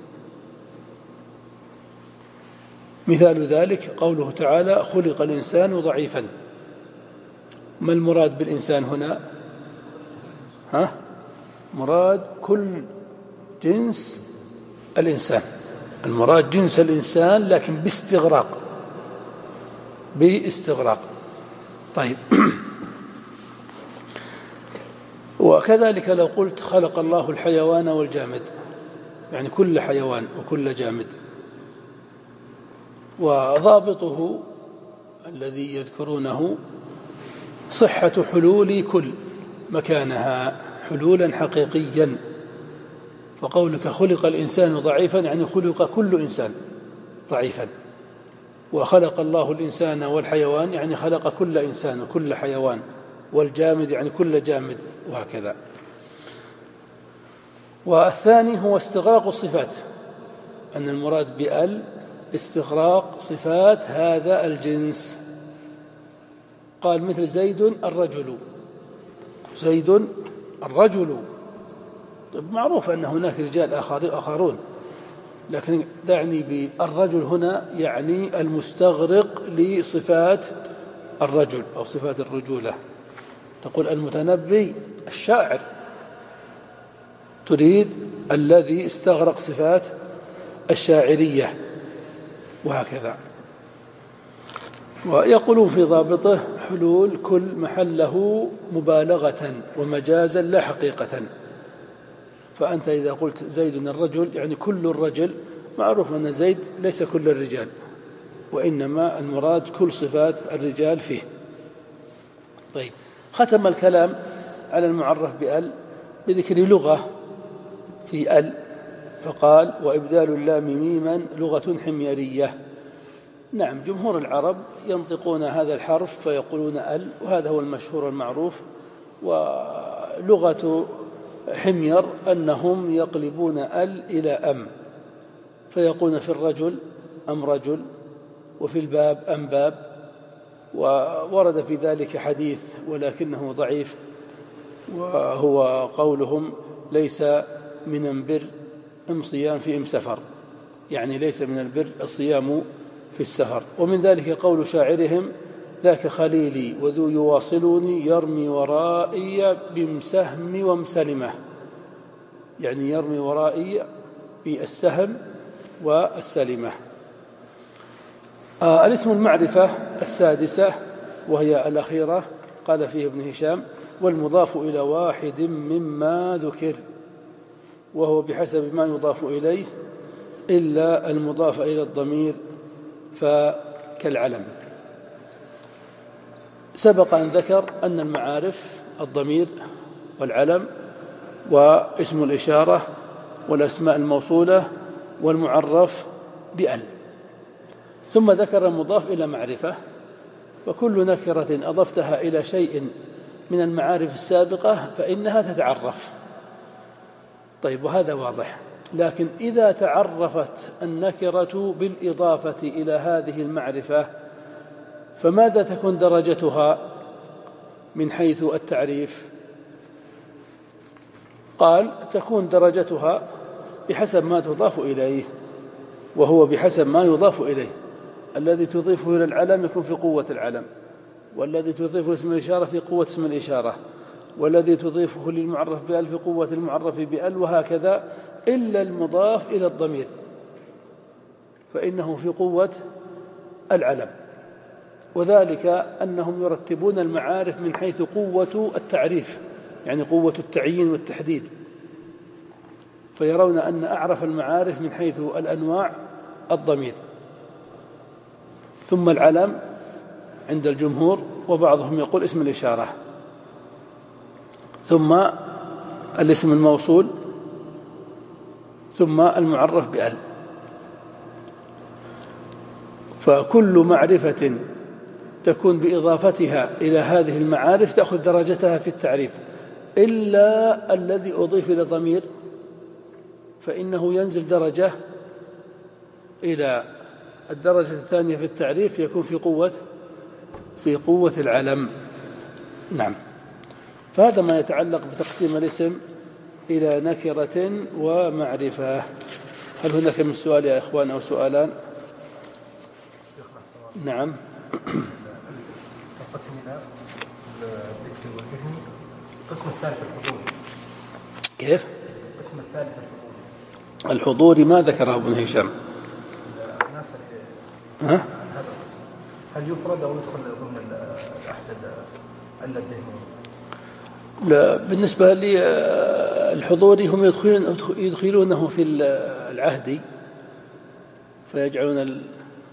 مثال ذلك قوله تعالى خلق الإنسان ضعيفا. ما المراد بالإنسان هنا؟ ها؟ مراد كل جنس الإنسان، المراد جنس الإنسان لكن باستغراق، باستغراق. طيب وكذلك لو قلت خلق الله الحيوان والجامد، يعني كل حيوان وكل جامد، وضابطه الذي يذكرونه صحة حلول كل مكانها حلولا حقيقيا. فقولك خلق الإنسان ضعيفا يعني خلق كل إنسان ضعيفا، وخلق الله الإنسان والحيوان يعني خلق كل إنسان وكل حيوان، والجامد يعني كل جامد، وهكذا. والثاني هو استغراق الصفات، أن المراد بأل استغراق صفات هذا الجنس. قال مثل زيد الرجل، زيد الرجل. طيب معروف أن هناك رجال آخرون، لكن دعني بالرجل هنا يعني المستغرق لصفات الرجل أو صفات الرجولة. تقول المتنبي الشاعر، تريد الذي استغرق صفات الشاعرية، وهكذا. ويقولون في ضابطه حلول كل محله مبالغة ومجازا لا حقيقة. فأنت إذا قلت زيد الرجل يعني كل الرجل، معروف أن زيد ليس كل الرجال، وإنما المراد كل صفات الرجال فيه. طيب، ختم الكلام على المعرف بأل بذكر لغة في أل، فقال وإبدال اللام ميما لغة حميرية. نعم، جمهور العرب ينطقون هذا الحرف فيقولون أل، وهذا هو المشهور المعروف. ولغة حمير أنهم يقلبون أل إلى أم، فيقولون في الرجل أم رجل، وفي الباب أم باب. وورد في ذلك حديث ولكنه ضعيف، وهو قولهم ليس من البر ام صيام في ام سفر، يعني ليس من البر الصيام في السفر. ومن ذلك قول شاعرهم ذاك خليلي وذو يواصلني يرمي ورائي بمسهم ومسلمة، يعني يرمي ورائي بالسهم والسلمة. آه الاسم المعرفة السادسة وهي الأخيرة قال فيه ابن هشام والمضاف إلى واحد مما ذكر، وهو بحسب ما يضاف إليه إلا المضاف إلى الضمير فكالعلم. سبق أن ذكر أن المعارف الضمير والعلم واسم الإشارة والأسماء الموصولة والمعرف بأل، ثم ذكر المضاف إلى معرفة، وكل نكرة أضفتها إلى شيء من المعارف السابقة فإنها تتعرف. طيب، وهذا واضح. لكن إذا تعرفت النكرة بالإضافة إلى هذه المعرفة فماذا تكون درجتها من حيث التعريف؟ قال تكون درجتها بحسب ما تضاف إليه، وهو بحسب ما يضاف إليه. الذي تضيفه إلى العلم يكون في قوة العلم، والذي تضيفه اسم الإشارة في قوة اسم الإشارة، والذي تضيفه للمعرف بأل في قوة المعرف بأل، وهكذا، إلا المضاف إلى الضمير فإنه في قوة العلم. وذلك أنهم يرتبون المعارف من حيث قوة التعريف، يعني قوة التعيين والتحديد، فيرون أن أعرف المعارف من حيث الأنواع الضمير، ثم العلم عند الجمهور، وبعضهم يقول اسم الإشارة، ثم الاسم الموصول، ثم المعرف بأل. فكل معرفة تكون بإضافتها إلى هذه المعارف تأخذ درجتها في التعريف، إلا الذي أضيف إلى ضمير فإنه ينزل درجة إلى الدرجة الثانية في التعريف، يكون في قوة في قوة العلم. نعم. فهذا ما يتعلق بتقسيم الاسم إلى نكرة ومعرفة. هل هناك من سؤال يا إخوان أو سؤالان؟ نعم. القسم إلى الذكر والفهم. القسم الثالث الحضور. كيف؟ القسم الثالث الحضور. الحضور ما ذكره ابن هشام. الناس ها؟ هذا القسم هل يفرد أو يدخل ضمن الأحد الذهني؟ لا، بالنسبة للحضور هم يدخلون يدخلونه في العهد، فيجعلون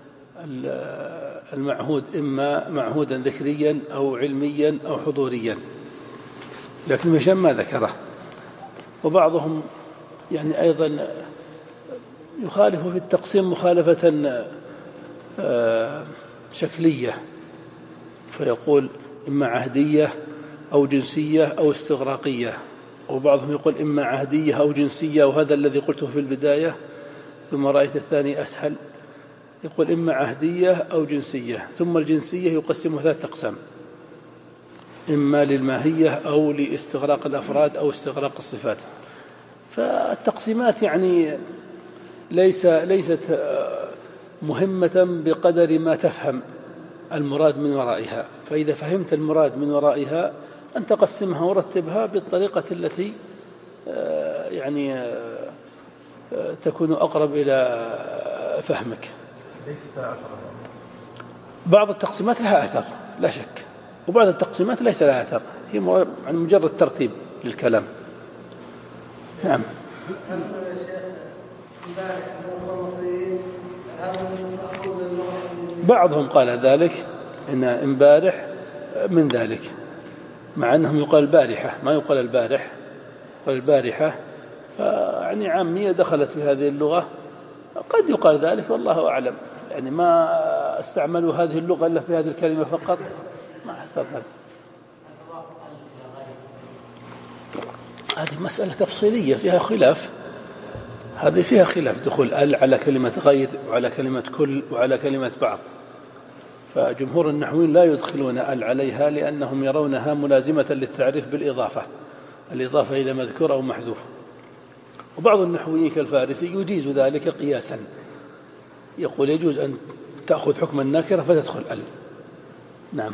المعهود إما معهودا ذكريا أو علميا أو حضوريا، لكن هشام ما ذكره. وبعضهم يعني أيضا يخالف في التقسيم مخالفة شكلية، فيقول إما عهدية أو جنسية أو استغراقية، وبعضهم يقول إما عهدية أو جنسية، وهذا الذي قلته في البداية، ثم رأيت الثاني أسهل، يقول إما عهدية أو جنسية، ثم الجنسية يقسمها ثلاث أقسام، إما للماهية أو لاستغراق الأفراد أو استغراق الصفات. فالتقسيمات يعني ليس ليست مهمة بقدر ما تفهم المراد من ورائها، فإذا فهمت المراد من ورائها أن تقسمها ورتبها بالطريقة التي يعني تكون أقرب إلى فهمك. بعض التقسيمات لها أثر لا شك، وبعض التقسيمات ليس لها أثر، هي مجرد ترتيب للكلام. نعم. بعضهم قال ذلك، إن امبارح من ذلك، مع أنهم يقال البارحة ما يقال البارح، يقال البارحة، فيعني عامية دخلت في هذه اللغة، قد يقال ذلك والله أعلم، يعني ما استعملوا هذه اللغة إلا في هذه الكلمة فقط، ما حصل ذلك. هذه مسألة تفصيلية فيها خلاف، هذه فيها خلاف دخول ال على كلمة غير وعلى كلمة كل وعلى كلمة بعض، فجمهور النحويين لا يدخلون ال عليها لأنهم يرونها ملازمة للتعريف بالإضافة، الإضافة إلى مذكور أو محذوف. وبعض النحويين كالفارسي يجيز ذلك قياسا، يقول يجوز أن تأخذ حكم النكرة فتدخل ال. نعم.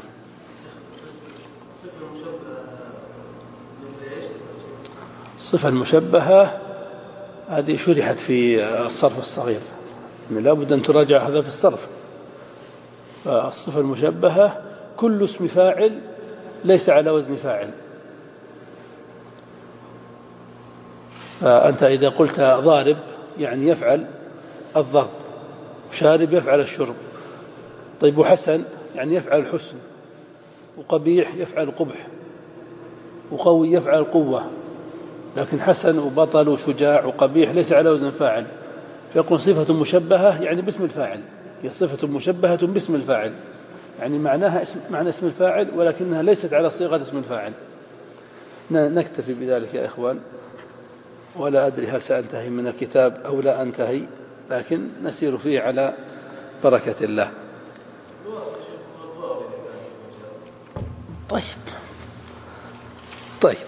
الصفة المشبهة هذه شرحت في الصرف الصغير، يعني لا بد أن تراجع هذا في الصرف. فالصفة المشبهة كل اسم فاعل ليس على وزن فاعل. فأنت إذا قلت ضارب يعني يفعل الضرب، وشارب يفعل الشرب، طيب وحسن يعني يفعل الحسن، وقبيح يفعل القبح، وقوي يفعل القوة، لكن حسن وبطل وشجاع وقبيح ليس على وزن فاعل، فيكون صفة مشبهة يعني باسم الفاعل، هي صفة مشبهة باسم الفاعل، يعني معناها اسم معنى اسم الفاعل ولكنها ليست على صيغة اسم الفاعل. نكتفي بذلك يا إخوان، ولا أدري هل سأنتهي من الكتاب أو لا أنتهي، لكن نسير فيه على بركة الله. طيب طيب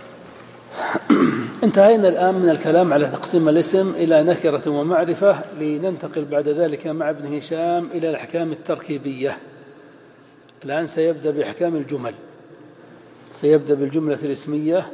انتهينا الآن من الكلام على تقسيم الاسم إلى نكرة ومعرفة، لننتقل بعد ذلك مع ابن هشام إلى الأحكام التركيبية. الآن سيبدأ بأحكام الجمل، سيبدأ بالجملة الاسمية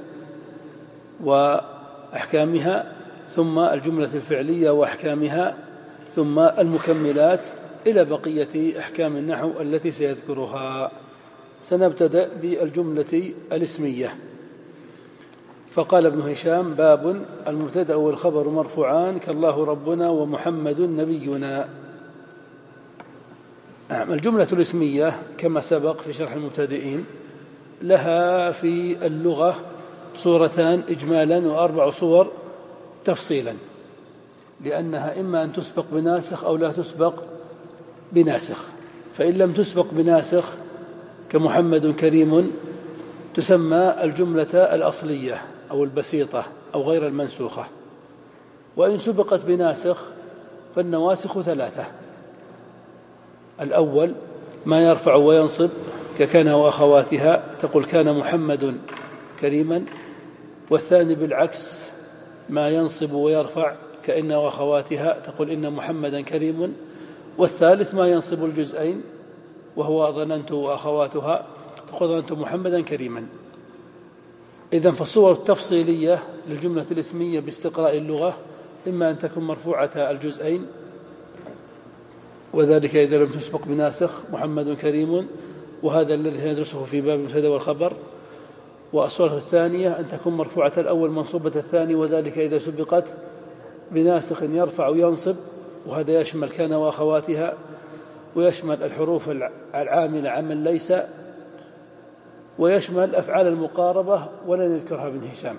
وأحكامها، ثم الجملة الفعلية وأحكامها، ثم المكملات، إلى بقية أحكام النحو التي سيذكرها. سنبتدأ بالجملة الاسمية. فقال ابن هشام: باب المبتدأ والخبر مرفوعان كالله ربنا ومحمد نبينا. الجملة الاسمية كما سبق في شرح المبتدئين لها في اللغة صورتان إجمالا وأربع صور تفصيلا، لأنها إما أن تسبق بناسخ أو لا تسبق بناسخ، فإن لم تسبق بناسخ كمحمد كريم تسمى الجملة الأصلية أو البسيطة أو غير المنسوخة. وإن سبقت بناسخ فالنواسخ ثلاثة: الأول ما يرفع وينصب ككان وأخواتها، تقول كان محمد كريما. والثاني بالعكس ما ينصب ويرفع كإن وأخواتها، تقول إن محمدا كريم. والثالث ما ينصب الجزئين وهو ظننت وأخواتها، تقول ظننت محمدا كريما. إذن فالصور التفصيلية للجملة الاسمية باستقراء اللغة إما أن تكون مرفوعة الجزئين، وذلك إذا لم تسبق بناسخ محمد كريم، وهذا الذي ندرسه في باب المبتدأ والخبر. والصورة الثانية أن تكون مرفوعة الأول منصوبة الثاني، وذلك إذا سبقت بناسخ يرفع وينصب، وهذا يشمل كان وأخواتها، ويشمل الحروف العاملة عمن ليس، ويشمل أفعال المقاربة ولن يذكرها ابن هشام.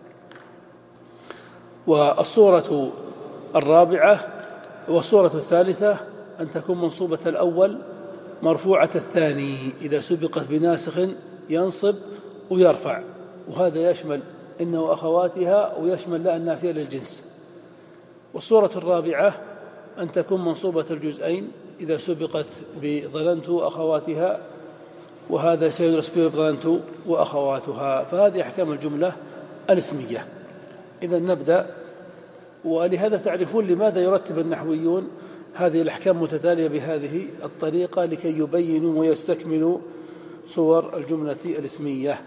والصورة الرابعة والصورة الثالثة أن تكون منصوبة الأول مرفوعة الثاني إذا سبقت بناسخ ينصب ويرفع، وهذا يشمل إنه وأخواتها ويشمل لا النافية للجنس. والصورة الرابعة أن تكون منصوبة الجزئين إذا سبقت بظننت أخواتها، وهذا سيدرس فيه ظننت وأخواتها. فهذه أحكام الجملة الاسمية. إذا نبدأ. ولهذا تعرفون لماذا يرتب النحويون هذه الأحكام متتالية بهذه الطريقة، لكي يبينوا ويستكملوا صور الجملة الاسمية.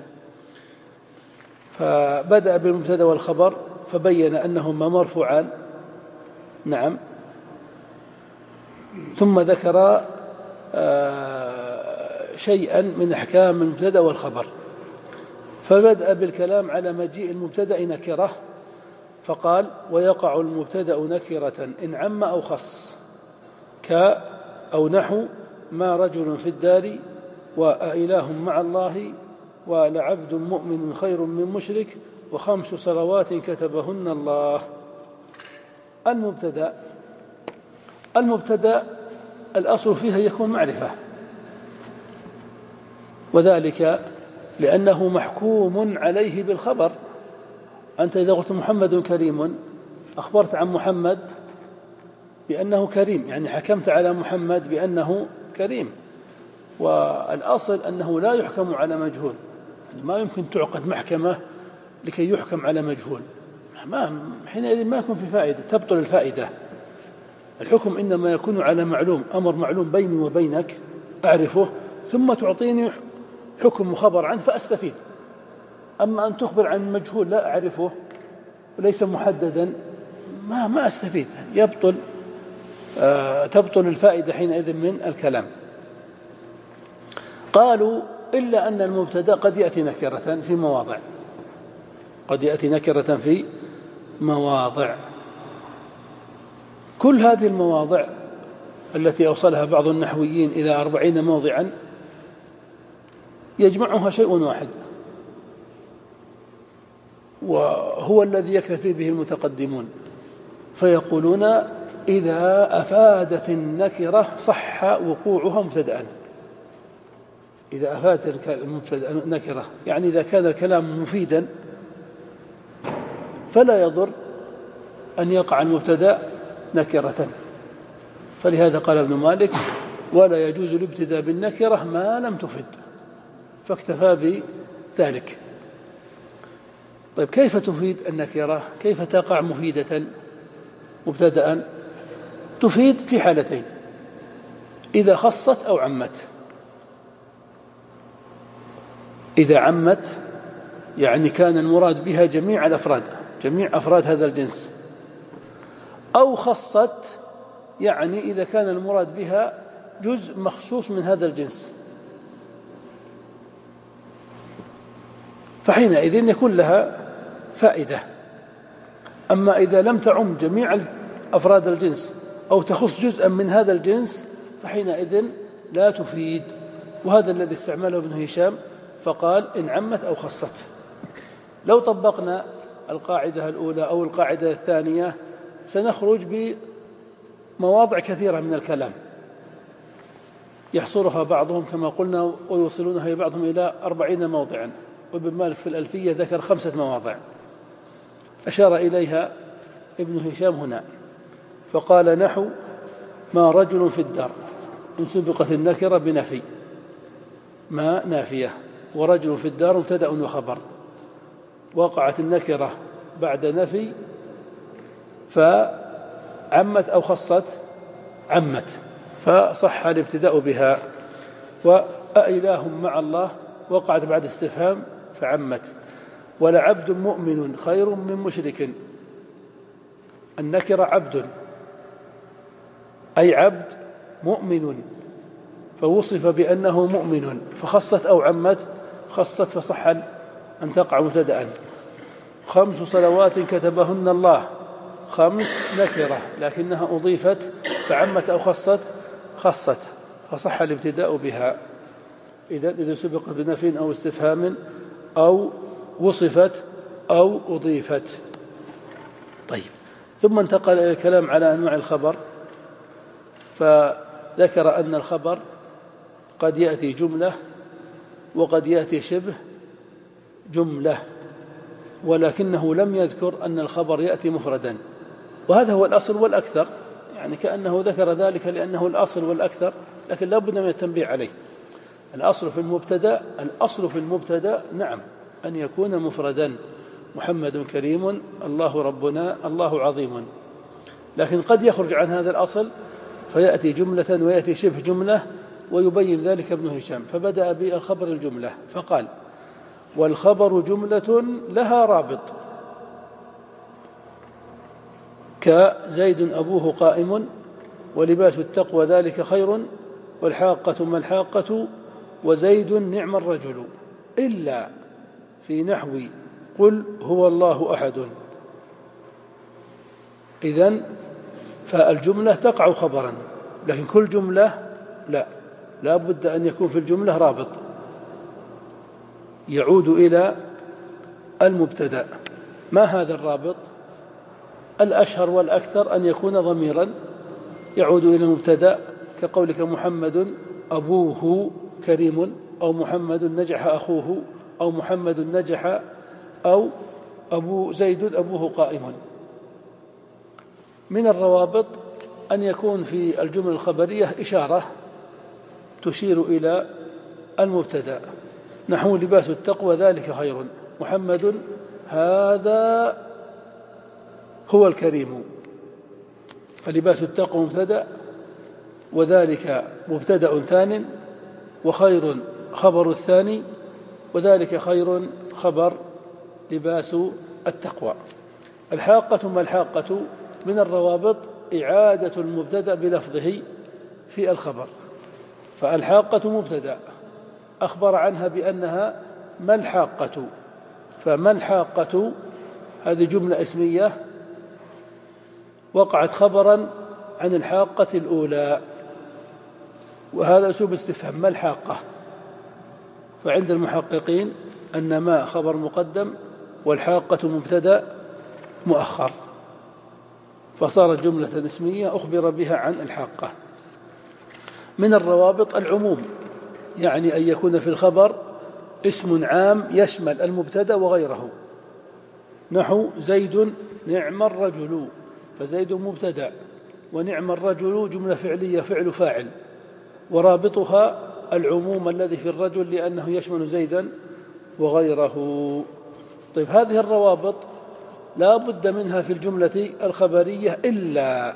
فبدأ بالمبتدأ والخبر فبين أنهما مرفوعان، نعم، ثم ذكر شيئا من أحكام المبتدأ والخبر. فبدأ بالكلام على مجيء المبتدأ نكرة، فقال: ويقع المبتدأ نكرة إن عم أو خص، ك أو نحو ما رجل في الدار، وأإله مع الله، ولعبد مؤمن خير من مشرك، وخمس صلوات كتبهن الله. المبتدأ المبتدأ الأصل فيها يكون معرفة، وذلك لأنه محكوم عليه بالخبر. أنت إذا قلت محمد كريم أخبرت عن محمد بأنه كريم، يعني حكمت على محمد بأنه كريم. والأصل أنه لا يحكم على مجهول، ما يمكن تعقد محكمة لكي يحكم على مجهول، ما حينئذ ما يكون في فائدة، تبطل الفائدة. الحكم إنما يكون على معلوم، أمر معلوم بيني وبينك أعرفه، ثم تعطيني حكم وخبر عنه فأستفيد. أما أن تخبر عن مجهول لا أعرفه وليس محددا، ما ما أستفيد، يبطل آه تبطل الفائدة حينئذ من الكلام. قالوا: إلا أن المبتدأ قد يأتي نكرة في مواضع، قد يأتي نكرة في مواضع. كل هذه المواضع التي أوصلها بعض النحويين إلى أربعين موضعا يجمعها شيء واحد، وهو الذي يكتفي به المتقدمون، فيقولون: إذا أفادت النكرة صح وقوعها مبتدأ. إذا أفادت النكرة يعني إذا كان الكلام مفيدا فلا يضر أن يقع المبتدأ نكرة. فلهذا قال ابن مالك: ولا يجوز الابتداء بالنكرة ما لم تفد، فاكتفى بذلك. طيب، كيف تفيد النكرة؟ كيف تقع مفيدة مبتدأ؟ تفيد في حالتين: إذا خصت أو عمت. إذا عمت يعني كان المراد بها جميع الأفراد، جميع أفراد هذا الجنس. أو خصت يعني إذا كان المراد بها جزء مخصوص من هذا الجنس، فحينئذ يكون لها فائدة. أما إذا لم تعم جميع أفراد الجنس أو تخص جزءا من هذا الجنس فحينئذ لا تفيد. وهذا الذي استعمله ابن هشام، فقال: إن عمت أو خصت. لو طبقنا القاعدة الأولى أو القاعدة الثانية سنخرج بمواضع كثيرة من الكلام، يحصرها بعضهم كما قلنا ويوصلونها إلى بعضهم إلى أربعين موضعا، وابن مالك في الألفية ذكر خمسة مواضع أشار إليها ابن هشام هنا، فقال نحو ما رجل في الدار، إن سبقت النكرة بنفي، ما نافية، ورجل في الدار مبتدأ وخبر، وقعت النكرة بعد نفي فعمت أو خصت، عمت، فصح الابتداء بها. وأإله مع الله وقعت بعد استفهام فعمت. ولعبد مؤمن خير من مشرك، النكرة عبد أي عبد مؤمن، فوصف بأنه مؤمن فخصت أو عمت، خصت فصح أن تقع مبتدأ. خمس صلوات كتبهن الله، خمس نكرة لكنها أضيفت فعمت أو خصت، خصت فصح الابتداء بها. إذا إذا سبقت بنفي أو استفهام أو وصفت أو أضيفت. طيب، ثم انتقل إلى الكلام على أنواع الخبر، فذكر أن الخبر قد يأتي جملة وقد يأتي شبه جملة، ولكنه لم يذكر أن الخبر يأتي مفردا، وهذا هو الأصل والأكثر، يعني كأنه ذكر ذلك لأنه الأصل والأكثر، لكن لا بد من التنبيه عليه. الأصل في المبتدأ الأصل في المبتدأ نعم أن يكون مفردا، محمد كريم، الله ربنا، الله عظيم، لكن قد يخرج عن هذا الأصل فيأتي جملة ويأتي شبه جملة، ويبين ذلك ابن هشام، فبدأ بالخبر الجملة فقال والخبر جملة لها رابط، كزيد أبوه قائم، ولباس التقوى ذلك خير، والحاقة ما الحاقة، وزيد نعم الرجل، إلا في نحو قل هو الله أحد. إذن فالجملة تقع خبرا، لكن كل جملة لا، لا بد أن يكون في الجملة رابط يعود إلى المبتدأ. ما هذا الرابط؟ الأشهر والأكثر أن يكون ضميرا يعود إلى المبتدأ، كقولك محمد أبوه كريم، أو محمد نجح أخوه، أو محمد نجح، أو أبو زيد أبوه قائم. من الروابط أن يكون في الجملة الخبرية إشارة تشير إلى المبتدأ، نحو لباس التقوى ذلك خير، محمد هذا هو الكريم، فلباس التقوى مبتدأ، وذلك مبتدأ ثان، وخير خبر الثاني، وذلك خير خبر لباس التقوى. الحاقة ما الحاقة؟ من الروابط إعادة المبتدأ بلفظه في الخبر، فالحاقة مبتدأ أخبر عنها بأنها ما الحاقة، فما الحاقة هذه جملة اسمية وقعت خبرا عن الحاقة الأولى، وهذا أسلوب استفهام، ما الحاقة؟ فعند المحققين أن ما خبر مقدم والحاقة مبتدأ مؤخر، فصارت جملة اسمية أخبر بها عن الحاقة. من الروابط العموم، يعني أن يكون في الخبر اسم عام يشمل المبتدأ وغيره، نحو زيد نعم الرجل، فزيد مبتدأ، ونعم الرجل جملة فعلية فعل فاعل، ورابطها العموم الذي في الرجل لأنه يشمل زيدا وغيره. طيب، هذه الروابط لا بد منها في الجملة الخبرية، إلا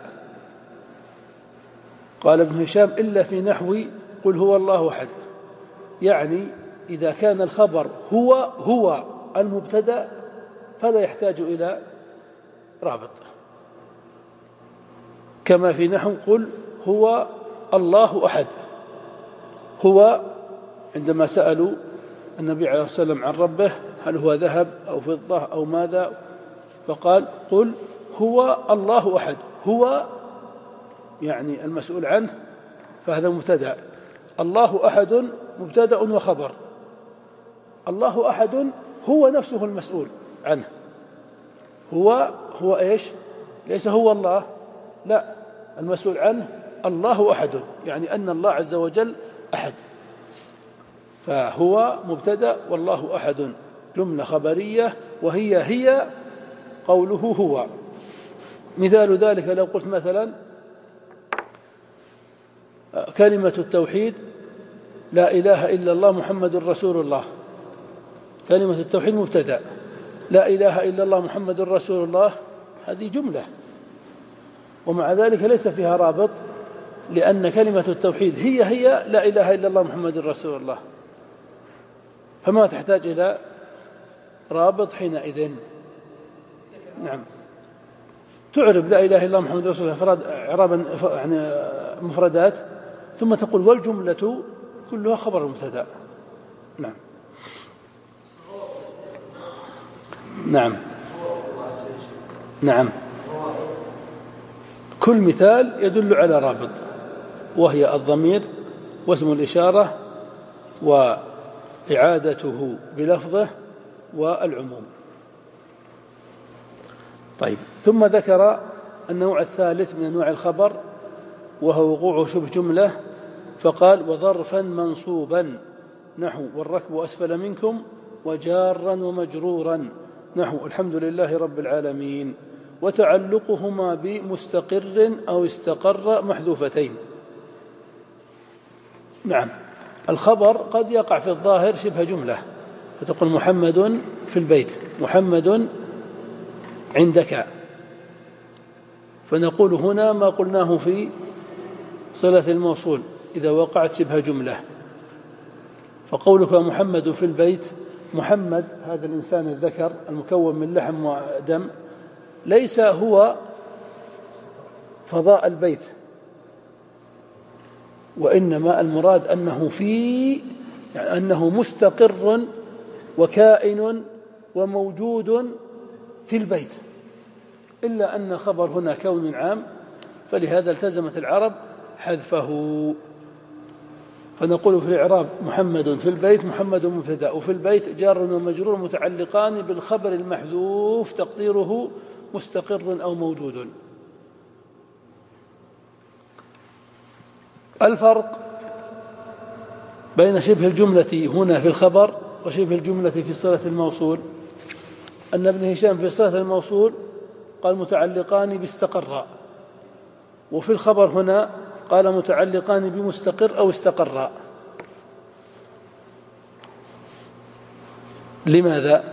قال ابن هشام إلا في نحو قل هو الله أحد، يعني إذا كان الخبر هو هو المبتدأ فلا يحتاج إلى رابط، كما في نحو قل هو الله أحد. هو عندما سألوا النبي عليه الصلاة والسلام عن ربه هل هو ذهب أو فضة أو ماذا، فقال قل هو الله أحد، هو يعني المسؤول عنه، فهذا مبتدأ، الله أحد مبتدأ وخبر، الله أحد هو نفسه المسؤول عنه، هو هو إيش؟ ليس هو الله، لا، المسؤول عنه الله أحد، يعني أن الله عز وجل أحد، فهو مبتدأ والله أحد جملة خبرية، وهي هي قوله هو. مثال ذلك لو قلت مثلا كلمة التوحيد لا إله إلا الله محمد رسول الله، كلمة التوحيد مبتدأ، لا إله إلا الله محمد رسول الله هذه جملة، ومع ذلك ليس فيها رابط، لأن كلمة التوحيد هي هي لا إله إلا الله محمد رسول الله، فما تحتاج إلى رابط حينئذ. نعم، تعرب لا إله إلا الله محمد رسول الله إفراد إعرابا يعني مفردات، ثم تقول والجملة كلها خبر مبتدأ. نعم نعم نعم كل مثال يدل على رابط، وهي الضمير واسم الإشارة وإعادته بلفظه والعموم. طيب، ثم ذكر النوع الثالث من أنواع الخبر وهو وقوع شبه جملة، فقال وظرفا منصوبا نحو والركب أسفل منكم، وجارا ومجرورا نحو الحمد لله رب العالمين، وتعلقهما بمستقر أو استقر محذوفتين. نعم، الخبر قد يقع في الظاهر شبه جملة، فتقول محمد في البيت، محمد عندك، فنقول هنا ما قلناه في صلة الموصول إذا وقعت شبه جملة. فقولك محمد في البيت، محمد هذا الإنسان الذكر المكون من لحم ودم ليس هو فضاء البيت، وإنما المراد أنه في يعني أنه مستقر وكائن وموجود في البيت، إلا أن الخبر هنا كون عام، فلهذا التزمت العرب حذفه. فنقول في الإعراب محمد في البيت، محمد مبتدأ، وفي البيت جار ومجرور متعلقان بالخبر المحذوف تقديره مستقر أو موجود. الفرق بين شبه الجملة هنا في الخبر وشبه الجملة في صلة الموصول أن ابن هشام في صلة الموصول قال متعلقان باستقر، وفي الخبر هنا قال متعلقان بمستقر أو استقر. لماذا؟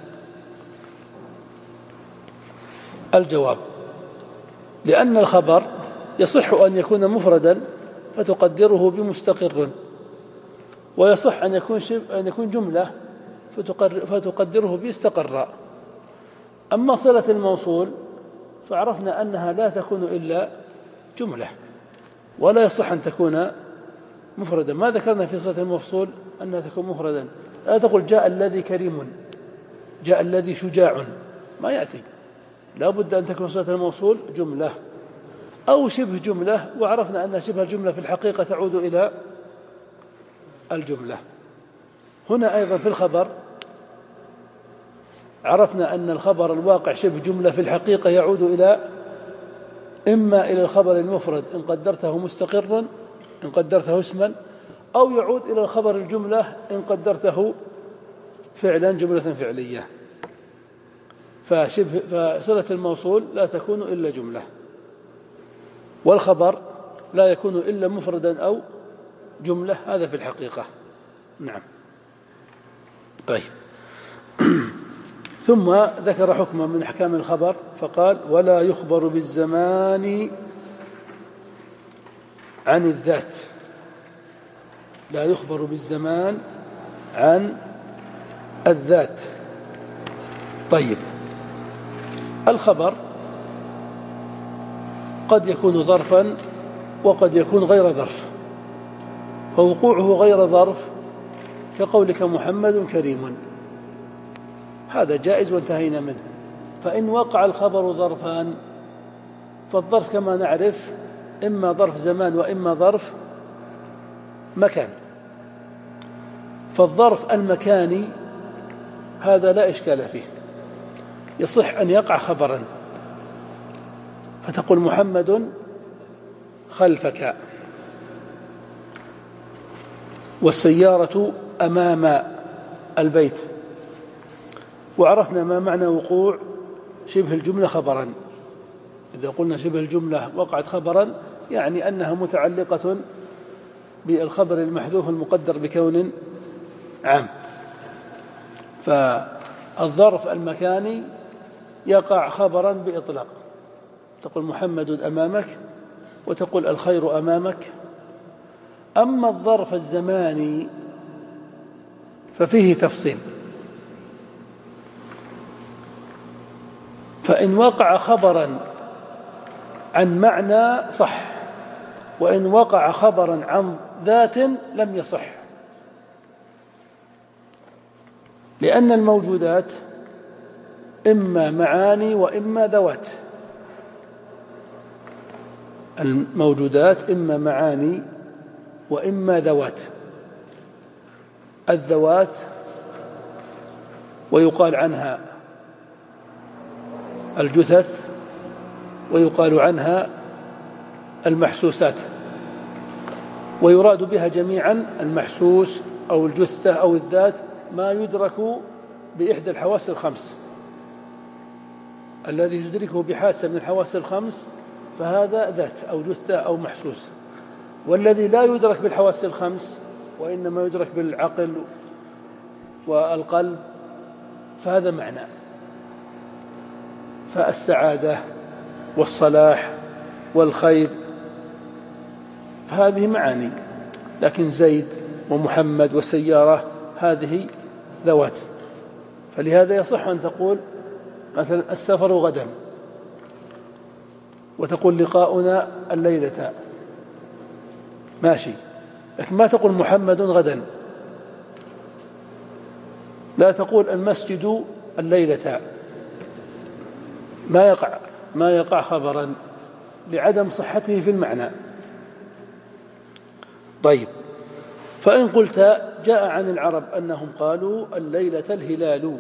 الجواب لأن الخبر يصح أن يكون مفردا فتقدره بمستقر، ويصح أن يكون أن يكون جملة فتقدره باستقر. أما صلة الموصول فعرفنا أنها لا تكون إلا جملة، ولا يصح أن تكون مفردا. ما ذكرنا في صلة الموصول أنها تكون مفردا، لا تقول جاء الذي كريم، جاء الذي شجاع، ما يأتي، لا بد أن تكون صلة الموصول جملة أو شبه جملة، وعرفنا أن شبه الجملة في الحقيقة تعود إلى الجملة. هنا أيضا في الخبر عرفنا أن الخبر الواقع شبه جملة في الحقيقة يعود إلى إما إلى الخبر المفرد إن قدرته مستقرا إن قدرته اسما، أو يعود إلى الخبر الجملة إن قدرته فعلا جملة فعلية. فشبه فصلة الموصول لا تكون إلا جملة، والخبر لا يكون إلا مفردا أو جملة، هذا في الحقيقة. نعم. طيب، ثم ذكر حكما من أحكام الخبر فقال ولا يخبر بالزمان عن الذات، لا يخبر بالزمان عن الذات. طيب، الخبر قد يكون ظرفا وقد يكون غير ظرف، فوقوعه غير ظرف كقولك محمد كريم، هذا جائز وانتهينا منه. فإن وقع الخبر ظرفان، فالظرف كما نعرف إما ظرف زمان وإما ظرف مكان. فالظرف المكاني هذا لا إشكال فيه، يصح أن يقع خبرا، فتقول محمد خلفك، والسيارة أمام البيت. وعرفنا ما معنى وقوع شبه الجملة خبرا. إذا قلنا شبه الجملة وقعت خبرا يعني أنها متعلقة بالخبر المحذوف المقدر بكون عام. فالظرف المكاني يقع خبرا بإطلاق، تقول محمد أمامك وتقول الخير أمامك. أما الظرف الزماني ففيه تفصيل، فإن وقع خبرا عن معنى صح، وإن وقع خبرا عن ذات لم يصح، لأن الموجودات إما معاني وإما ذوات. الموجودات إما معاني وإما ذوات. الذوات ويقال عنها الجثث، ويقال عنها المحسوسات، ويراد بها جميعا المحسوس أو الجثة أو الذات ما يدرك بإحدى الحواس الخمس. الذي تدركه بحاسة من الحواس الخمس فهذا ذات أو جثة أو محسوس، والذي لا يدرك بالحواس الخمس وإنما يدرك بالعقل والقلب فهذا معنى. فالسعادة والصلاح والخير فهذه معاني، لكن زيد ومحمد والسيارة هذه ذوات. فلهذا يصح أن تقول مثلا السفر غدا، وتقول لقاؤنا الليلة، ماشي، لكن ما تقول محمد غدا، لا تقول المسجد الليلة، ما يقع ما يقع خبرا لعدم صحته في المعنى. طيب، فإن قلت جاء عن العرب أنهم قالوا الليلة الهلال،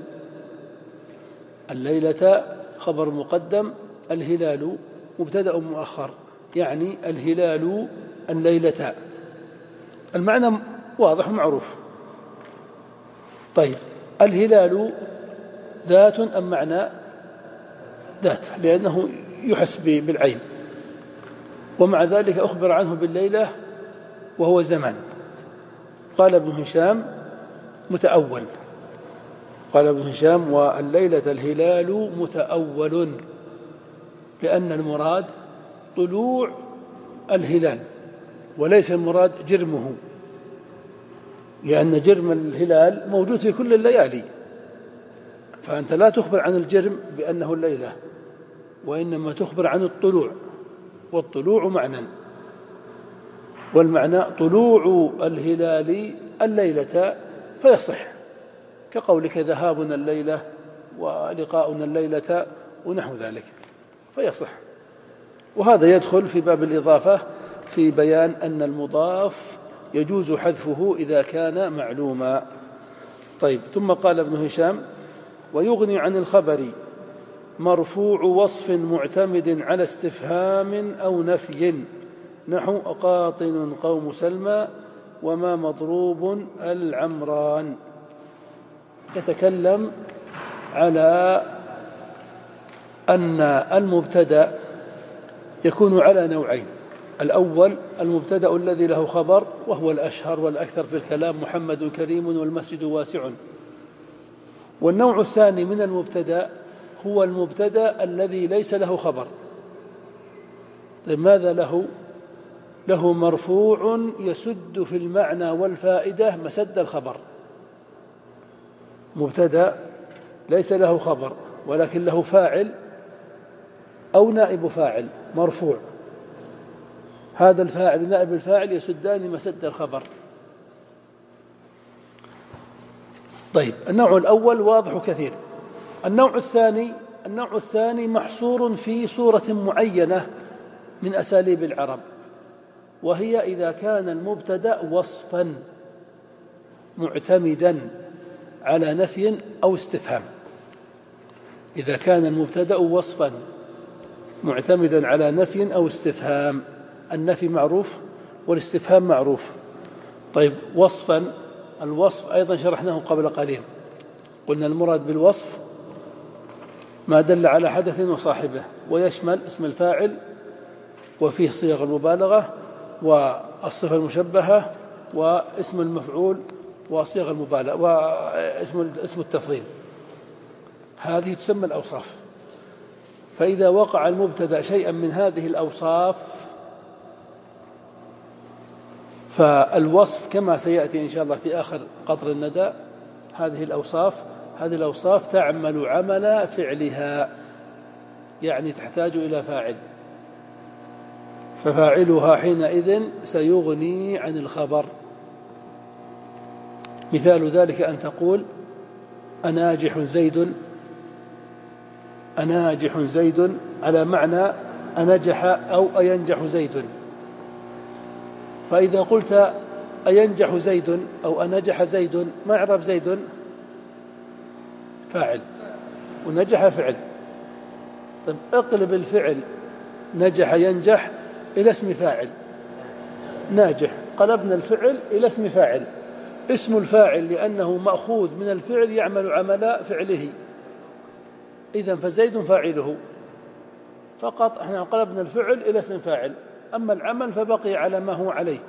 الليلة خبر مقدم، الهلال مبتدأ مؤخر، يعني الهلال الليلة، المعنى واضح ومعروف. طيب، الهلال ذات أم معنى؟ ذات، لأنه يحس بالعين، ومع ذلك أخبر عنه بالليلة وهو زمان. قال ابن هشام متأول، قال ابن هشام والليلة الهلال متأول، لأن المراد طلوع الهلال وليس المراد جرمه، لأن جرم الهلال موجود في كل الليالي، فأنت لا تخبر عن الجرم بأنه الليلة، وإنما تخبر عن الطلوع، والطلوع معنى، والمعنى طلوع الهلال الليلة فيصح، كقولك ذهابنا الليلة ولقاؤنا الليلة ونحو ذلك فيصح. وهذا يدخل في باب الإضافة في بيان أن المضاف يجوز حذفه إذا كان معلوما. طيب، ثم قال ابن هشام ويغني عن الخبر مرفوع وصف معتمد على استفهام أو نفي، نحو قاطن قوم سلمى وما مضروب العمران. يتكلم على أن المبتدأ يكون على نوعين: الأول المبتدأ الذي له خبر وهو الأشهر والأكثر في الكلام، محمد كريم والمسجد واسع. والنوع الثاني من المبتدأ هو المبتدأ الذي ليس له خبر. طيب، ماذا له؟ له مرفوع يسد في المعنى والفائدة مسد الخبر. مبتدأ ليس له خبر ولكن له فاعل أو نائب فاعل مرفوع، هذا الفاعل نائب الفاعل يسدان مسد الخبر. طيب، النوع الأول واضح كثير. النوع الثاني النوع الثاني محصور في صورة معينة من أساليب العرب، وهي إذا كان المبتدأ وصفا معتمدا على نفي أو استفهام. إذا كان المبتدأ وصفا معتمدا على نفي أو استفهام، النفي معروف والاستفهام معروف. طيب وصفا، الوصف أيضا شرحناه قبل قليل، قلنا المراد بالوصف ما دل على حدث وصاحبه، ويشمل اسم الفاعل وفيه صيغ المبالغة والصفة المشبهة واسم المفعول وصيغ المبالغة واسم اسم التفضيل، هذه تسمى الأوصاف. فإذا وقع المبتدأ شيئا من هذه الأوصاف فالوصف كما سيأتي إن شاء الله في آخر قطر الندى، هذه الأوصاف هذه الأوصاف تعمل عمل فعلها، يعني تحتاج إلى فاعل، ففاعلها حينئذ سيغني عن الخبر. مثال ذلك أن تقول أناجح زيد، أناجح زيد على معنى أنجح أو أينجح زيد. فإذا قلت أينجح زيد أو أنجح زيد، ما إعراب زيد؟ فاعل، ونجح فعل. طيب اقلب الفعل نجح ينجح إلى اسم فاعل، ناجح، قلبنا الفعل إلى اسم فاعل، اسم الفاعل لأنه مأخوذ من الفعل يعمل عمل فعله، إذن فزيد فاعله فقط، احنا قلبنا الفعل إلى اسم فاعل، أما العمل فبقي على ما هو عليه.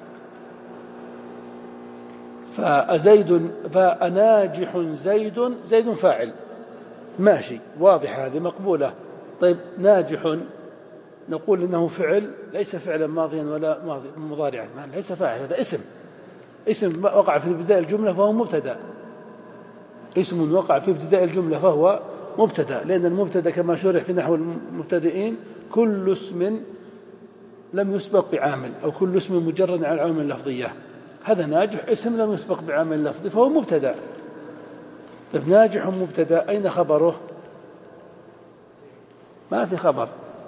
فزيد فأناجح زيد، زيد فاعل ماشي، واضح، هذه مقبولة. طيب ناجح نقول إنه فعل، ليس فعلا ماضيا ولا ماضي مضارعا، ليس فاعل، هذا اسم، اسم وقع في ابتداء الجملة فهو مبتدأ، اسم وقع في ابتداء الجملة فهو مبتدأ، لأن المبتدأ كما شرح في نحو المبتدئين كل اسم لم يسبق بعامل، أو كل اسم مجرد عن العوامل اللفظية. هذا ناجح اسم لم يسبق بعامل لفظي فهو مبتدأ. طيب ناجح مبتدأ، أين خبره؟ ما في خبر،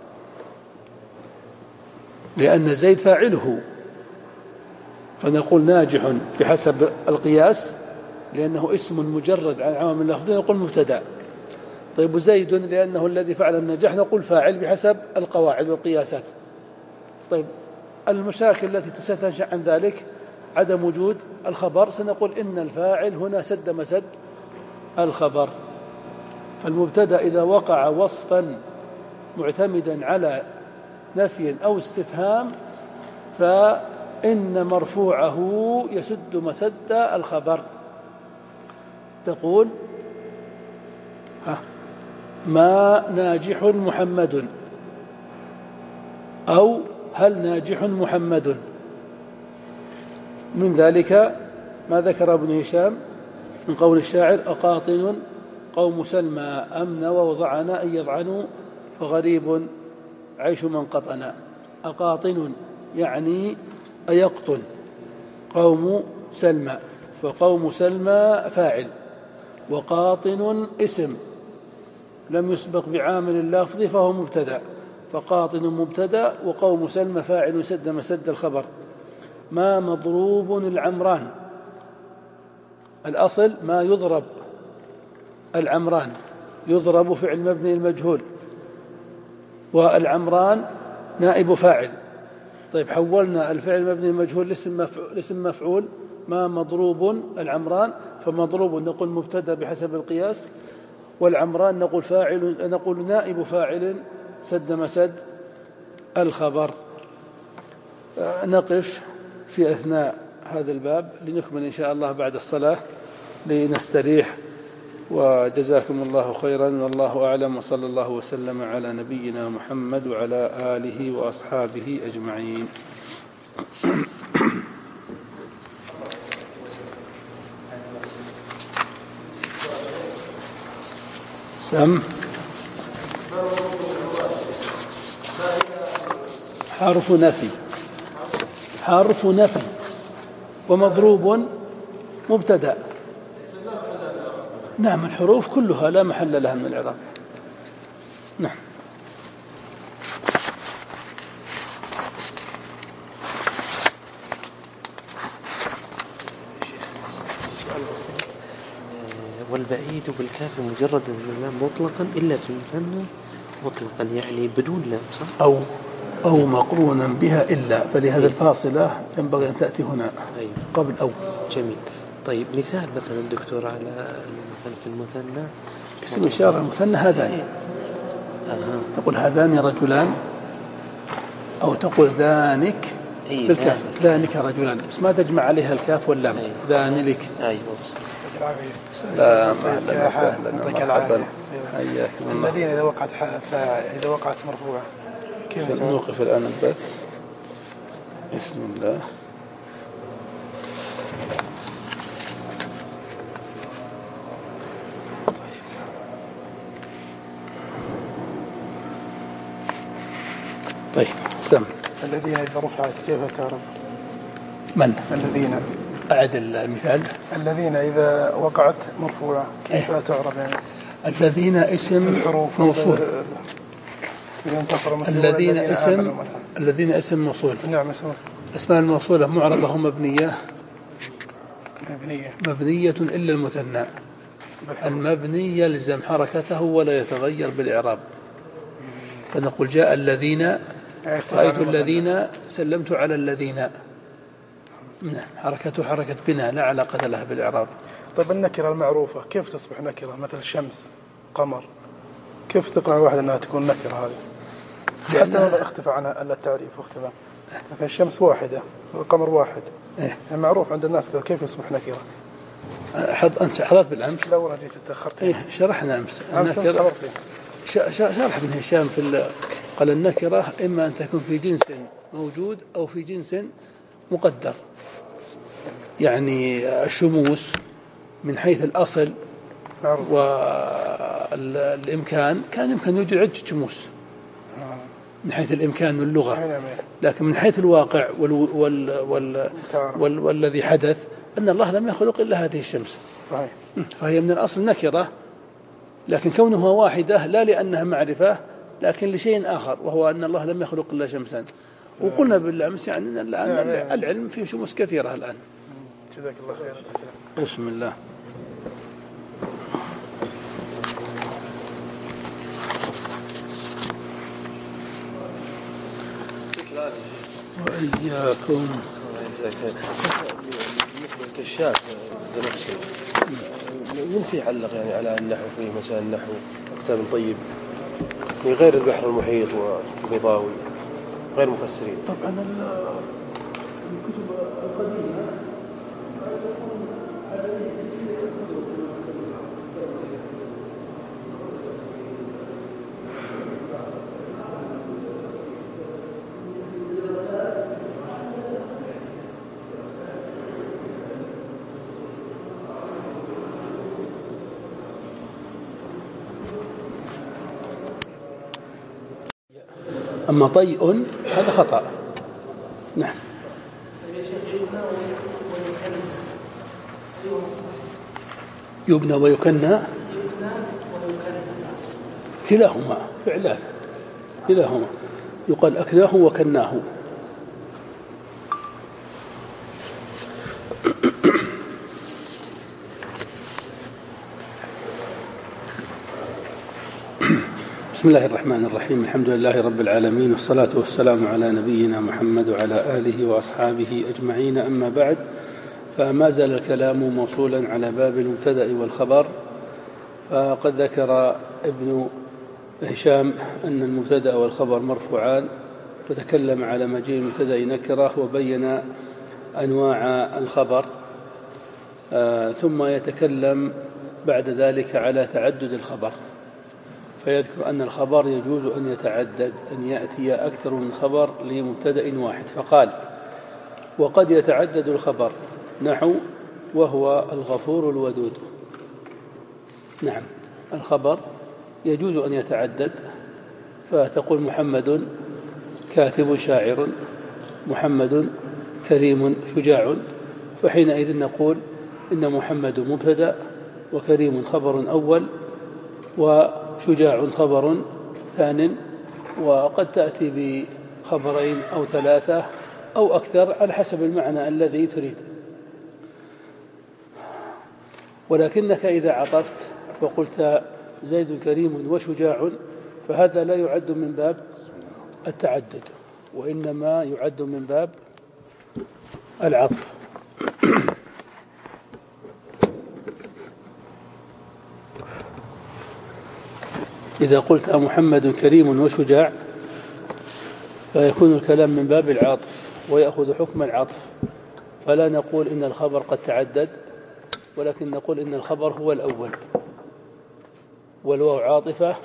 لأن زيد فاعله، فنقول ناجح بحسب القياس لأنه اسم مجرد عن العوامل اللفظية نقول مبتدأ. طيب زيد لأنه الذي فعل النجاح نقول فاعل بحسب القواعد والقياسات. طيب المشاكل التي ستنشأ عن ذلك عدم وجود الخبر، سنقول إن الفاعل هنا سد مسد الخبر. فالمبتدأ إذا وقع وصفا معتمدا على نفي أو استفهام فإن مرفوعه يسد مسد الخبر. تقول ما ناجح محمد، أو هل ناجح محمد. من ذلك ما ذكر ابن هشام من قول الشاعر أقاطن قوم سلمى أم نوى وضعنا أن يضعنوا فغريب عيش من قطنا. أقاطن يعني أيقطن قوم سلمى، فقوم سلمى فاعل، وقاطن اسم لم يسبق بعامل اللفظ فهو مبتدأ، فقاطن مبتدأ وقوم سلمى فاعل سد مسد الخبر. ما مضروب العمران، الأصل ما يضرب العمران، يضرب فعل مبني المجهول، والعمران نائب فاعل. طيب حولنا الفعل مبني المجهول لاسم مفعول، ما مضروب العمران، فمضروب نقول مبتدأ بحسب القياس، والعمران نقول فاعل، نقول نائب فاعل سد مسد الخبر. نقف في أثناء هذا الباب لنكمل إن شاء الله بعد الصلاة لنستريح، وجزاكم الله خيرا، والله أعلم، وصلى الله وسلم على نبينا محمد وعلى آله وأصحابه أجمعين. سم حرف نفي، حرف نفي، ومضروب مبتدأ. نعم الحروف كلها لا محل لها من الإعراب. نعم. والبعيد بالكاف مجرد من اللام مطلقا إلا في المثنى مطلقا، يعني بدون لام، صح؟ أو أو مقرونا بها إلا، فلهذا الفاصلة ينبغي أن تأتي هنا قبل أو. جميل. طيب مثال مثلا دكتور على مثلا في المثنى اسم إشارة المثنى هذان، تقول هذان رجلان، أو تقول ذانك في الكاف، ذانك رجلان، بس ما تجمع عليها الكاف واللام. ذانك. أيوة. لا مرحبا. الذين إذا وقعت إذا وقعت مرفوعة كيف نوقف الآن البث؟ بسم الله. طيب سم. الذين إذا رفعت كيف تعرف؟ من؟ الذين. أعد المثال. الذين إذا وقعت مرفوعة كيف أيه؟ تعرف يعني؟ الذين اسم موصول. إذا انتصر الذين اسم الذين اسم موصول. نعم اسم. الأسماء الموصولة معربة مبنية. مبنية. مبنية إلا المثنى. المبني يلزم حركته ولا يتغير بالإعراب. فنقول جاء الذين، رأيت الذين، سلمت على الذين. حركته حركة بناء لا علاقة لها بالإعراب. طيب النكرة المعروفة كيف تصبح نكرة؟ مثل شمس، قمر، كيف تقنع الواحد أنها تكون نكرة هذه؟ حتى لو اختفى عنها إلا التعريف واختفى، لكن الشمس واحدة والقمر واحد. إيه؟ يعني معروف عند الناس كيف يصبح نكرة؟ حض أنت حضرت بالأمس؟ لا والله جيت تأخرت. إيه شرحنا أمس. النكرة شرح ابن هشام في قال النكرة إما أن تكون في جنس موجود أو في جنس مقدر. يعني الشموس من حيث الأصل والإمكان كان يمكن يوجد عدة شموس من حيث الإمكان واللغة، لكن من حيث الواقع وال وال وال وال والذي حدث أن الله لم يخلق إلا هذه الشمس. صحيح. فهي من الأصل نكرة، لكن كونها واحدة لا لأنها معرفة لكن لشيء آخر، وهو أن الله لم يخلق إلا شمسا. وقلنا بالأمس يعني الآن العلم فيه شموس كثيرة الآن. جزاك الله خير. بسم الله. وإياكم. الكشاف الزمخشري من في علق يعني على النحو في مسائل النحو كتاب طيب من غير البحر المحيط والبيضاوي غير مفسرين. طبعا الكتب القديمة أما طيء هذا خطأ. نعم. يبنى ويكنى كلاهما فعلان، كلاهما يقال أكناه وكناه. بسم الله الرحمن الرحيم. الحمد لله رب العالمين، والصلاة والسلام على نبينا محمد وعلى آله وأصحابه أجمعين. أما بعد، فما زال الكلام موصولا على باب المبتدأ والخبر. فقد ذكر ابن هشام أن المبتدأ والخبر مرفوعان، وتكلم على مجيء المبتدأ نكرة وبين أنواع الخبر، آه ثم يتكلم بعد ذلك على تعدد الخبر، فيذكر أن الخبر يجوز أن يتعدد، أن يأتي أكثر من خبر لمبتدأ واحد. فقال: وقد يتعدد الخبر نحو وهو الغفور الودود. نعم، الخبر يجوز أن يتعدد، فتقول محمد كاتب شاعر، محمد كريم شجاع، فحينئذ نقول إن محمد مبتدأ وكريم خبر أول وشجاع خبر ثان، وقد تأتي بخبرين أو ثلاثة أو أكثر على حسب المعنى الذي تريد. ولكنك إذا عطفت وقلت زيد كريم وشجاع فهذا لا يعد من باب التعدد، وإنما يعد من باب العطف. إذا قلت محمد كريم وشجاع فيكون الكلام من باب العطف ويأخذ حكم العطف، فلا نقول إن الخبر قد تعدد، ولكن نقول إن الخبر هو الأول، والواو عاطفة،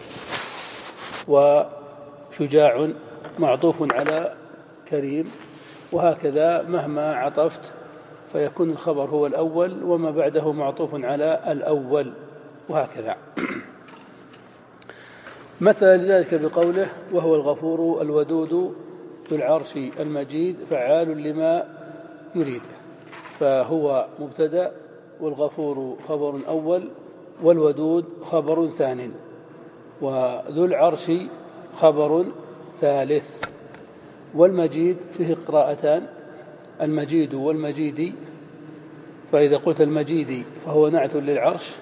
وشجاع معطوف على كريم، وهكذا مهما عطفت فيكون الخبر هو الأول وما بعده معطوف على الأول، وهكذا. مثل لذلك بقوله وهو الغفور الودود ذو العرش المجيد فعال لما يريد، فهو مبتدأ والغفور خبر أول والودود خبر ثان وذو العرش خبر ثالث. والمجيد فيه قراءتان، المجيد والمجيدي، فإذا قلت المجيدي فهو نعت للعرش،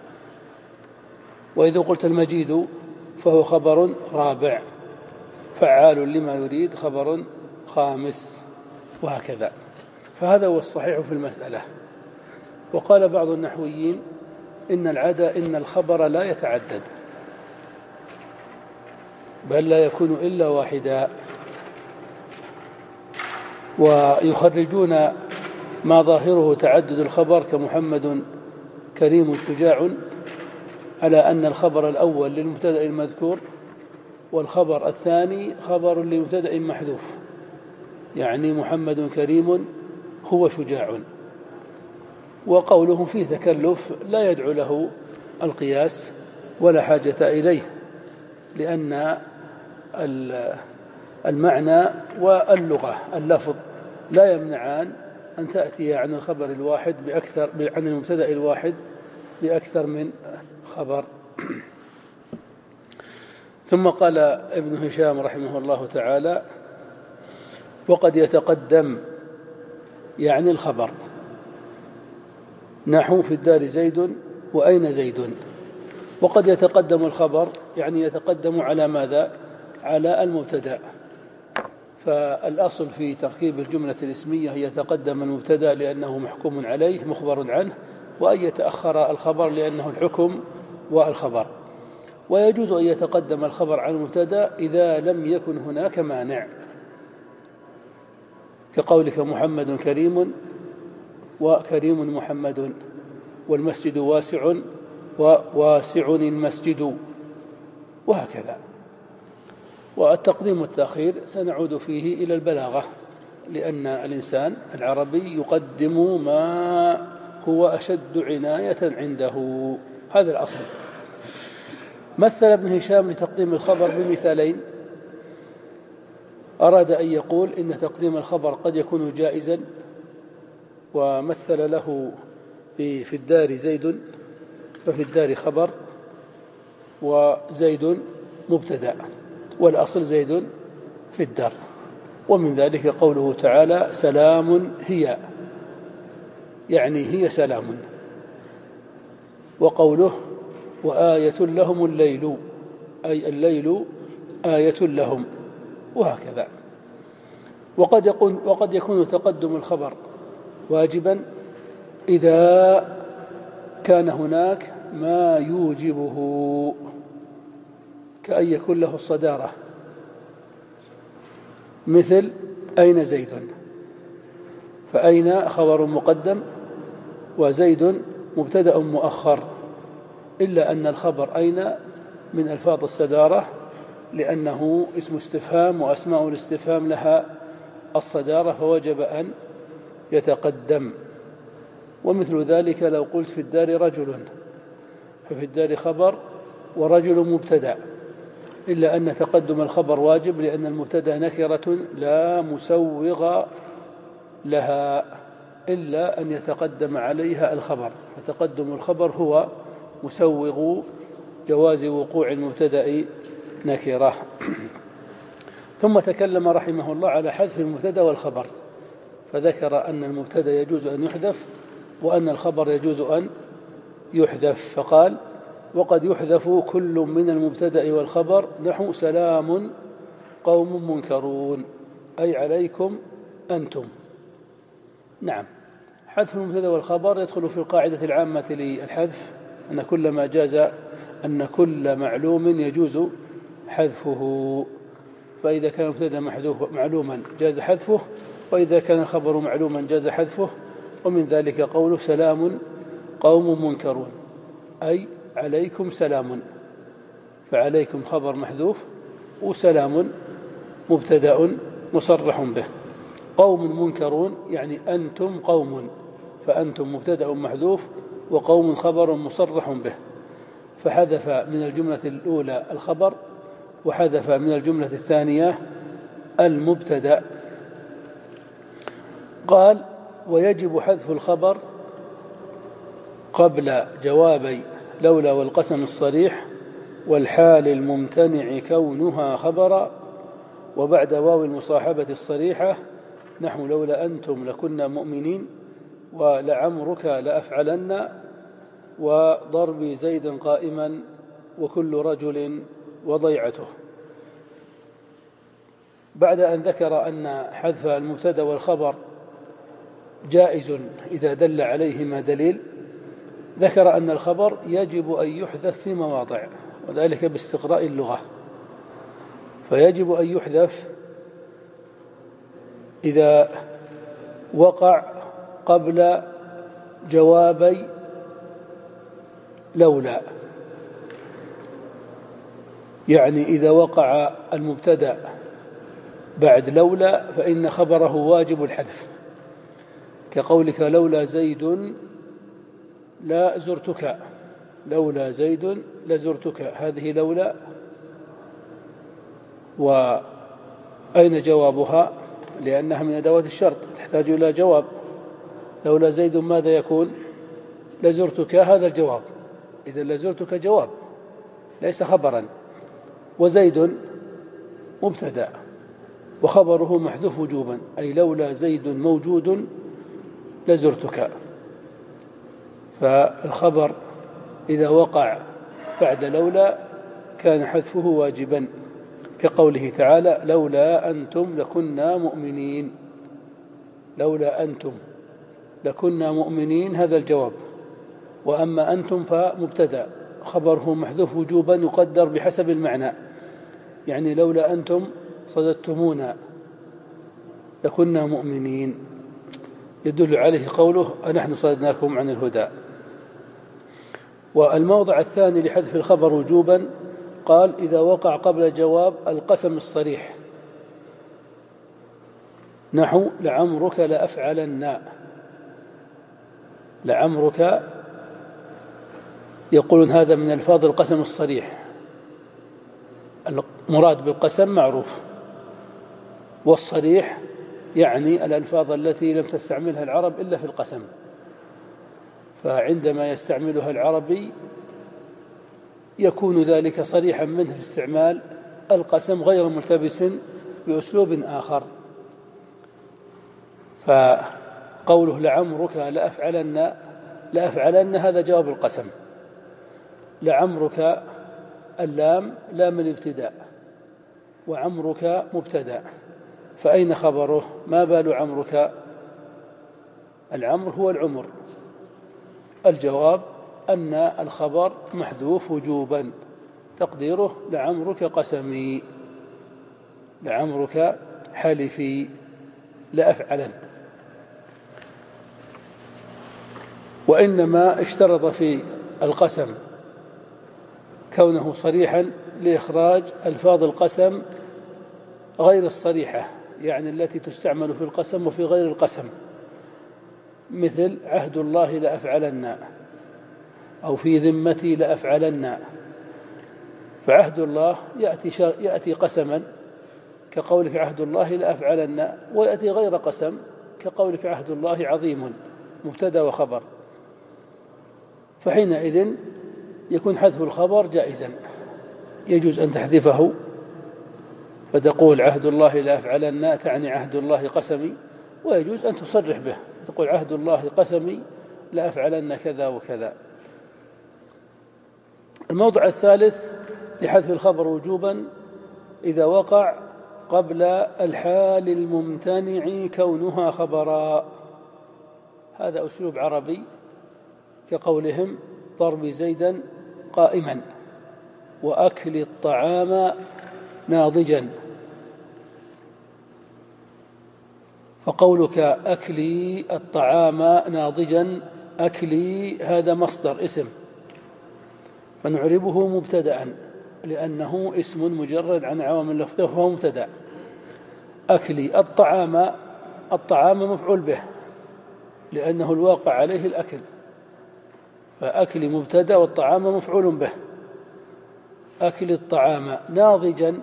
وإذا قلت المجيد فهو خبر رابع، فعال لما يريد خبر خامس، وهكذا. فهذا هو الصحيح في المسألة. وقال بعض النحويين إن العدا إن الخبر لا يتعدد، بل لا يكون إلا واحدا، ويخرجون ما ظاهره تعدد الخبر كمحمد كريم شجاع على أن الخبر الأول للمبتدأ المذكور والخبر الثاني خبر لمبتدأ محذوف، يعني محمد كريم هو شجاع. وقولهم فيه تكلف لا يدعو له القياس ولا حاجة إليه، لأن المعنى واللغة اللفظ لا يمنعان أن تأتي عن الخبر الواحد بأكثر عن المبتدأ الواحد بأكثر من خبر. ثم قال ابن هشام رحمه الله تعالى وقد يتقدم يعني الخبر، نحو في الدار زيد وأين زيد. وقد يتقدم الخبر يعني يتقدم على ماذا؟ على المبتدأ، فالأصل في تركيب الجملة الاسمية يتقدم المبتدأ لأنه محكوم عليه مخبر عنه، وأن يتأخر الخبر لأنه الحكم والخبر. ويجوز أن يتقدم الخبر على المبتدأ إذا لم يكن هناك مانع، كقولك محمد كريم وكريم محمد، والمسجد واسع وواسع المسجد، وهكذا. والتقديم والتأخير سنعود فيه إلى البلاغة، لأن الإنسان العربي يقدم ما هو أشد عناية عنده، هذا الأصل. مثل ابن هشام لتقديم الخبر بمثالين، أراد أن يقول إن تقديم الخبر قد يكون جائزا، ومثل له في الدار زيد، ففي الدار خبر وزيد مبتدأ، والأصل زيد في الدار. ومن ذلك قوله تعالى سلام هي، يعني هي سلام. وقوله وآية لهم الليل، أي الليل آية لهم، وهكذا. وقد يكون, وقد يكون تقدم الخبر واجبا إذا كان هناك ما يوجبه، كأن يكون له الصدارة، مثل أين زيد، فأين خبر مقدم وزيد مبتدأ مؤخر، إلا أن الخبر أين من ألفاظ الصدارة، لأنه اسم استفهام وأسماء الاستفهام لها الصدارة، فوجب أن يتقدم. ومثل ذلك لو قلت في الدار رجل، ففي الدار خبر ورجل مبتدأ، إلا أن تقدم الخبر واجب، لأن المبتدأ نكرة لا مسوغ لها إلا أن يتقدم عليها الخبر، فتقدم الخبر هو مسوغ جواز وقوع المبتدأ نكرة. ثم تكلم رحمه الله على حذف المبتدأ والخبر، فذكر أن المبتدأ يجوز أن يحذف وأن الخبر يجوز أن يحذف، فقال وقد يحذف كل من المبتدأ والخبر، نحو سلام قوم منكرون، أي عليكم أنتم. نعم، حذف المبتدأ والخبر يدخل في القاعدة العامة للحذف أن كل ما جاز أن كل معلوم يجوز حذفه، فإذا كان المبتدأ محذوف معلوما جاز حذفه، وإذا كان الخبر معلوما جاز حذفه. ومن ذلك قوله سلام قوم منكرون، أي عليكم سلام، فعليكم خبر محذوف وسلام مبتدأ مصرح به. قوم منكرون يعني أنتم قوم، فأنتم مبتدأ محذوف وقوم خبر مصرح به، فحذف من الجملة الأولى الخبر وحذف من الجملة الثانية المبتدأ. قال ويجب حذف الخبر قبل جوابي لولا والقسم الصريح والحال الممتنع كونها خبرا، وبعد واو المصاحبة الصريحة نحو لولا أنتم لكنا مؤمنين، ولعمرك لأفعلن، وضرب زيد قائما، وكل رجل وضيعته. بعد أن ذكر أن حذف المبتدأ والخبر جائز إذا دل عليهما دليل، ذكر أن الخبر يجب أن يحذف في مواضع، وذلك باستقراء اللغة. فيجب أن يحذف إذا وقع قبل جوابي لولا، يعني إذا وقع المبتدأ بعد لولا فإن خبره واجب الحذف، كقولك لولا زيد لا زرتك، لولا زيد لزرتك، هذه لولا، وأين جوابها؟ لأنها من أدوات الشرط تحتاج إلى جواب. لولا زيد ماذا يكون؟ لزرتك، هذا الجواب، إذا لزرتك جواب ليس خبرا. وزيد مبتدأ وخبره محذوف وجوبا، أي لولا زيد موجود لزرتك. فالخبر إذا وقع بعد لولا كان حذفه واجبا، كقوله تعالى لولا أنتم لكنا مؤمنين، لولا أنتم لكنا مؤمنين، هذا الجواب. وأما أنتم فمبتدأ خبره محذوف وجوبا يقدر بحسب المعنى، يعني لولا أنتم صددتمونا لكنا مؤمنين، يدل عليه قوله أنحن صددناكم عن الهدى. والموضع الثاني لحذف الخبر وجوبا قال إذا وقع قبل جواب القسم الصريح، نحو لعمرك لأفعلن، لعمرك يقولون هذا من ألفاظ القسم الصريح، المراد بالقسم معروف، والصريح يعني الألفاظ التي لم تستعملها العرب إلا في القسم، فعندما يستعملها العربي يكون ذلك صريحا منه في استعمال القسم غير ملتبس بأسلوب آخر. فقوله لعمرك لأفعلن، لأفعلن هذا جواب القسم، لعمرك اللام لام الابتداء، وعمرك مبتدأ، فأين خبره؟ ما بال عمرك؟ العمر هو العمر، الجواب أن الخبر محذوف وجوبا، تقديره لعمرك قسمي، لعمرك حلفي، لأفعلن. وإنما اشترط في القسم كونه صريحا لإخراج ألفاظ القسم غير الصريحة، يعني التي تستعمل في القسم وفي غير القسم، مثل عهد الله لأفعلن، أو في ذمتي لأفعلن. فعهد الله يأتي, يأتي قسما كقولك عهد الله لأفعلن، ويأتي غير قسم كقولك عهد الله عظيم، مبتدأ وخبر، فحينئذ يكون حذف الخبر جائزا، يجوز أن تحذفه فتقول عهد الله لأفعلن تعني عهد الله قسمي، ويجوز أن تصرح به تقول عهد الله قسمي لأفعلن كذا وكذا. الموضع الثالث لحذف الخبر وجوبا إذا وقع قبل الحال الممتنع كونها خبرا. هذا أسلوب عربي كقولهم ضرب زيدا قائما وأكل الطعام ناضجا. فقولك أكلي الطعام ناضجا، أكلي هذا مصدر اسم فنعربه مبتدأ لأنه اسم مجرد عن عوامل اللفظ فهو مبتدأ. أكلي الطعام، الطعام مفعول به لأنه الواقع عليه الأكل، فأكلي مبتدأ والطعام مفعول به. أكل الطعام ناضجا،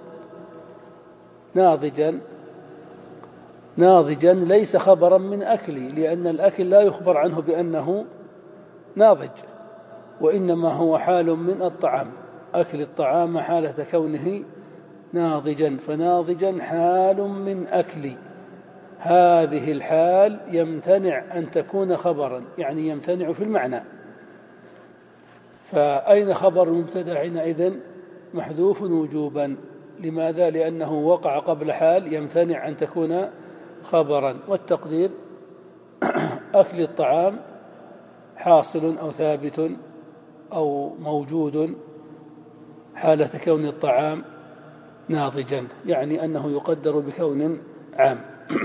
ناضجا ناضجا ليس خبرا من أكلي، لأن الأكل لا يخبر عنه بأنه ناضج، وإنما هو حال من الطعام. أكل الطعام حالة كونه ناضجا، فناضجا حال من أكلي. هذه الحال يمتنع أن تكون خبرا، يعني يمتنع في المعنى. فأين خبر المبتدأ حينئذ؟ محذوف وجوبا. لماذا؟ لأنه وقع قبل حال يمتنع أن تكون خبرا. والتقدير أكل الطعام حاصل أو ثابت أو موجود حالة كون الطعام ناضجا، يعني أنه يقدر بكون عام.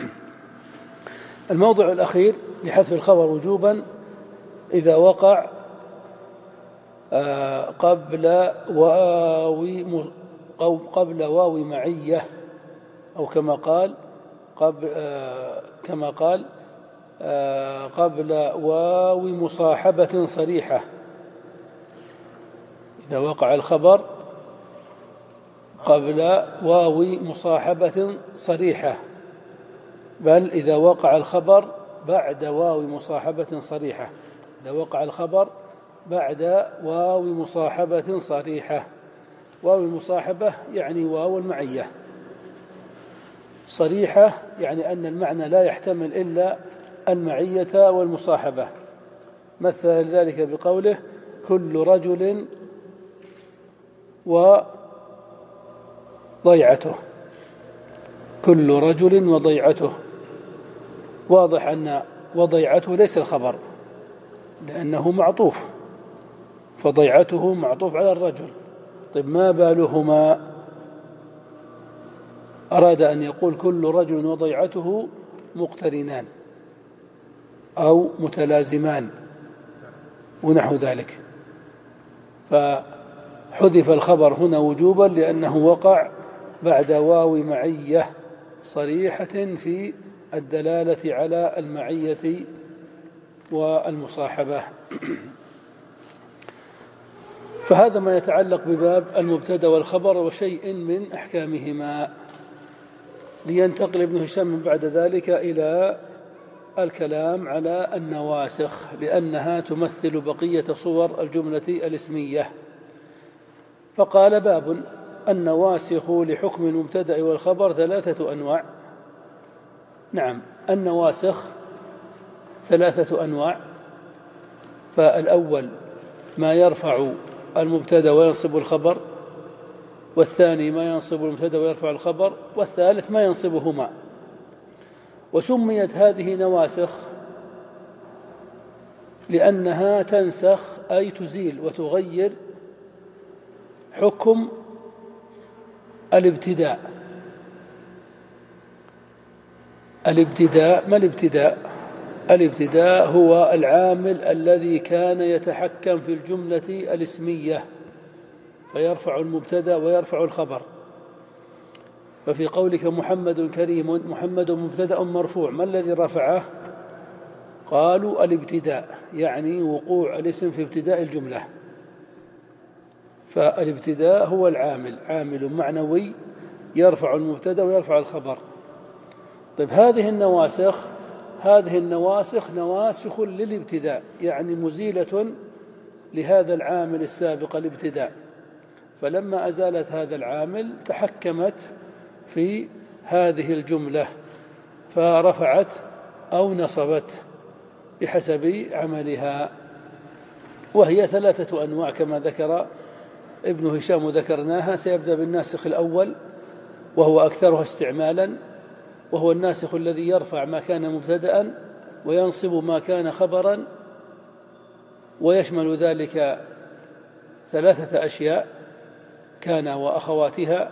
الموضع الأخير لحذف الخبر وجوبا إذا وقع قبل واو قبل واو معية، أو كما قال قبل كما قال قبل واو مصاحبة صريحة. إذا وقع الخبر قبل واو مصاحبة صريحة، بل إذا وقع الخبر بعد واو مصاحبة صريحة. إذا وقع الخبر بعد واو مصاحبة صريحة. واو المصاحبة يعني واو المعية، صريحة يعني أن المعنى لا يحتمل إلا المعية والمصاحبة. مثل ذلك بقوله كل رجل وضيعته، كل رجل وضيعته. واضح أن وضيعته ليس الخبر لأنه معطوف، فضيعته معطوف على الرجل. طيب ما بالهما؟ أراد أن يقول كل رجل وضيعته مقترنان أو متلازمان ونحو ذلك، فحذف الخبر هنا وجوبا لأنه وقع بعد واو معية صريحة في الدلالة على المعية والمصاحبة. فهذا ما يتعلق بباب المبتدأ والخبر وشيء من أحكامهما. لينتقل ابن هشام من بعد ذلك إلى الكلام على النواسخ، لأنها تمثل بقية صور الجملة الاسمية. فقال باب النواسخ لحكم المبتدأ والخبر ثلاثة أنواع. نعم، النواسخ ثلاثة أنواع. فالأول ما يرفع المبتدأ وينصب الخبر، والثاني ما ينصب المبتدأ ويرفع الخبر، والثالث ما ينصبهما. وسميت هذه نواسخ لأنها تنسخ أي تزيل وتغير حكم الابتداء. الابتداء ما الابتداء؟ الابتداء هو العامل الذي كان يتحكم في الجملة الاسمية فيرفع المبتدأ ويرفع الخبر. ففي قولك محمد كريم، محمد مبتدأ مرفوع، ما الذي رفعه؟ قالوا الابتداء، يعني وقوع الاسم في ابتداء الجملة. فالابتداء هو العامل، عامل معنوي يرفع المبتدأ ويرفع الخبر. طيب هذه النواسخ هذه النواسخ نواسخ للابتداء، يعني مزيلة لهذا العامل السابق الابتداء. فلما أزالت هذا العامل تحكمت في هذه الجملة فرفعت أو نصبت بحسب عملها. وهي ثلاثة أنواع كما ذكر ابن هشام وذكرناها. سيبدأ بالناسخ الأول وهو أكثرها استعمالا، وهو الناسخ الذي يرفع ما كان مبتدأ وينصب ما كان خبرا، ويشمل ذلك ثلاثة أشياء: كان وأخواتها،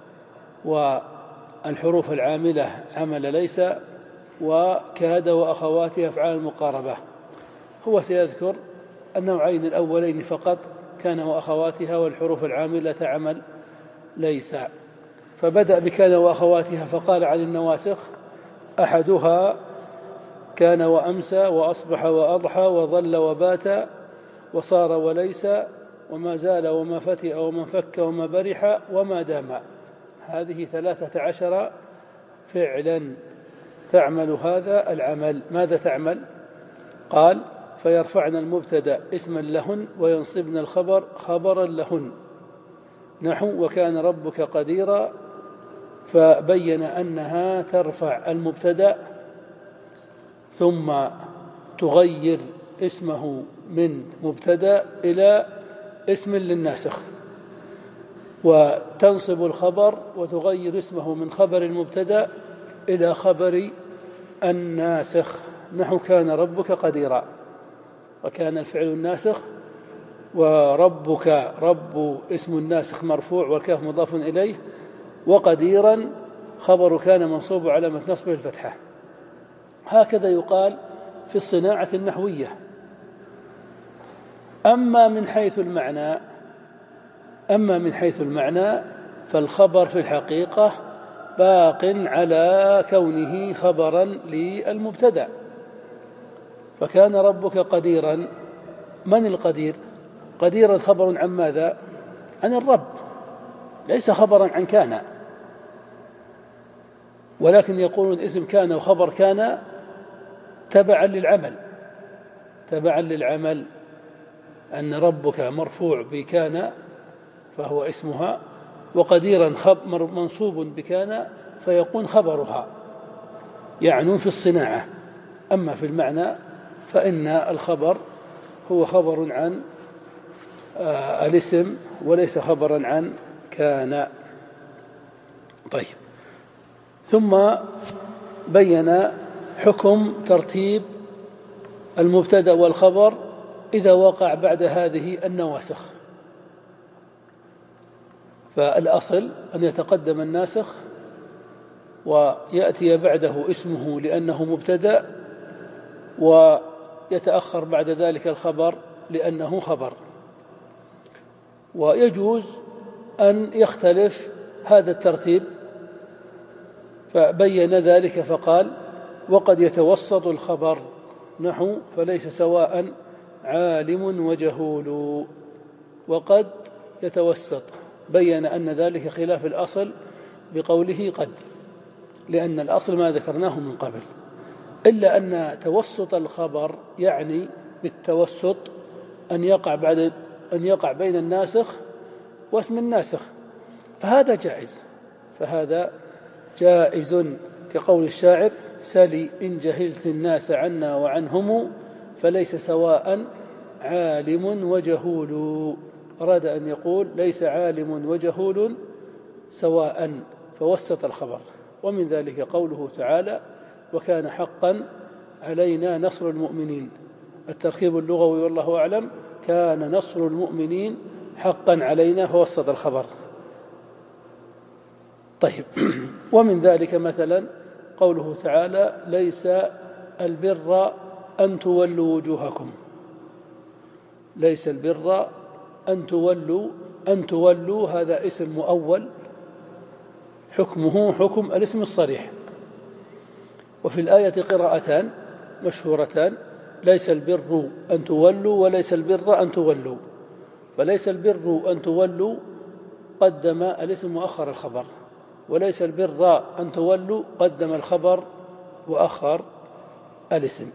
والحروف العاملة عمل ليس، وكاد وأخواتها أفعال المقاربة. هو سيذكر النوعين الأولين فقط، كان وأخواتها والحروف العاملة عمل ليس. فبدأ بكان وأخواتها فقال عن النواسخ: أحدها كان وأمسى وأصبح وأضحى وظل وبات وصار وليس وما زال وما فتئ وما فك وما برح وما دام. هذه ثلاثة عشر فعلا تعمل هذا العمل. ماذا تعمل؟ قال: فيرفعن المبتدأ اسما لهن وينصبن الخبر خبرا لهن، نحو وكان ربك قديرا، فبين أنها ترفع المبتدأ ثم تغير اسمه من مبتدأ إلى اسم للناسخ، وتنصب الخبر وتغير اسمه من خبر المبتدأ إلى خبر الناسخ، نحو كان ربك قديرا. وكان الفعل الناسخ، وربك رب اسم الناسخ مرفوع والكاف مضاف إليه، وقديرا خبر كان منصوب علامة نصبه الفتحة. هكذا يقال في الصناعة النحوية. أما من حيث المعنى أما من حيث المعنى فالخبر في الحقيقة باق على كونه خبرا للمبتدأ. فكان ربك قديرا، من القدير؟ قديرا خبر عن ماذا؟ عن الرب، ليس خبرا عن كان. ولكن يقولون اسم كان وخبر كان تبعا للعمل تبعا للعمل أن ربك مرفوع بكان فهو اسمها، وقديرا خبر منصوب بكان فيكون خبرها، يعنون في الصناعة. أما في المعنى فإن الخبر هو خبر عن آه الاسم وليس خبرا عن كان. طيب، ثم بين حكم ترتيب المبتدأ والخبر إذا وقع بعد هذه النواسخ. فالأصل أن يتقدم الناسخ ويأتي بعده اسمه لأنه مبتدأ، ويتأخر بعد ذلك الخبر لأنه خبر. ويجوز أن يختلف هذا الترتيب، فبين ذلك فقال: وقد يتوسط الخبر، نحو فليس سواء عالم وجهول. وقد يتوسط، بين أن ذلك خلاف الأصل بقوله قد، لأن الأصل ما ذكرناه من قبل، إلا أن توسط الخبر يعني بالتوسط أن يقع بعد أن يقع بين الناسخ واسم الناسخ، فهذا جائز فهذا جائز كقول الشاعر: سلي إن جهلت الناس عنا وعنهم فليس سواء عالم وجهول. أراد أن يقول ليس عالم وجهول سواء، فوسط الخبر. ومن ذلك قوله تعالى: وكان حقا علينا نصر المؤمنين. التركيب اللغوي والله أعلم: كان نصر المؤمنين حقا علينا، فوسط الخبر. طيب، ومن ذلك مثلا قوله تعالى: ليس البر أن تولوا وجوهكم. ليس البر أن تولوا أن تولوا هذا اسم مؤول، حكمه حكم الاسم الصريح. وفي الآية قراءتان مشهورتان: ليس البر أن تولوا وليس البر أن تولوا. فليس البر أن تولوا قدم الاسم وأخر الخبر، وليس البر أن تولوا قدم الخبر وأخر الاسم.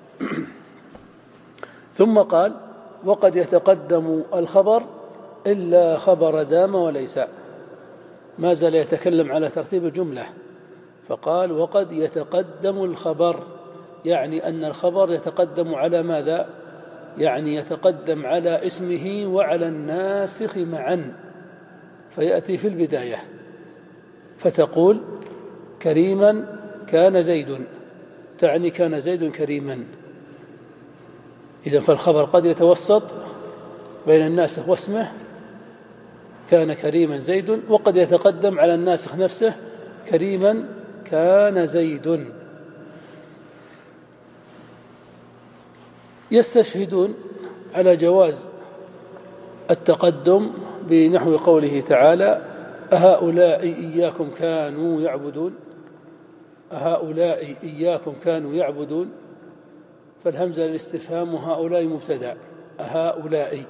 ثم قال: وقد يتقدم الخبر إلا خبر دام وليس. ما زال يتكلم على ترتيب الجملة، فقال: وقد يتقدم الخبر، يعني أن الخبر يتقدم على ماذا؟ يعني يتقدم على اسمه وعلى الناسخ معا، فيأتي في البداية. فتقول كريما كان زيد، تعني كان زيد كريما. إذن فالخبر قد يتوسط بين الناسخ واسمه كان كريما زيد، وقد يتقدم على الناسخ نفسه كريما كان زيد. يستشهدون على جواز التقدم بنحو قوله تعالى أهؤلاء إياكم كانوا يعبدون، أهؤلاء إياكم كانوا يعبدون، فالهمزة للاستفهام وهؤلاء مبتدأ، أهؤلاء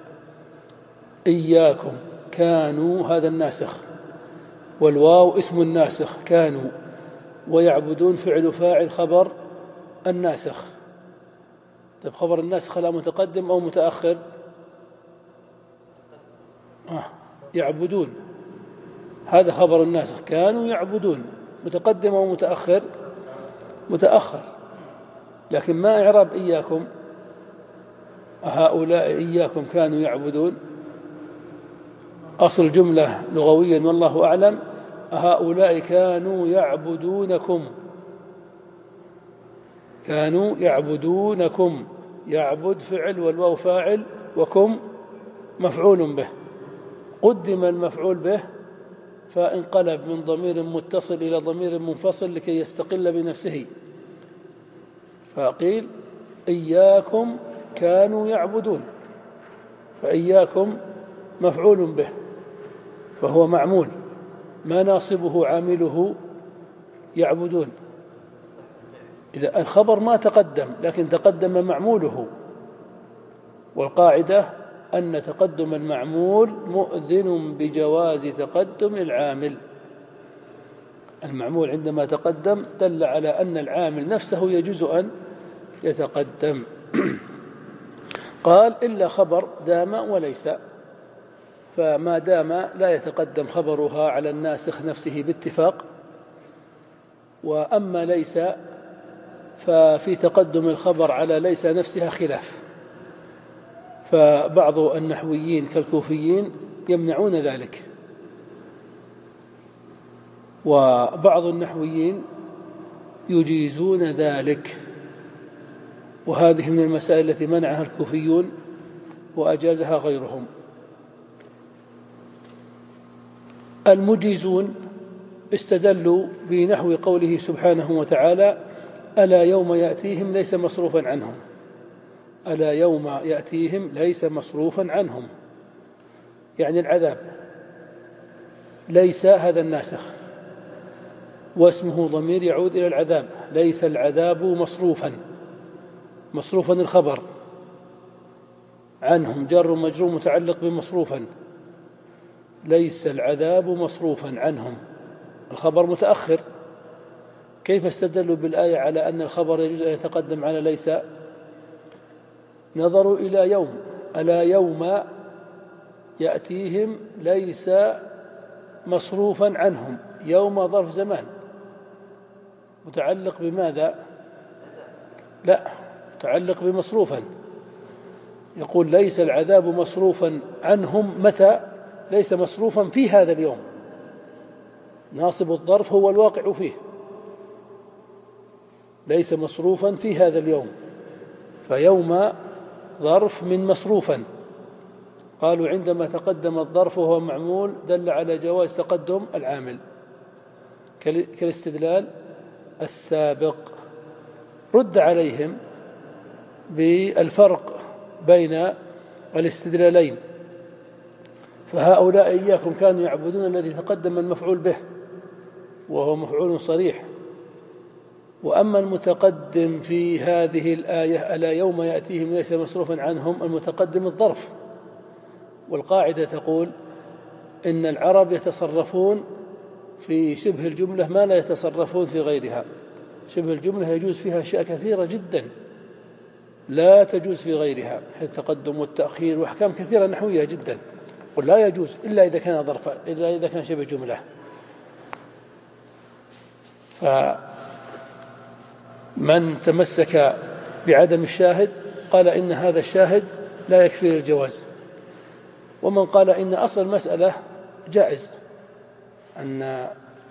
إياكم كانوا هذا الناسخ، والواو اسم الناسخ كانوا، ويعبدون فعل فاعل خبر الناسخ. طيب خبر الناسخ لا متقدم أو متأخر؟ آه يعبدون، هذا خبر الناسخ كانوا يعبدون، متقدم أو متأخر؟ متأخر. لكن ما إعراب إياكم؟ هؤلاء إياكم كانوا يعبدون، أصل الجملة لغويا والله أعلم هؤلاء كانوا يعبدونكم، كانوا يعبدونكم، يعبد فعل والواو فاعل وكم مفعول به، قدم المفعول به فانقلب من ضمير متصل إلى ضمير منفصل لكي يستقل بنفسه، فقيل إياكم كانوا يعبدون، فإياكم مفعول به فهو معمول، ما ناصبه عامله يعبدون. إذا الخبر ما تقدم لكن تقدم معموله، والقاعدة أن تقدم المعمول مؤذن بجواز تقدم العامل. المعمول عندما تقدم دل على أن العامل نفسه يجوز أن يتقدم. قال إلا خبر دام وليس، فما دام لا يتقدم خبرها على الناسخ نفسه باتفاق، وأما ليس ففي تقدم الخبر على ليس نفسها خلاف، فبعض النحويين كالكوفيين يمنعون ذلك، وبعض النحويين يجيزون ذلك، وهذه من المسائل التي منعها الكوفيون وأجازها غيرهم. المجيزون استدلوا بنحو قوله سبحانه وتعالى ألا يوم يأتيهم ليس مصروفا عنهم، ألا يوم يأتيهم ليس مصروفا عنهم، يعني العذاب. ليس هذا الناسخ واسمه ضمير يعود إلى العذاب، ليس العذاب مصروفا، مصروفا الخبر عنهم جر مجرور متعلق بمصروفا، ليس العذاب مصروفا عنهم، الخبر متأخر. كيف استدلوا بالآية على أن الخبر يجوز أن يتقدم على ليس؟ نظروا إلى يوم، ألا يوم يأتيهم ليس مصروفا عنهم، يوم ظرف زمان متعلق بماذا؟ لا، متعلق بمصروفا، يقول ليس العذاب مصروفا عنهم متى؟ ليس مصروفا في هذا اليوم، ناصب الظرف هو الواقع فيه، ليس مصروفا في هذا اليوم، فيوم ظرف من مصروفا. قالوا عندما تقدم الظرف وهو معمول دل على جواز تقدم العامل كالاستدلال السابق. رد عليهم بالفرق بين الاستدلالين، فهؤلاء إياكم كانوا يعبدون الذي تقدم المفعول به وهو مفعول صريح، وأما المتقدم في هذه الآية ألا يوم يأتيهم ليس مصروفا عنهم، المتقدم الظرف، والقاعدة تقول إن العرب يتصرفون في شبه الجملة ما لا يتصرفون في غيرها. شبه الجملة يجوز فيها أشياء كثيرة جدا لا تجوز في غيرها، التقدم والتأخير وأحكام كثيرة نحوية جدا، قل لا يجوز إلا إذا كان ظرفا، إلا إذا كان شبه جملة. فمن تمسك بعدم الشاهد قال إن هذا الشاهد لا يكفي للجواز، ومن قال إن أصل المسألة جائز، أن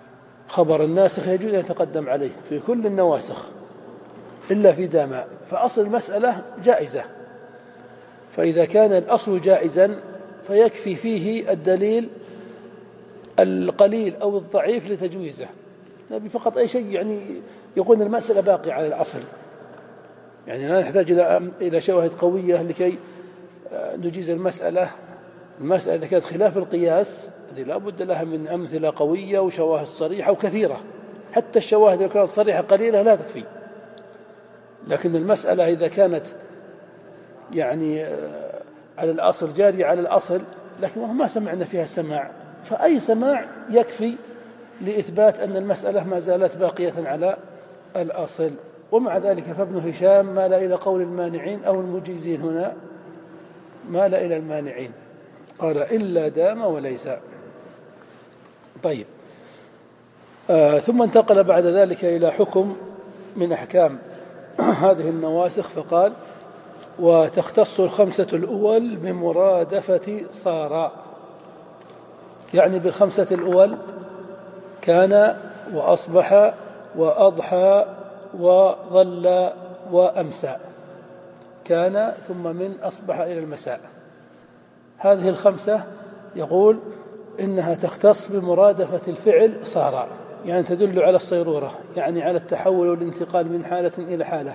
خبر الناسخ يجوز أن يتقدم عليه في كل النواسخ إلا في دام، فأصل المسألة جائزة، فإذا كان الأصل جائزا فيكفي فيه الدليل القليل أو الضعيف لتجويزه، نبي فقط أي شيء يعني يقول المسألة باقية على الأصل، يعني لا نحتاج إلى إلى شواهد قوية لكي نجيز المسألة. المسألة إذا كانت خلاف القياس هذه لا بد لها من أمثلة قوية وشواهد صريحة وكثيرة، حتى الشواهد إذا كانت صريحة قليلة لا تكفي. لكن المسألة إذا كانت يعني على الأصل جارية على الأصل لكن ما سمعنا فيها سماع، فأي سماع يكفي لإثبات أن المسألة ما زالت باقية على الأصل. ومع ذلك فابن هشام مال إلى قول المانعين أو المجيزين، هنا مال إلى المانعين، قال إلا دام وليس. طيب آه ثم انتقل بعد ذلك إلى حكم من أحكام هذه النواسخ، فقال وتختص الخمسة الأول بمرادفة صار، يعني بالخمسة الأول كان وأصبح وأضحى وظل وأمسى، كان ثم من أصبح إلى المساء، هذه الخمسة يقول إنها تختص بمرادفة الفعل صار، يعني تدل على الصيرورة، يعني على التحول والانتقال من حالة إلى حالة،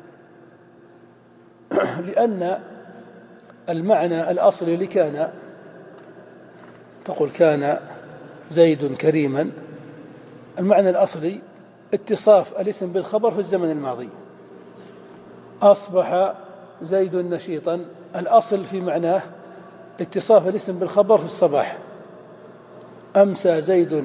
لأن المعنى الأصلي لكان تقول كان زيد كريما، المعنى الأصلي اتصاف الاسم بالخبر في الزمن الماضي. أصبح زيد نشيطا، الأصل في معناه اتصاف الاسم بالخبر في الصباح. أمسى زيد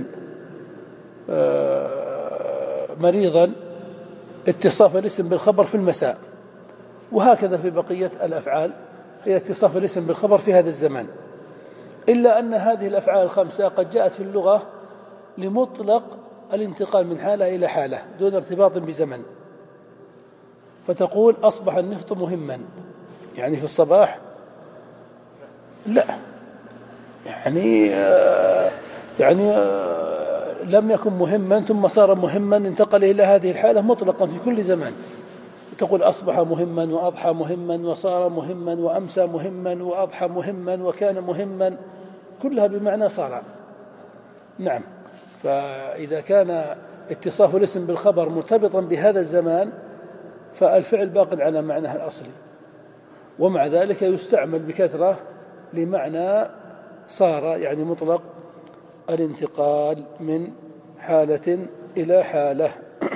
مريضا، اتصاف الاسم بالخبر في المساء. وهكذا في بقية الأفعال هي اتصاف الاسم بالخبر في هذا الزمان، إلا أن هذه الأفعال الخمسة قد جاءت في اللغة لمطلق الانتقال من حالة إلى حالة دون ارتباط بزمن، فتقول أصبح النفط مهما، يعني في الصباح لا، يعني آه يعني آه لم يكن مهما ثم صار مهما، انتقل إلى هذه الحالة مطلقا في كل زمان. تقول أصبح مهما وأضحى مهما وصار مهما وأمسى مهما وأضحى مهما وكان مهما، كلها بمعنى صار. نعم، فإذا كان اتصاف الاسم بالخبر مرتبطا بهذا الزمان فالفعل باق على معناه الأصلي، ومع ذلك يستعمل بكثرة لمعنى صار، يعني مطلق الانتقال من حالة إلى حالة.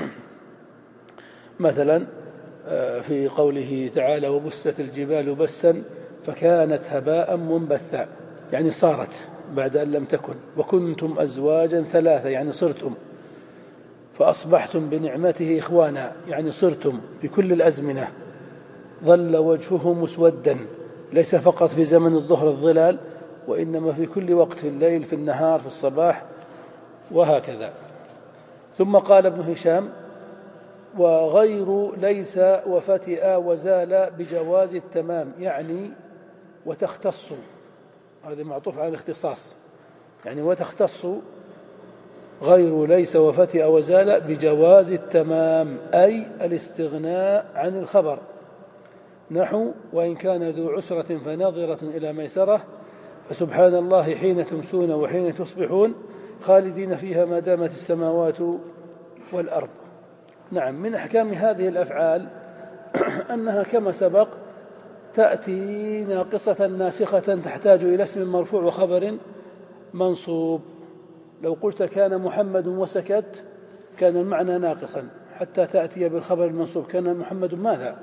مثلا في قوله تعالى وبست الجبال بسا فكانت هباء منبثا، يعني صارت بعد أن لم تكن، وكنتم أزواجا ثلاثة يعني صرتم، فأصبحتم بنعمته إخوانا يعني صرتم بكل الأزمنة. ظل وجهه مسودا، ليس فقط في زمن الظهر الظلال، وإنما في كل وقت، في الليل في النهار في الصباح وهكذا. ثم قال ابن هشام وغير ليس وفتئ وزال بجواز التمام، يعني وتختص، هذا معطوف على الاختصاص، يعني وتختص غير ليس وفتئ وزال بجواز التمام، أي الاستغناء عن الخبر، نحو وإن كان ذو عسرة فناظرة إلى ميسرة، فسبحان الله حين تمسون وحين تصبحون خالدين فيها ما دامت السماوات والأرض. نعم، من أحكام هذه الأفعال أنها كما سبق تأتي ناقصة ناسخة تحتاج إلى اسم مرفوع وخبر منصوب. لو قلت كان محمد وسكت كان المعنى ناقصا حتى تأتي بالخبر المنصوب، كان محمد ماذا؟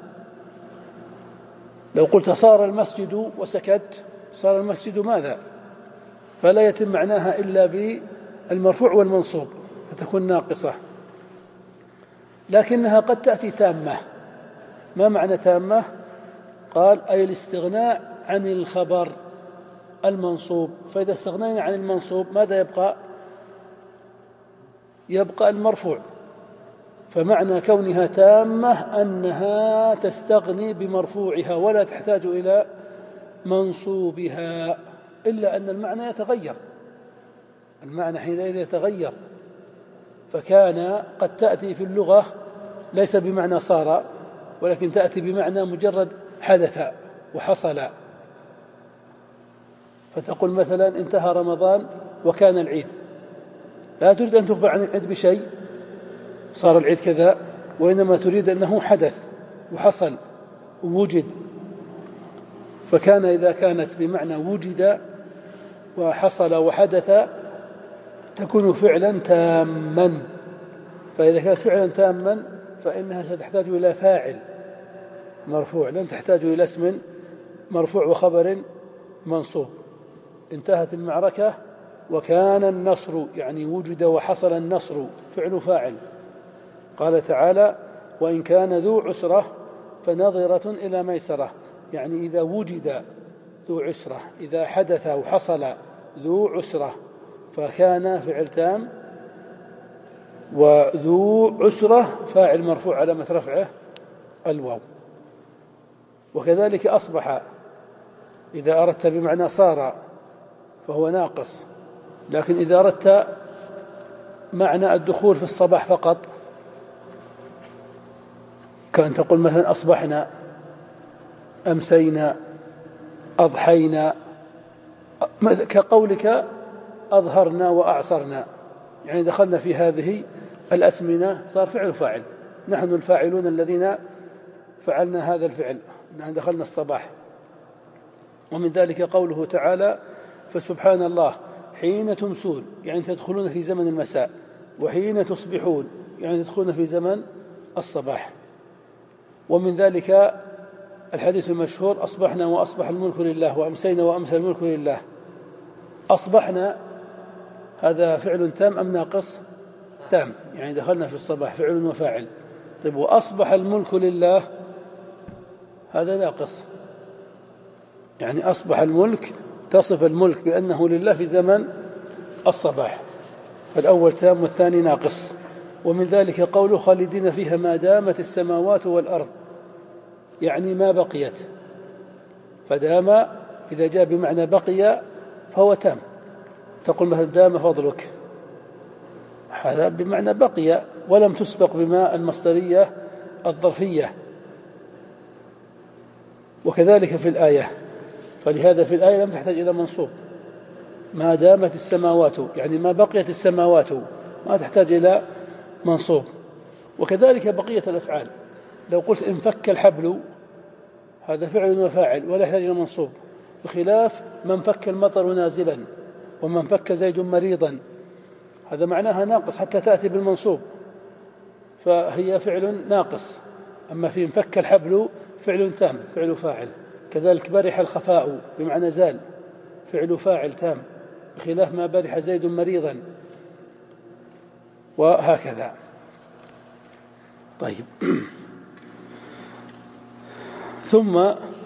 لو قلت صار المسجد وسكت صار المسجد ماذا؟ فلا يتم معناها إلا بالمرفوع والمنصوب فتكون ناقصة. لكنها قد تأتي تامة. ما معنى تامة؟ قال أي الاستغناء عن الخبر المنصوب، فإذا استغنينا عن المنصوب ماذا يبقى؟ يبقى المرفوع. فمعنى كونها تامة أنها تستغني بمرفوعها ولا تحتاج إلى منصوبها، إلا أن المعنى يتغير، المعنى حينئذ يتغير، فكان قد تأتي في اللغة ليس بمعنى صار، ولكن تأتي بمعنى مجرد حدث وحصل. فتقول مثلا انتهى رمضان وكان العيد، لا تريد أن تخبر عن العيد بشيء صار العيد كذا، وإنما تريد أنه حدث وحصل ووجد. فكان إذا كانت بمعنى وجد وحصل وحدث تكون فعلا تاما، فإذا كانت فعلا تاما فإنها ستحتاج إلى فاعل مرفوع، لن تحتاج إلى اسم مرفوع وخبر منصوب. انتهت المعركة وكان النصر، يعني وجد وحصل النصر، فعل فاعل. قال تعالى وإن كان ذو عسرة فنظرة إلى ميسرة، يعني إذا وجد ذو عسرة، إذا حدث وحصل ذو عسرة فكان فعل تام، وذو عسرة فاعل مرفوع علامة رفعه الواو. وكذلك أصبح إذا أردت بمعنى صار فهو ناقص، لكن إذا أردت معنى الدخول في الصباح فقط كأن تقول مثلا أصبحنا، أمسينا، أضحينا، كقولك أظهرنا وأعصرنا، يعني دخلنا في هذه الأسمنة صار فعل فاعل، نحن الفاعلون الذين فعلنا هذا الفعل، نحن دخلنا الصباح. ومن ذلك قوله تعالى فسبحان الله حين تمسون، يعني تدخلون في زمن المساء، وحين تصبحون يعني تدخلون في زمن الصباح. ومن ذلك الحديث المشهور أصبحنا وأصبح الملك لله، وأمسينا وأمسى الملك لله. أصبحنا هذا فعل تام أم ناقص؟ تام، يعني دخلنا في الصباح فعل وفاعل. طيب وأصبح الملك لله هذا ناقص، يعني أصبح الملك تصف الملك بأنه لله في زمن الصباح، فالأول تام والثاني ناقص. ومن ذلك قوله خالدين فيها ما دامت السماوات والأرض، يعني ما بقيت، فدام إذا جاء بمعنى بقي فهو تام. تقول مثلا دام فضلك، هذا بمعنى بقي ولم تسبق بما المصدرية الظرفية. وكذلك في الآية، فلهذا في الآية لم تحتاج إلى منصوب، ما دامت السماوات يعني ما بقيت السماوات، ما تحتاج إلى منصوب. وكذلك بقية الأفعال، لو قلت انفك الحبل هذا فعل وفاعل ولا يحتاج إلى منصوب، بخلاف من فك المطر نازلا ومن فك زيد مريضا، هذا معناها ناقص حتى تأتي بالمنصوب، فهي فعل ناقص. أما في انفك الحبل فعل تام فعل فاعل. كذلك برح الخفاء بمعنى زال، فعل فاعل تام، بخلاف ما برح زيد مريضا، وهكذا. طيب ثم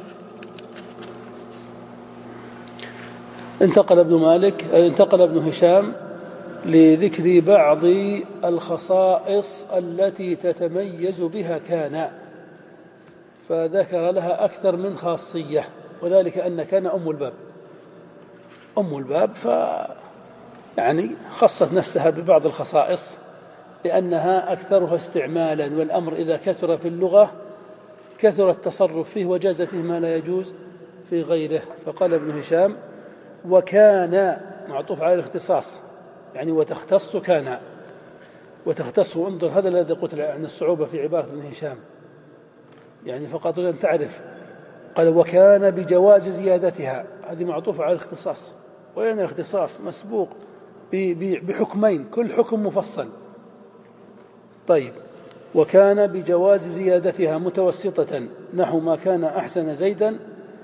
انتقل ابن مالك انتقل ابن هشام لذكر بعض الخصائص التي تتميز بها كان، فذكر لها أكثر من خاصية، وذلك أن كان أم الباب أم الباب ف يعني خصت نفسها ببعض الخصائص لأنها أكثرها استعمالا، والأمر إذا كثر في اللغة كثر التصرف فيه وجاز فيه ما لا يجوز في غيره. فقال ابن هشام وكان معطوف على الاختصاص، يعني وتختص كان وتختص. انظر هذا الذي قلت عن الصعوبة في عبارة ابن هشام، يعني فقط أن تعرف. قال وكان بجواز زيادتها، هذه معطوفة على الاختصاص، وين الاختصاص مسبوق بحكمين، كل حكم مفصل. طيب وكان بجواز زيادتها متوسطة نحو ما كان أحسن زيدا،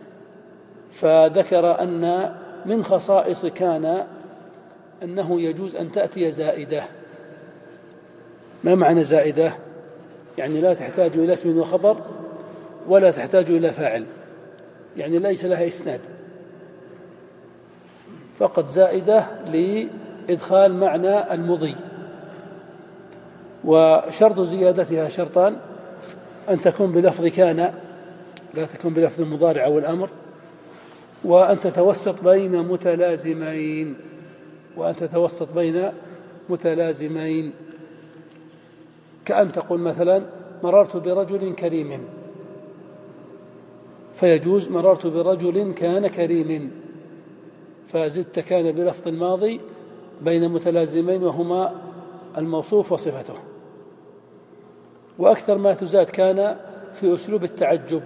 فذكر أن من خصائص كان أنه يجوز أن تأتي زائدة. ما معنى زائدة؟ يعني لا تحتاج إلى اسم وخبر ولا تحتاج إلى فاعل، يعني ليس لها إسناد، فقط زائدة لإدخال معنى المضي. وشرط زيادتها شرطان: أن تكون بلفظ كان، لا تكون بلفظ المضارع أو الأمر، وأن تتوسط بين متلازمين وأن تتوسط بين متلازمين كأن تقول مثلا مررت برجل كريم، فيجوز مررت برجل كان كريم، فزدت كان بلفظ الماضي بين متلازمين وهما الموصوف وصفته. وأكثر ما تزاد كان في أسلوب التعجب،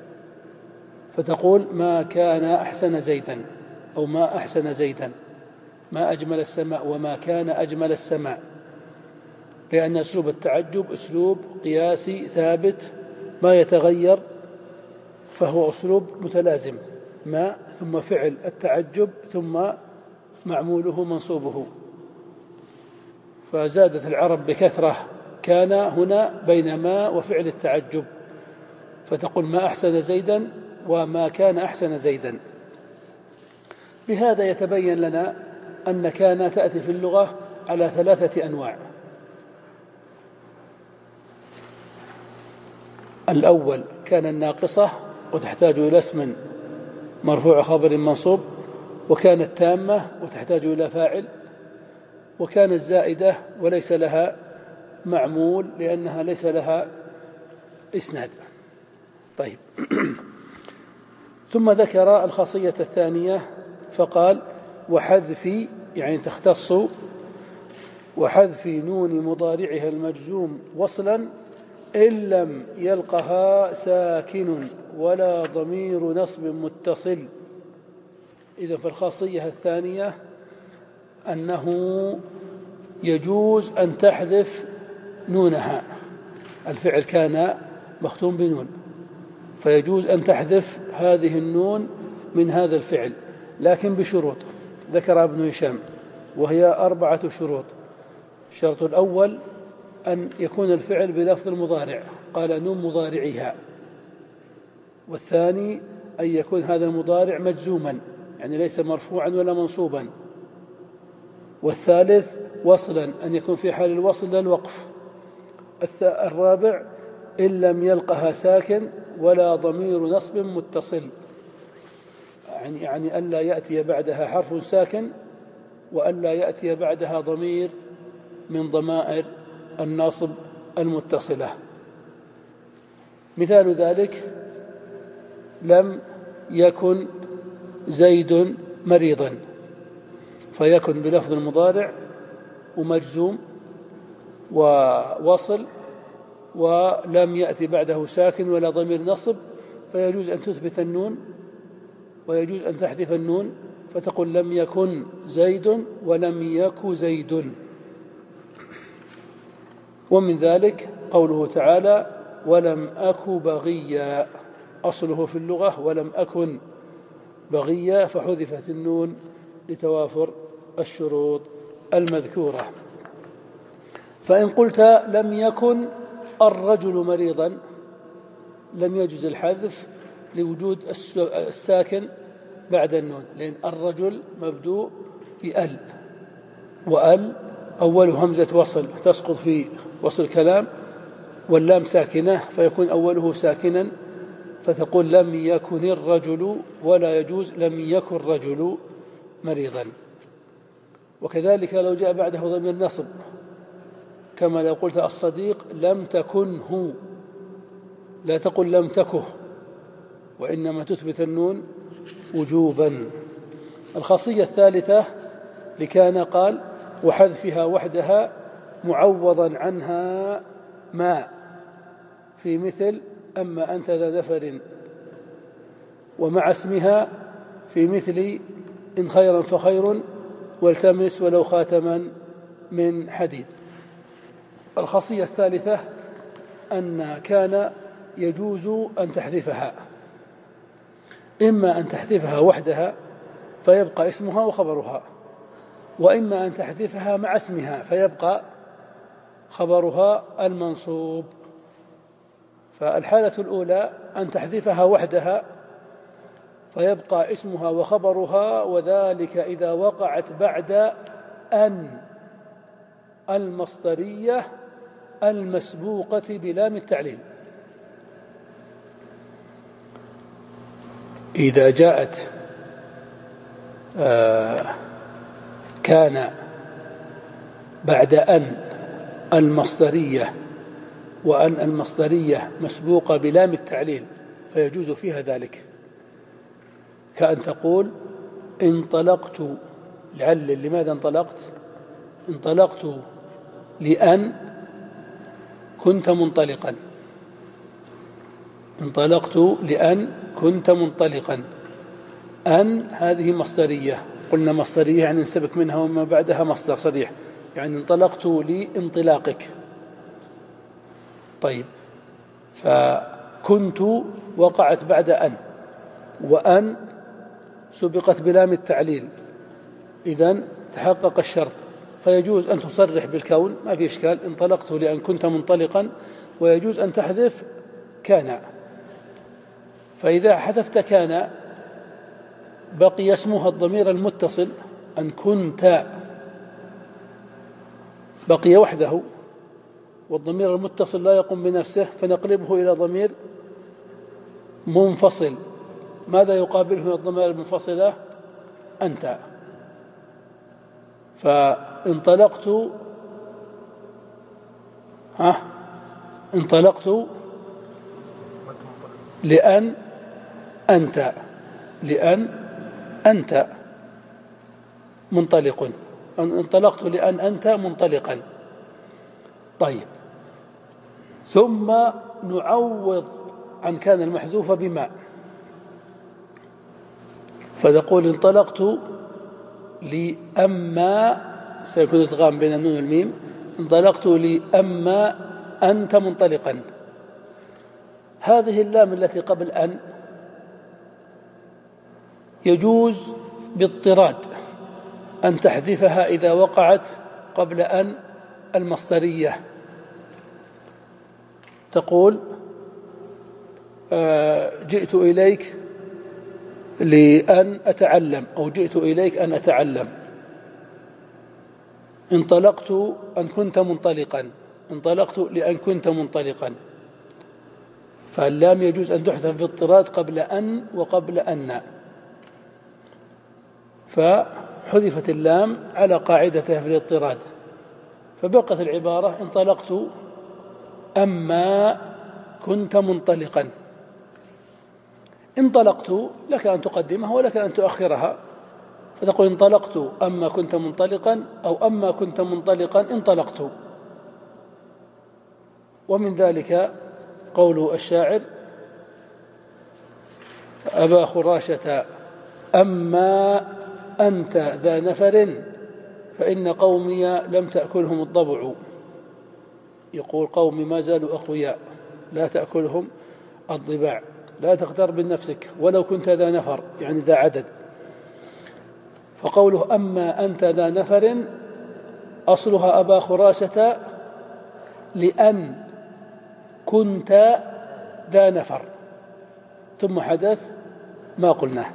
فتقول ما كان أحسن زيدا، أو ما أحسن زيدا، ما أجمل السماء وما كان أجمل السماء، لأن أسلوب التعجب أسلوب قياسي ثابت ما يتغير، فهو أسلوب متلازم، ما ثم فعل التعجب ثم معموله منصوبه. فزادت العرب بكثرة كان هنا بين ما وفعل التعجب، فتقول ما أحسن زيدا وما كان أحسن زيدا. بهذا يتبين لنا أن كان تأتي في اللغة على ثلاثة أنواع. الأول كان الناقصة وتحتاج إلى اسم مرفوع خبر منصوب، وكانت تامة وتحتاج إلى فاعل، وكانت زائدة وليس لها معمول لأنها ليس لها إسناد. طيب ثم ذكر الخاصية الثانية فقال وحذف، يعني تختص، وحذف نون مضارعها المجزوم وصلا إن لم يلقها ساكن ولا ضمير نصب متصل. إذن فالخاصية الثانية أنه يجوز أن تحذف نونها، الفعل كان مختوم بنون، فيجوز أن تحذف هذه النون من هذا الفعل، لكن بشروط ذكر ابن هشام، وهي أربعة شروط. الشرط الأول أن يكون الفعل بلفظ المضارع، قال نون مضارعها. والثاني أن يكون هذا المضارع مجزوما، يعني ليس مرفوعا ولا منصوبا. والثالث وصلا، أن يكون في حال الوصل لا الوقف. الرابع إن لم يلقها ساكن ولا ضمير نصب متصل، يعني يعني ألا يأتي بعدها حرف ساكن وألا يأتي بعدها ضمير من ضمائر الناصب المتصلة. مثال ذلك لم يكن زيد مريضا، فيكن بلفظ المضارع ومجزوم ووصل ولم يأتي بعده ساكن ولا ضمير نصب، فيجوز أن تثبت النون ويجوز أن تحذف النون، فتقول لم يكن زيد ولم يك زيد. ومن ذلك قوله تعالى ولم أك بغيا، أصله في اللغة ولم أكن بغيا، فحذفت النون لتوافر الشروط المذكورة. فإن قلت لم يكن الرجل مريضا لم يجوز الحذف لوجود الساكن بعد النون، لأن الرجل مبدوء بأل، وأل أول همزة وصل تسقط في وصل الكلام، واللام ساكنة فيكون أوله ساكنا، فتقول لم يكن الرجل، ولا يجوز لم يكن الرجل مريضا. وكذلك لو جاء بعده ضمير نصب، كما لو قلت الصديق لم تكنه، لا تقل لم تكه، وإنما تثبت النون وجوبا. الخاصية الثالثة لكان قال وحذفها وحدها معوضا عنها ما في مثل أما أنت ذا نفر، ومع اسمها في مثل إن خيرا فخير والتمس ولو خاتما من حديد. الخاصية الثالثة أن كان يجوز أن تحذفها، إما أن تحذفها وحدها فيبقى اسمها وخبرها، وإما أن تحذفها مع اسمها فيبقى خبرها المنصوب. فالحالة الأولى أن تحذفها وحدها فيبقى اسمها وخبرها، وذلك إذا وقعت بعد أن المصدرية المسبوقة بلام التعليل. إذا جاءت آه كان بعد أن المصدرية وأن المصدرية مسبوقة بلام التعليل فيجوز فيها ذلك، كأن تقول انطلقت لعل. لماذا انطلقت؟ انطلقت لأن كنت منطلقا. انطلقت لأن كنت منطلقا. أن هذه مصدرية، قلنا مصدرية يعني نسبك منها وما بعدها مصدر صريح، يعني انطلقت لانطلاقك. طيب، فكنت وقعت بعد أن، وأن سبقت بلام التعليل، إذن تحقق الشرط، فيجوز أن تصرح بالكون ما في إشكال، انطلقت لأن كنت منطلقا، ويجوز أن تحذف كان. فإذا حذفت كان بقي اسمها الضمير المتصل، أن كنت بقي وحده، والضمير المتصل لا يقوم بنفسه، فنقلبه إلى ضمير منفصل. ماذا يقابله من الضمير المنفصلة؟ أنت. فانطلقت ها انطلقت لأن أنت لأن أنت منطلق. انطلقت لأن أنت منطلقا. طيب، ثم نعوض عن كان المحذوفة بما، فنقول انطلقت لأما، سيكون إدغام بين النون والميم، انطلقت لأما أنت منطلقا. هذه اللام التي قبل أن يجوز باضطراد أن تحذفها إذا وقعت قبل أن المصدرية. تقول جئت إليك لأن أتعلم، أو جئت إليك أن أتعلم. انطلقت أن كنت منطلقا، انطلقت لأن كنت منطلقا. فاللام يجوز أن تحذف باضطراد قبل أن وقبل أن، فحذفت اللام على قاعدتها في الاضطراد، فبقت العبارة انطلقت أما كنت منطلقا. انطلقت لك أن تقدمها ولك أن تؤخرها، فتقول انطلقت أما كنت منطلقا، أو أما كنت منطلقا انطلقت. ومن ذلك قول الشاعر أبا خراشة أما أنت ذا نفر فإن قومي لم تأكلهم الضبع. يقول قومي ما زالوا أقوياء لا تأكلهم الضباع. لا تغتر بنفسك ولو كنت ذا نفر، يعني ذا عدد. فقوله أما أنت ذا نفر أصلها أبا خراشة لأن كنت ذا نفر، ثم حدث ما قلناه.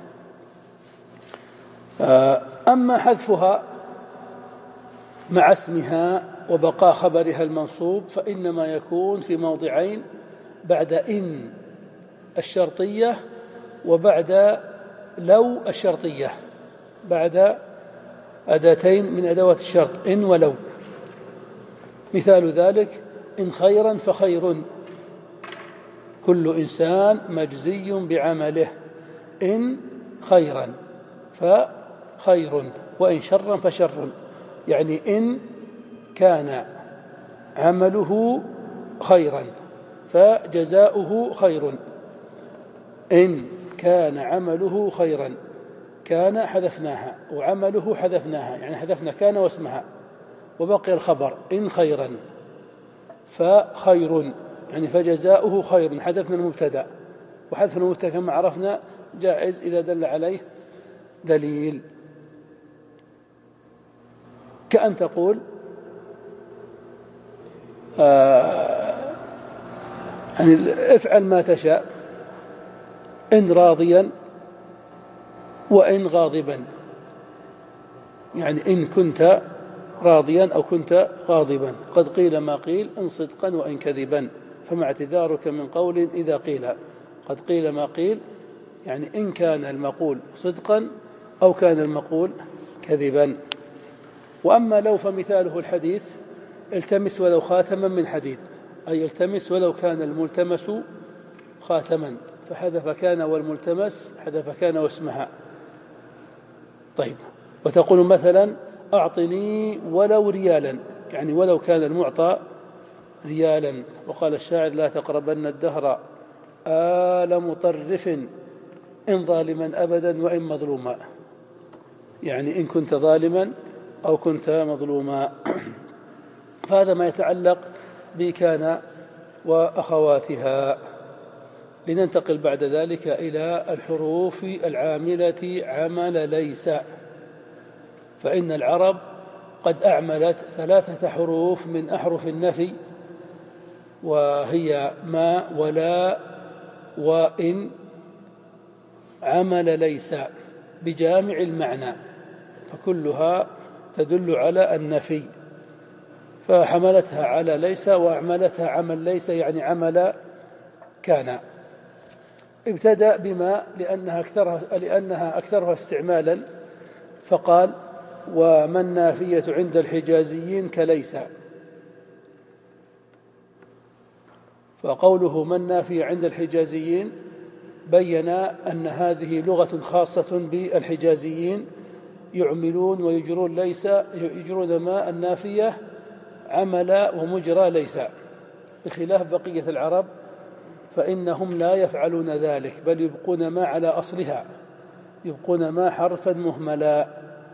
أما حذفها مع اسمها وبقاء خبرها المنصوب فإنما يكون في موضعين: بعد إن الشرطية وبعد لو الشرطية، بعد أداتين من أدوات الشرط إن ولو. مثال ذلك: إن خيرا فخير، كل إنسان مجزي بعمله. إن خيرا فخير، وإن شرا فشر، يعني إن كان عمله خيرا فجزاؤه خير. إن كان عمله خيرا، كان حذفناها وعمله حذفناها، يعني حذفنا كان واسمها وبقي الخبر إن خيرا فخير، يعني فجزاؤه خير. حذفنا المبتدأ، وحذف المبتدأ كما عرفنا جائز إذا دل عليه دليل، كأن تقول آه يعني افعل ما تشاء، إن راضيا وإن غاضبا، يعني إن كنت راضيا أو كنت غاضبا. قد قيل ما قيل إن صدقا وإن كذبا، فما اعتذارك من قول إذا قيل. قد قيل ما قيل، يعني إن كان المقول صدقا أو كان المقول كذبا. وأما لو فمثاله الحديث: التمس ولو خاتما من حديد. أي يلتمس ولو كان الملتمس خاتما، فحذف كان والملتمس حذف كان واسمها. طيب، وتقول مثلا أعطني ولو ريالا، يعني ولو كان المعطى ريالا. وقال الشاعر لا تقربن الدهر آل مطرف إن ظالما أبدا وإن مظلوما، يعني إن كنت ظالما أو كنت مظلوما. فهذا ما يتعلق بكان وأخواتها. لننتقل بعد ذلك إلى الحروف العاملة عمل ليس. فإن العرب قد أعملت ثلاثة حروف من أحرف النفي، وهي ما ولا وإن، عمل ليس بجامع المعنى، فكلها تدل على النفي، فحملتها على ليس وأعملتها عمل ليس، يعني عمل كان. ابتدأ بما لأنها أكثرها, لأنها أكثرها استعمالا، فقال وما النافية عند الحجازيين كليس. فقوله ما النافية عند الحجازيين بين أن هذه لغة خاصة بالحجازيين، يعملون ويجرون ليس، يجرون ما النافية عمل ومجرى ليس، بخلاف بقية العرب فإنهم لا يفعلون ذلك، بل يبقون ما على أصلها، يبقون ما حرفا مهملا،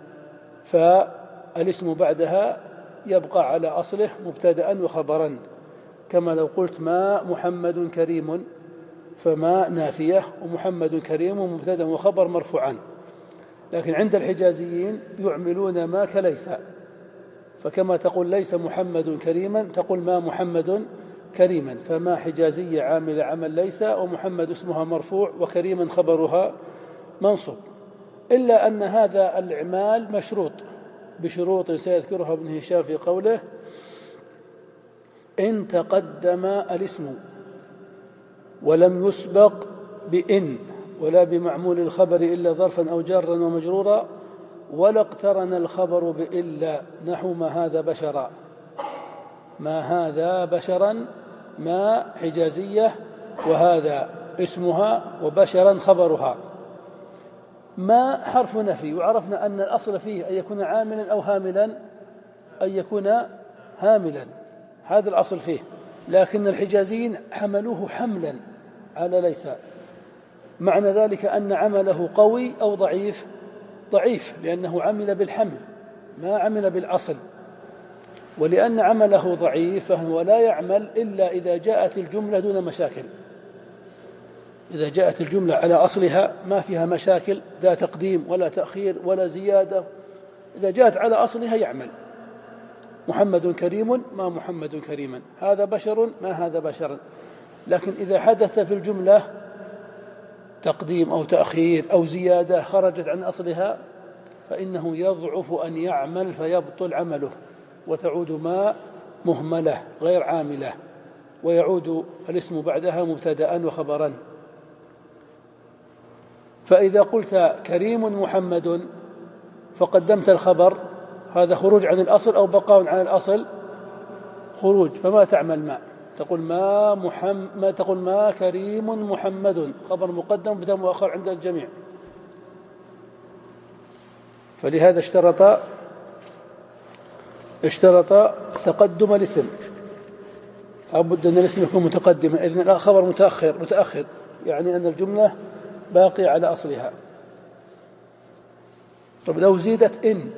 فالاسم بعدها يبقى على أصله مبتدأ وخبرا. كما لو قلت ما محمد كريم، فما نافية ومحمد كريم مبتدأ وخبر مرفوعان. لكن عند الحجازيين يعملون ما كليس، فكما تقول ليس محمد كريما تقول ما محمد كريما، فما حجازية عامل عمل ليس، ومحمد اسمها مرفوع وكريما خبرها منصوب. إلا أن هذا الإعمال مشروط بشروط سيذكرها ابن هشام في قوله إن تقدم الاسم ولم يسبق بإن ولا بمعمول الخبر إلا ظرفا أو جارا ومجرورا، ولا اقترن الخبر بإلا، نحو ما هذا بشرا. ما هذا بشرا ما حجازية، وهذا اسمها وبشرا خبرها. ما حرف نفي، وعرفنا أن الأصل فيه أن يكون عاملا أو هاملا، أن يكون هاملا، هذا الأصل فيه. لكن الحجازيين حملوه حملا على ليس، معنى ذلك أن عمله قوي أو ضعيف؟ ضعيف، لأنه عمل بالحمل ما عمل بالأصل. ولأن عمله ضعيف فهو لا يعمل إلا إذا جاءت الجملة دون مشاكل. إذا جاءت الجملة على أصلها ما فيها مشاكل، لا تقديم ولا تأخير ولا زيادة، إذا جاءت على أصلها يعمل. محمد كريم ما محمد كريما، هذا بشر ما هذا بشرا. لكن إذا حدث في الجملة تقديم أو تأخير أو زيادة خرجت عن أصلها فإنه يضعف أن يعمل فيبطل عمله، وتعود ما مهملة غير عاملة، ويعود الاسم بعدها مبتدأ وخبرا. فإذا قلت كريم محمد فقدمت الخبر، هذا خروج عن الأصل أو بقاء عن الأصل؟ خروج، فما تعمل ما تقول ما محمد، ما تقول ما كريم محمد، خبر مقدم مبتدأ مؤخر عند الجميع. فلهذا اشترط اشترط تقدم الاسم، لابد أن الاسم يكون متقدما، إذن الخبر متأخر متأخر يعني أن الجملة باقية على أصلها. طب لو زيدت إن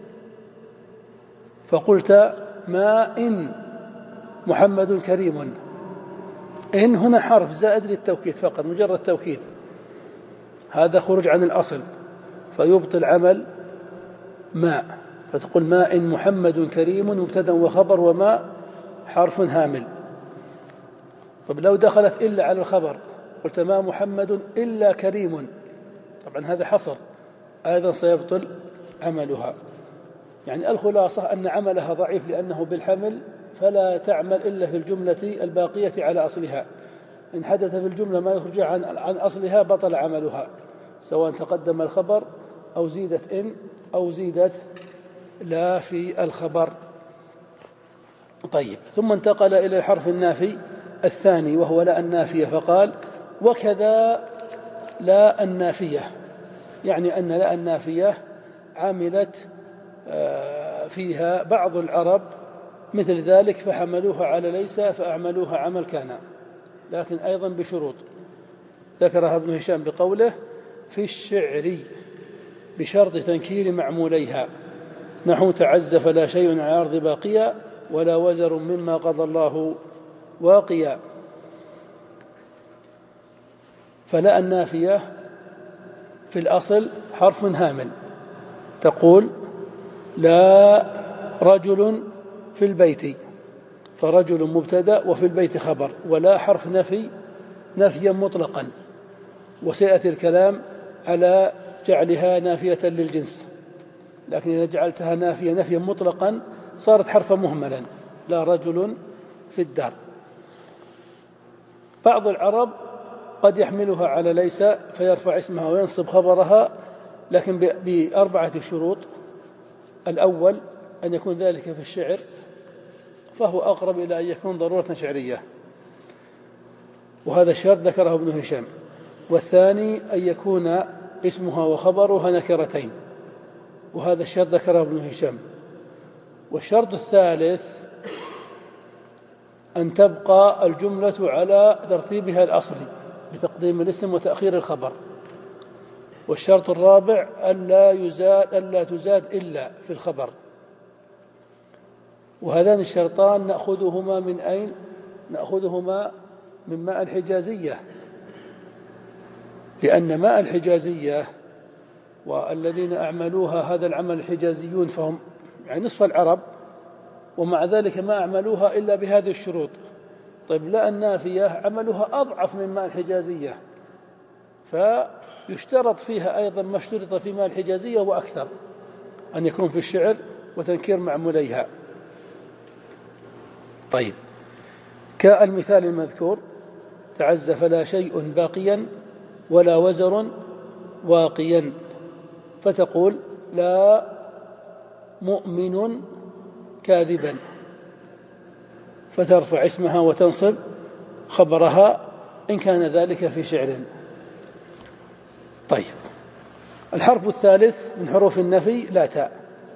فقلت ما إن محمد كريم، إن هنا حرف زائد للتوكيد فقط، مجرد توكيد، هذا خروج عن الأصل فيبطل عمل ما، فتقول ما إن محمد كريم مبتدأ وخبر، وما حرف هامل. طب لو دخلت إلا على الخبر قلت ما محمد إلا كريم، طبعا هذا حصر، أيضا سيبطل عملها. يعني الخلاصة أن عملها ضعيف لأنه بالحمل، فلا تعمل إلا في الجملة الباقية على أصلها. إن حدث في الجملة ما يخرج عن, عن أصلها بطل عملها، سواء تقدم الخبر أو زيدت إن أو زيدت لا في الخبر. طيب، ثم انتقل إلى الحرف النافي الثاني وهو لا النافية، فقال وكذا لا النافية، يعني أن لا النافية عملت فيها بعض العرب مثل ذلك فحملوها على ليس فأعملوها عمل كان، لكن أيضا بشروط ذكرها ابن هشام بقوله في الشعر بشرط تنكير معموليها، نحو تعزف لا شيء على الأرض باقيا ولا وزر مما قضى الله واقيا. فلا النافية في الأصل حرف هامل، تقول لا رجل في البيت، فرجل مبتدأ وفي البيت خبر، ولا حرف نفي نفيا مطلقا، وسيأتي الكلام على جعلها نافية للجنس، لكن إذا جعلتها نافية نفيا مطلقا صارت حرفا مهملا، لا رجل في الدار. بعض العرب قد يحملها على ليس فيرفع اسمها وينصب خبرها، لكن بأربعة شروط. الأول أن يكون ذلك في الشعر، فهو أقرب إلى أن يكون ضرورة شعرية، وهذا الشرط ذكره ابن هشام. والثاني أن يكون اسمها وخبرها نكرتين، وهذا الشرط ذكره ابن هشام. والشرط الثالث أن تبقى الجملة على ترتيبها الأصلي بتقديم الاسم وتأخير الخبر. والشرط الرابع ألا يزاد ألا تزاد إلا في الخبر. وهذان الشرطان نأخذهما من أين؟ نأخذهما من ماء الحجازية، لأن ماء الحجازية والذين أعملوها هذا العمل الحجازيون فهم يعني نصف العرب، ومع ذلك ما أعملوها إلا بهذه الشروط. طيب لا النافية عملوها أضعف من ماء الحجازية، فيشترط فيها أيضا ما اشترط في ماء الحجازية وأكثر، أن يكون في الشعر وتنكير معموليها. طيب، كالمثال المذكور تعزف لا شيء باقيا ولا وزر واقيا، فتقول لا مؤمن كاذبا، فترفع اسمها وتنصب خبرها إن كان ذلك في شعر. طيب، الحرف الثالث من حروف النفي لا تاء،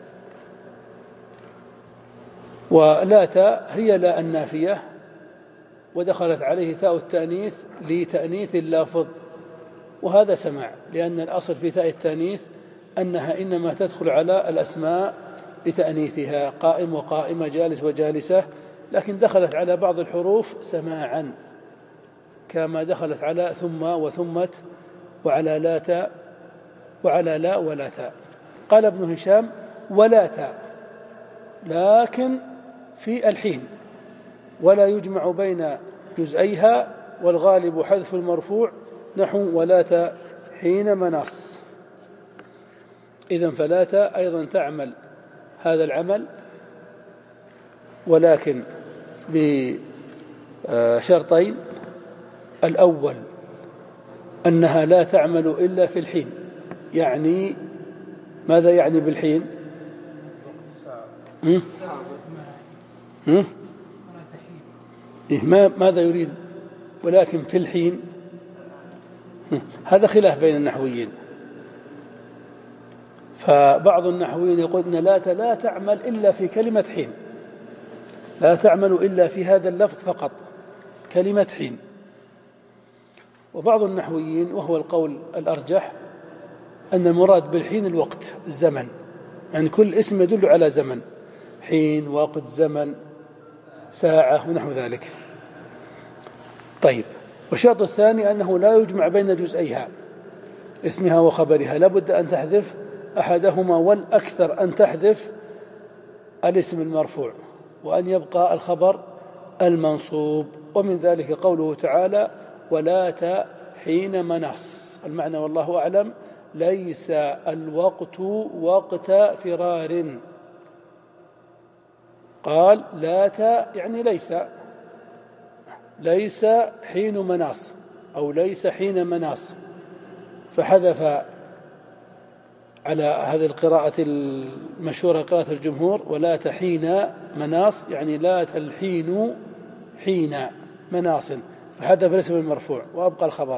ولا تاء هي لا النافية، ودخلت عليه تاء التأنيث لتأنيث اللافظ، وهذا سماع، لأن الأصل في تاء التأنيث أنها إنما تدخل على الأسماء لتأنيثها، قائم وقائمة، جالس وجالسة، لكن دخلت على بعض الحروف سماعا، كما دخلت على ثم وثمت وعلى لا تاء وعلى لا ولا تاء. قال ابن هشام ولا تاء، لكن في الحين، ولا يجمع بين جزئيها، والغالب حذف المرفوع، نحو ولا تاء حين مناص. إذن فلا تاء أيضا تعمل هذا العمل، ولكن بشرطين. الأول أنها لا تعمل إلا في الحين، يعني ماذا يعني بالحين؟ هم؟ هم؟ إيه ماذا يريد؟ ولكن في الحين، هذا خلاف بين النحويين. فبعض النحويين يقول إن لا لا تعمل إلا في كلمة حين، لا تعمل إلا في هذا اللفظ فقط، كلمة حين. وبعض النحويين وهو القول الأرجح أن المراد بالحين الوقت، الزمن، يعني كل اسم يدل على زمن، حين، وقت، زمن، ساعة ونحو ذلك. طيب، والشرط الثاني أنه لا يجمع بين جزئيها، اسمها وخبرها، لابد أن تحذف أحدهما، والأكثر أن تحذف الاسم المرفوع وأن يبقى الخبر المنصوب. ومن ذلك قوله تعالى ولا تاء حين مناص، المعنى والله أعلم ليس الوقت وقت فرار. قال لا تاء يعني ليس، ليس حين مناص أو ليس حين مناص، فحذف على هذه القراءة المشهورة قراءة الجمهور: ولا تحين مناص، يعني لا تلحين حين مناص، فحذف الاسم المرفوع وأبقى الخبر.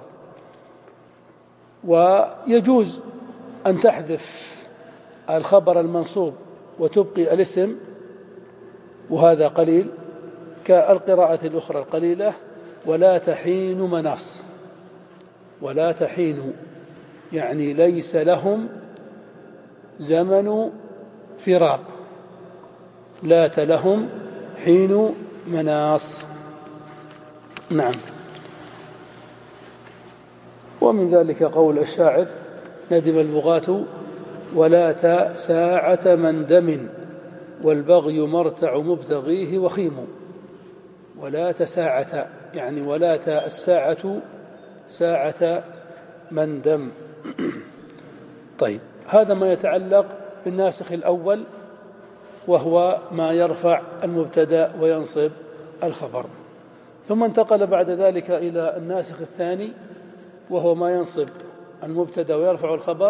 ويجوز أن تحذف الخبر المنصوب وتبقي الاسم، وهذا قليل، كالقراءة الأخرى القليلة: ولا تحين مناص. ولا تحين يعني ليس لهم زمن فراق، لات لهم حين مناص. نعم. ومن ذلك قول الشاعر: ندم البغاة ولات ساعة مندم، والبغي مرتع مبتغيه وخيم. ولات ساعة يعني ولات الساعة ساعة مندم. طيب، هذا ما يتعلق بالناسخ الأول، وهو ما يرفع المبتدأ وينصب الخبر. ثم انتقل بعد ذلك إلى الناسخ الثاني، وهو ما ينصب المبتدأ ويرفع الخبر.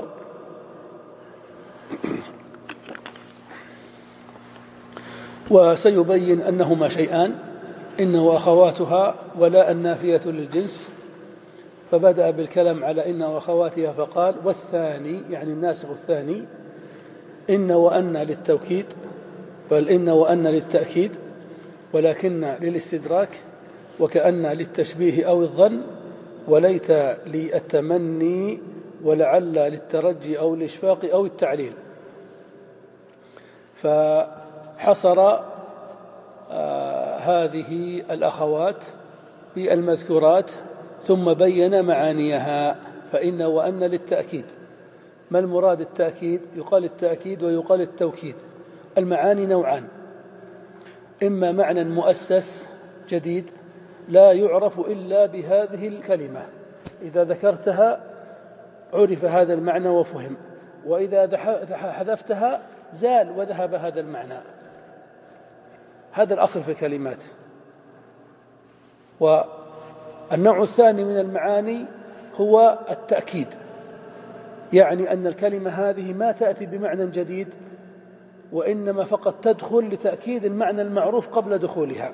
وسيبين أنهما شيئان: إن وأخواتها ولا النافية للجنس، فبدأ بالكلام على إن وأخواتها فقال: والثاني يعني الناسخ الثاني إن وأن للتوكيد، بل إن وأن للتأكيد، ولكن للاستدراك، وكأن للتشبيه أو الظن، وليت للتمني، ولعل للترجي أو الإشفاق أو التعليل. فحصر آه هذه الأخوات بالمذكورات، ثم بين معانيها. فإن وأن للتأكيد. ما المراد التأكيد؟ يقال التأكيد ويقال التوكيد. المعاني نوعان: إما معنى مؤسس جديد لا يعرف إلا بهذه الكلمة، إذا ذكرتها عرف هذا المعنى وفهم، وإذا حذفتها زال وذهب هذا المعنى. هذا الأصل في الكلمات. والنوع الثاني من المعاني هو التأكيد، يعني أن الكلمة هذه ما تأتي بمعنى جديد، وإنما فقط تدخل لتأكيد المعنى المعروف قبل دخولها.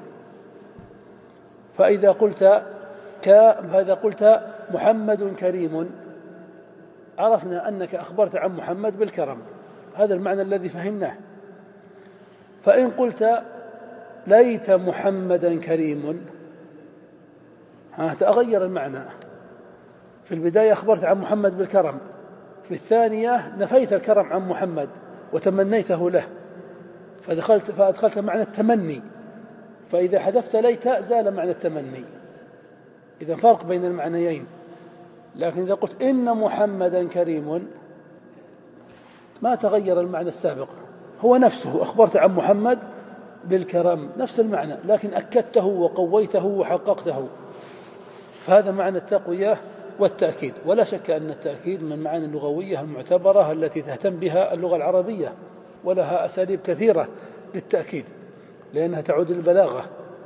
فإذا قلت ك... فإذا قلت محمد كريم، عرفنا أنك أخبرت عن محمد بالكرم، هذا المعنى الذي فهمناه. فإن قلت ليت محمدا كريم، ها تغير المعنى. في البداية أخبرت عن محمد بالكرم، في الثانية نفيت الكرم عن محمد وتمنيته له، فدخلت فأدخلت معنى التمني. فإذا حذفت ليت زال معنى التمني. إذا فرق بين المعنيين. لكن إذا قلت إن محمدا كريم ما تغير المعنى السابق، هو نفسه، أخبرت عن محمد بالكرم، نفس المعنى، لكن أكدته وقويته وحققته. فهذا معنى التقوية والتأكيد. ولا شك أن التأكيد من المعاني اللغوية المعتبرة التي تهتم بها اللغة العربية، ولها أساليب كثيرة للتأكيد، لأنها تعود للبلاغة،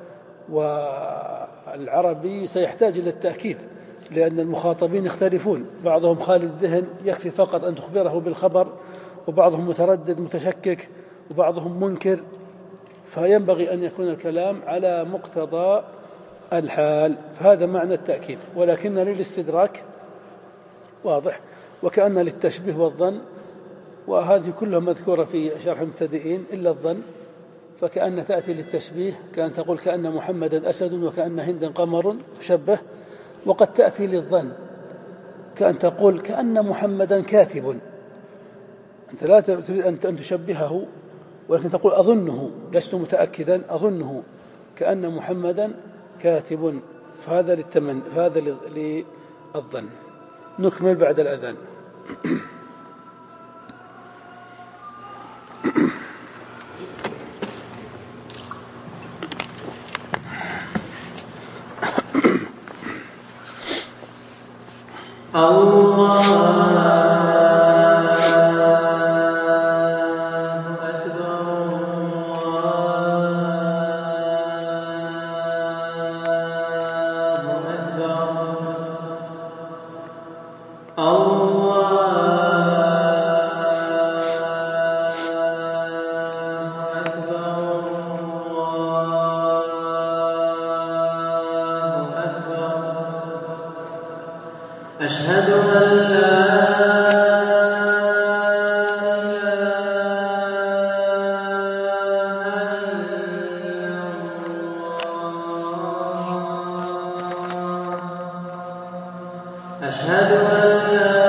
والعربي سيحتاج إلى التأكيد، لأن المخاطبين يختلفون، بعضهم خالي الذهن يكفي فقط أن تخبره بالخبر، وبعضهم متردد متشكك، وبعضهم منكر، فينبغي أن يكون الكلام على مقتضى الحال. فهذا معنى التأكيد. ولكن للاستدراك واضح، وكأن للتشبيه والظن، وهذه كلها مذكورة في شرح المبتدئين إلا الظن. فكأن تأتي للتشبيه، كأن تقول كأن محمدا أسد وكأن هندا قمر، تشبه. وقد تأتي للظن، كأن تقول كأن محمدا كاتب، أنت لا تريد أن تشبهه، ولكن تقول أظنه، لست متأكدا، أظنه كأن محمدا كاتب. فهذا للتمن، فهذا للظن. نكمل بعد الأذان. الله أشهد أن لا أشهد أن لا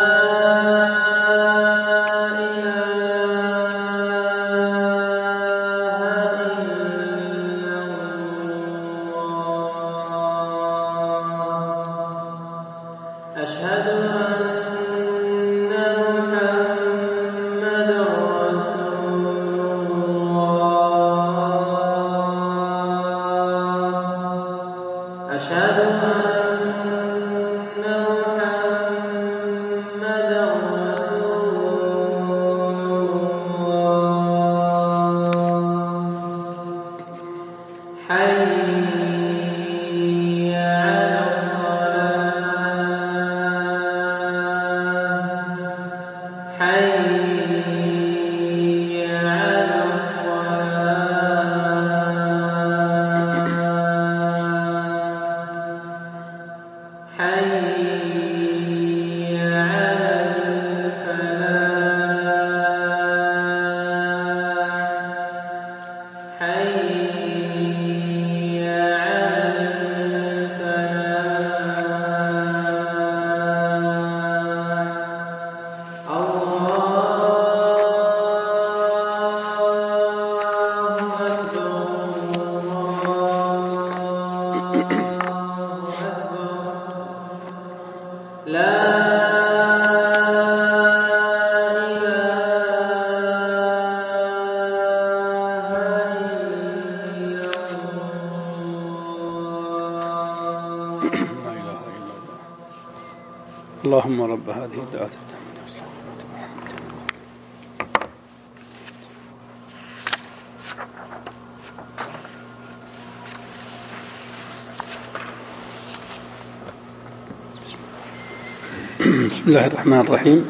اللهم رب هذه الدعوة بسم الله الرحمن الرحيم.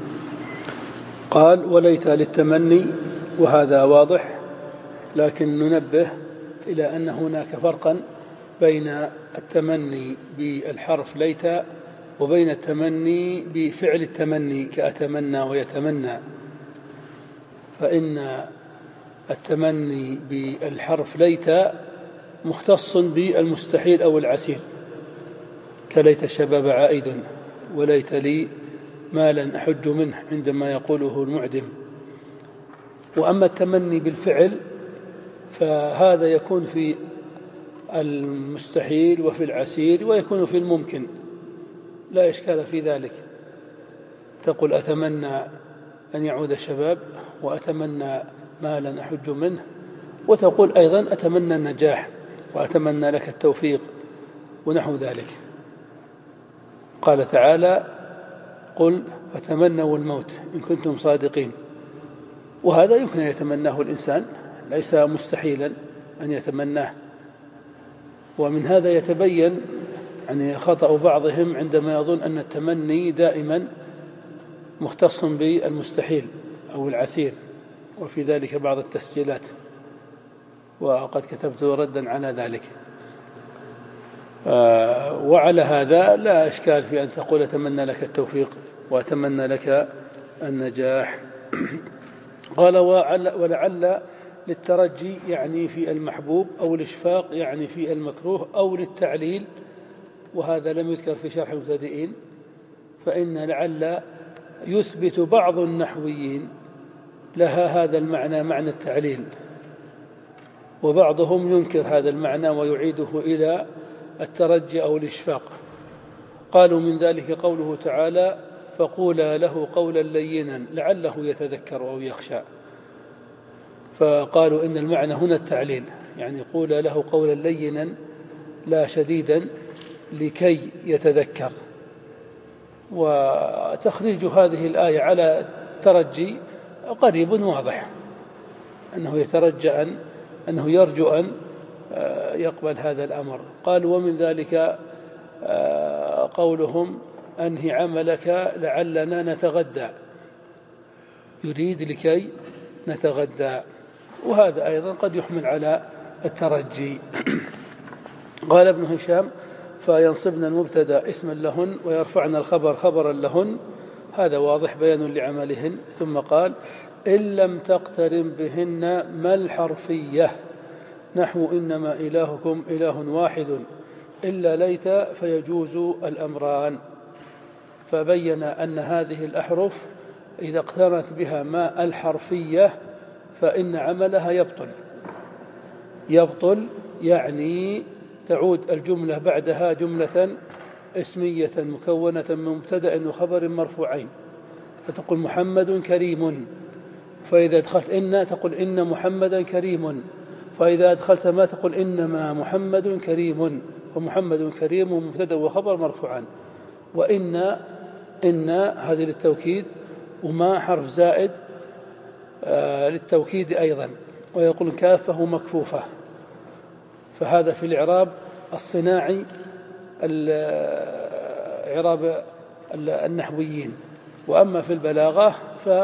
قال وليت للتمني، وهذا واضح، لكن ننبه إلى أن هناك فرقا بين التمني بالحرف ليت وبين التمني بفعل التمني كأتمنى ويتمنى. فإن التمني بالحرف ليت مختص بالمستحيل أو العسير، كليت الشباب عائد وليت لي مالا أحج منه عندما يقوله المعدم. وأما التمني بالفعل فهذا يكون في المستحيل وفي العسير ويكون في الممكن، لا إشكال في ذلك. تقول أتمنى أن يعود الشباب، وأتمنى مالا أحج منه، وتقول أيضا أتمنى النجاح وأتمنى لك التوفيق ونحو ذلك. قال تعالى قل فتمنوا الموت إن كنتم صادقين، وهذا يمكن أن يتمناه الإنسان، ليس مستحيلا أن يتمناه. ومن هذا يتبين يعني خطأ بعضهم عندما يظن أن التمني دائما مختص بالمستحيل أو العسير، وفي ذلك بعض التسجيلات، وقد كتبت ردا على ذلك. وعلى هذا لا إشكال في أن تقول أتمنى لك التوفيق وأتمنى لك النجاح. قال ولعل للترجي يعني في المحبوب، أو الإشفاق يعني في المكروه، أو للتعليل، وهذا لم يذكر في شرح المبتدئين. فإن لعل يثبت بعض النحويين لها هذا المعنى، معنى التعليل، وبعضهم ينكر هذا المعنى ويعيده إلى الترجي أو الإشفاق. قالوا من ذلك قوله تعالى فقولا له قولا لينا لعله يتذكر أو يخشى. فقالوا إن المعنى هنا التعليل، يعني قولا له قولا لينا لا شديدا لكي يتذكر. وتخريج هذه الآية على الترجي قريب واضح، أنه يترجى أن أنه يرجو أن يقبل هذا الأمر. قالوا ومن ذلك قولهم أنهي عملك لعلنا نتغدى، يريد لكي نتغدى، وهذا أيضا قد يحمل على الترجي. قال ابن هشام فينصبن المبتدا اسما لهن ويرفعن الخبر خبرا لهن، هذا واضح بيان لعملهن. ثم قال إن لم تقترن بهن ما الحرفية نحو إنما إلهكم إله واحد إلا ليت فيجوز الأمران. فبين أن هذه الأحرف إذا اقترنت بها ما الحرفية فإن عملها يبطل. يبطل يعني تعود الجملة بعدها جملة اسمية مكونة من مبتدأ وخبر مرفوعين، فتقول محمد كريم، فإذا دخلت إن تقول إن محمدا كريم، فإذا أدخلت ما تقول إنما محمد كريم، ومحمد كريم مبتدأ وخبر مرفوعان. وإن إن هذه للتوكيد، وما حرف زائد آه للتوكيد أيضا. ويقول كافة مكفوفة، فهذا في الإعراب الصناعي إعراب النحويين. وأما في البلاغة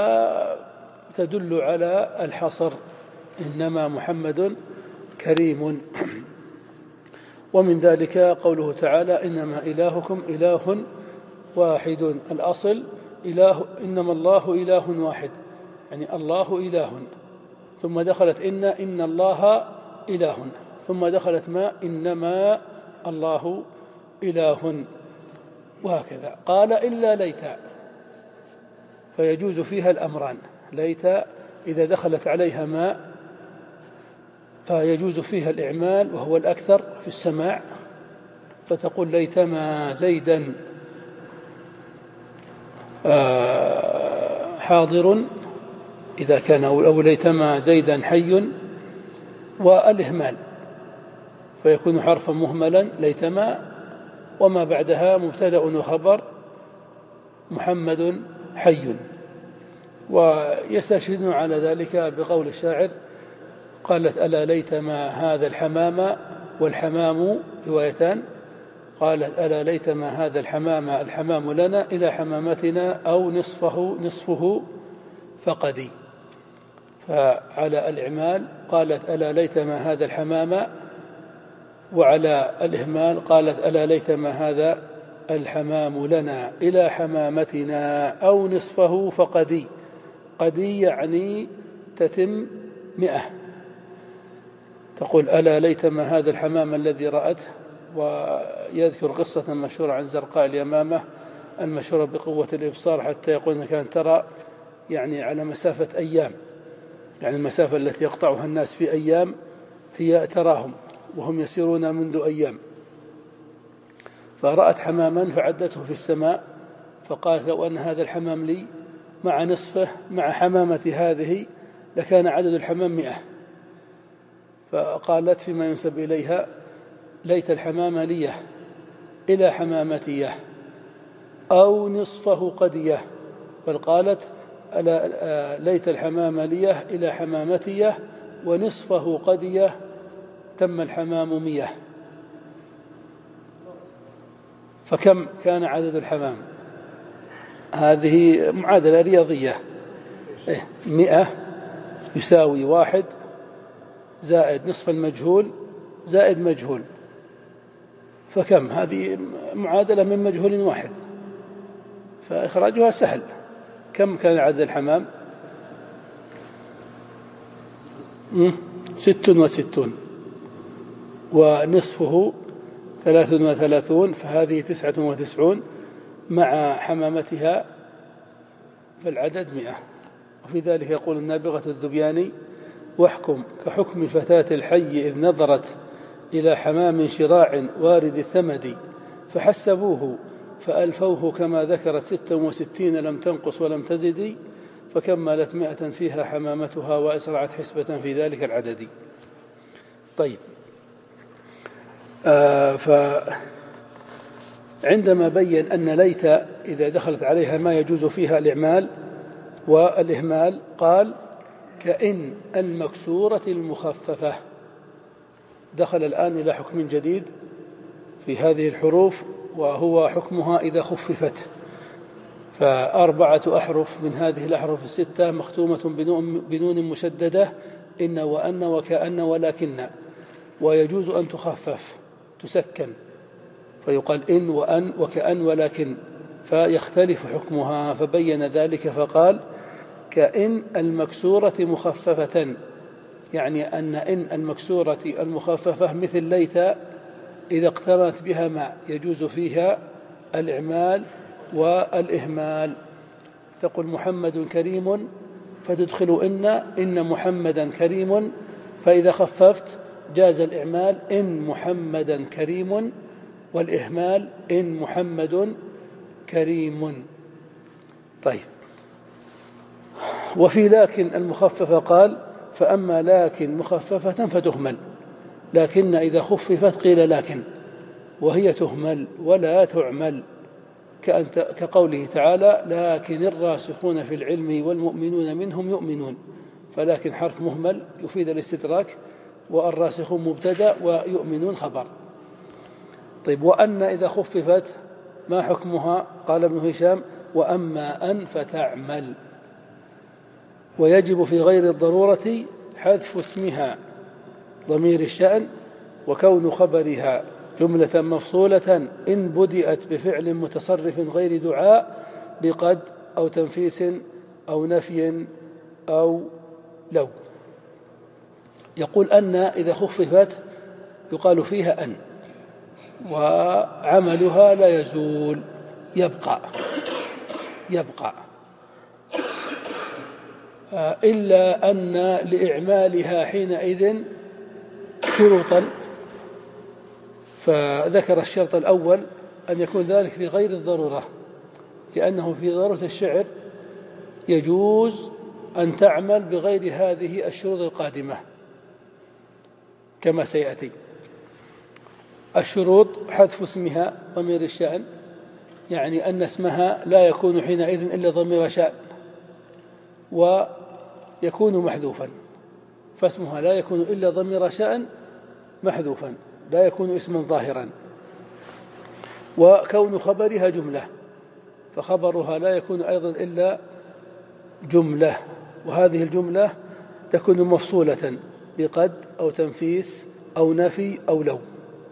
فتدل على الحصر، إنما محمد كريم. ومن ذلك قوله تعالى إنما إلهكم إله واحد. الأصل إله إنما الله إله واحد، يعني الله إله، ثم دخلت إن إن الله إله، ثم دخلت ما إنما الله إله، وهكذا. قال إلا ليت، فيجوز فيها الأمران. ليت إذا دخلت عليها ما فيجوز فيها الإعمال وهو الأكثر في السماع، فتقول ليتما زيدا حاضر إذا كان، أو ليتما زيدا حي، والإهمال فيكون حرفا مهملا ليتما، وما بعدها مبتدأ وخبر محمد حي. ويستشهدون على ذلك بقول الشاعر قالت ألا ليتما هذا الحمام، والحمام روايتان، قالت ألا ليتما هذا الحمام الحمام لنا إلى حمامتنا أو نصفه نصفه فقدي. فعلى الإعمال قالت ألا ليتما هذا الحمام، وعلى الإهمال قالت ألا ليتما هذا الحمام لنا إلى حمامتنا أو نصفه فقدي. قدي يعني تتم مئة. تقول ألا ليتما هذا الحمام الذي رأته، ويذكر قصة مشهورة عن زرقاء اليمامة المشهورة بقوة الإبصار، حتى يقول أنك أن ترى يعني على مسافة أيام، يعني المسافة التي يقطعها الناس في أيام هي تراهم وهم يسيرون منذ أيام. فرأت حماما فعدته في السماء، فقالت لو أن هذا الحمام لي مع نصفه مع حمامة هذه لكان عدد الحمام مئة. فقالت فيما ينسب إليها ليت الحمام ليه إلى حمامتيه أو نصفه قديه، بل قالت ليت الحمام ليه إلى حمامتيه ونصفه قديه تم الحمام مية. فكم كان عدد الحمام؟ هذه معادلة رياضية، مئة يساوي واحد زائد نصف المجهول زائد مجهول، فكم؟ هذه معادلة من مجهول واحد، فإخراجها سهل. كم كان عدد الحمام؟ ست وستون، ونصفه ثلاث وثلاثون، فهذه تسعة وتسعون مع حمامتها، فالعدد مئة. وفي ذلك يقول النابغة الذبياني واحكم كحكم فتاة الحي إذ نظرت إلى حمام شراع وارد الثمد فحسبوه فألفوه كما ذكرت ستا وستين لم تنقص ولم تزد، فكملت مئة فيها حمامتها وأسرعت حسبة في ذلك العدد. طيب، آه فعندما بين أن ليت إذا دخلت عليها ما يجوز فيها الإعمال والإهمال قال كإن المكسورة المخففة. دخل الآن إلى حكم جديد في هذه الحروف، وهو حكمها إذا خففت. فأربعة أحرف من هذه الأحرف الستة مختومة بنون مشددة، إن وأن وكأن ولكن، ويجوز أن تخفف تسكن فيقال إن وأن وكأن ولكن، فيختلف حكمها، فبين ذلك فقال كإن المكسورة مخففة، يعني أن إن المكسورة المخففة مثل ليت إذا اقترنت بها مع يجوز فيها الإعمال والإهمال. تقول محمد كريم فتدخل إن إن محمدا كريم، فإذا خففت جاز الإعمال إن محمدا كريم، والإهمال إن محمد كريم. طيب، وفي لكن المخففة قال فأما لكن مخففة فتهمل، لكن إذا خففت قيل لكن، وهي تهمل ولا تعمل، كقوله تعالى لكن الراسخون في العلم والمؤمنون منهم يؤمنون، فلكن حرف مهمل يفيد الاستدراك، والراسخون مبتدأ ويؤمنون خبر. طيب، وأن إذا خففت ما حكمها؟ قال ابن هشام وأما أن فتعمل، ويجب في غير الضرورة حذف اسمها ضمير الشأن وكون خبرها جملة مفصولة إن بدأت بفعل متصرف غير دعاء بقد أو تنفيس أو نفي أو لو. يقول أن إذا خففت يقال فيها أن، وعملها لا يزول، يبقى يبقى إلا أن لإعمالها حينئذ شروطا، فذكر الشرط الأول أن يكون ذلك في غير الضرورة، لأنه في ضرورة الشعر يجوز أن تعمل بغير هذه الشروط القادمة كما سيأتي. الشروط حذف اسمها ضمير الشأن، يعني أن اسمها لا يكون حينئذ إلا ضمير شأن، ويكون محذوفا، فاسمها لا يكون إلا ضمير شأن محذوفا، لا يكون اسما ظاهرا. وكون خبرها جملة، فخبرها لا يكون أيضا إلا جملة، وهذه الجملة تكون مفصولة بقد أو تنفيس أو نفي أو لو.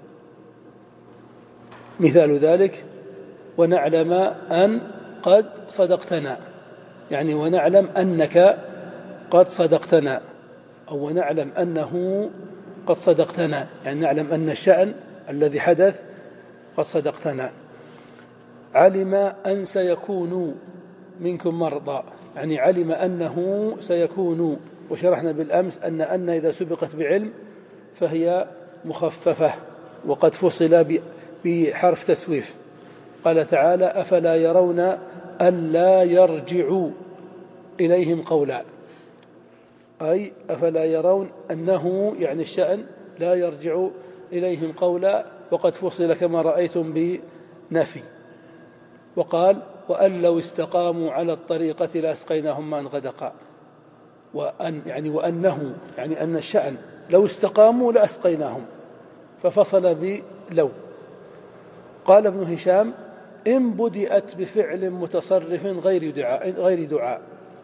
مثال ذلك ونعلم أن قد صدقتنا، يعني ونعلم أنك قد صدقتنا، أو ونعلم أنه قد صدقتنا، يعني نعلم أن الشأن الذي حدث قد صدقتنا. علم أن سيكون منكم مرضى، يعني علم أنه سيكون، وشرحنا بالأمس أن أن إذا سبقت بعلم فهي مخففة وقد فصل بحرف تسويف. قال تعالى أفلا يرون ألا يرجعوا إليهم قولا، أي أفلا يرون أنه يعني الشأن لا يرجع إليهم قولا، وقد فصل كما رأيتم بنفي. وقال وأن لو استقاموا على الطريقة لأسقيناهم ماء غدقا، وأن يعني وأنه يعني أن الشأن لو استقاموا لأسقيناهم، ففصل بلو. قال ابن هشام إن بدأت بفعل متصرف غير دعاء غير دعاء،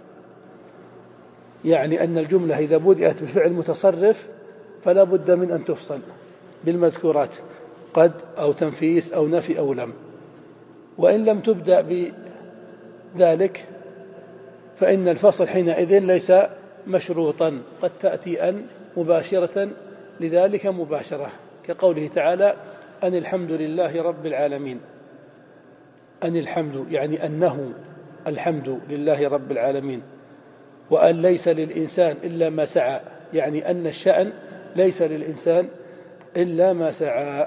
يعني أن الجملة إذا بدأت بفعل متصرف فلا بد من أن تفصل بالمذكورات قد أو تنفيس أو نفي أو لم. وإن لم تبدأ بذلك فإن الفصل حينئذ ليس مشروطا، قد تأتي أن مباشرة لذلك مباشرة، كقوله تعالى أن الحمد لله رب العالمين. أن الحمد يعني أنه الحمد لله رب العالمين. وأن ليس للإنسان إلا ما سعى، يعني أن الشأن ليس للإنسان إلا ما سعى.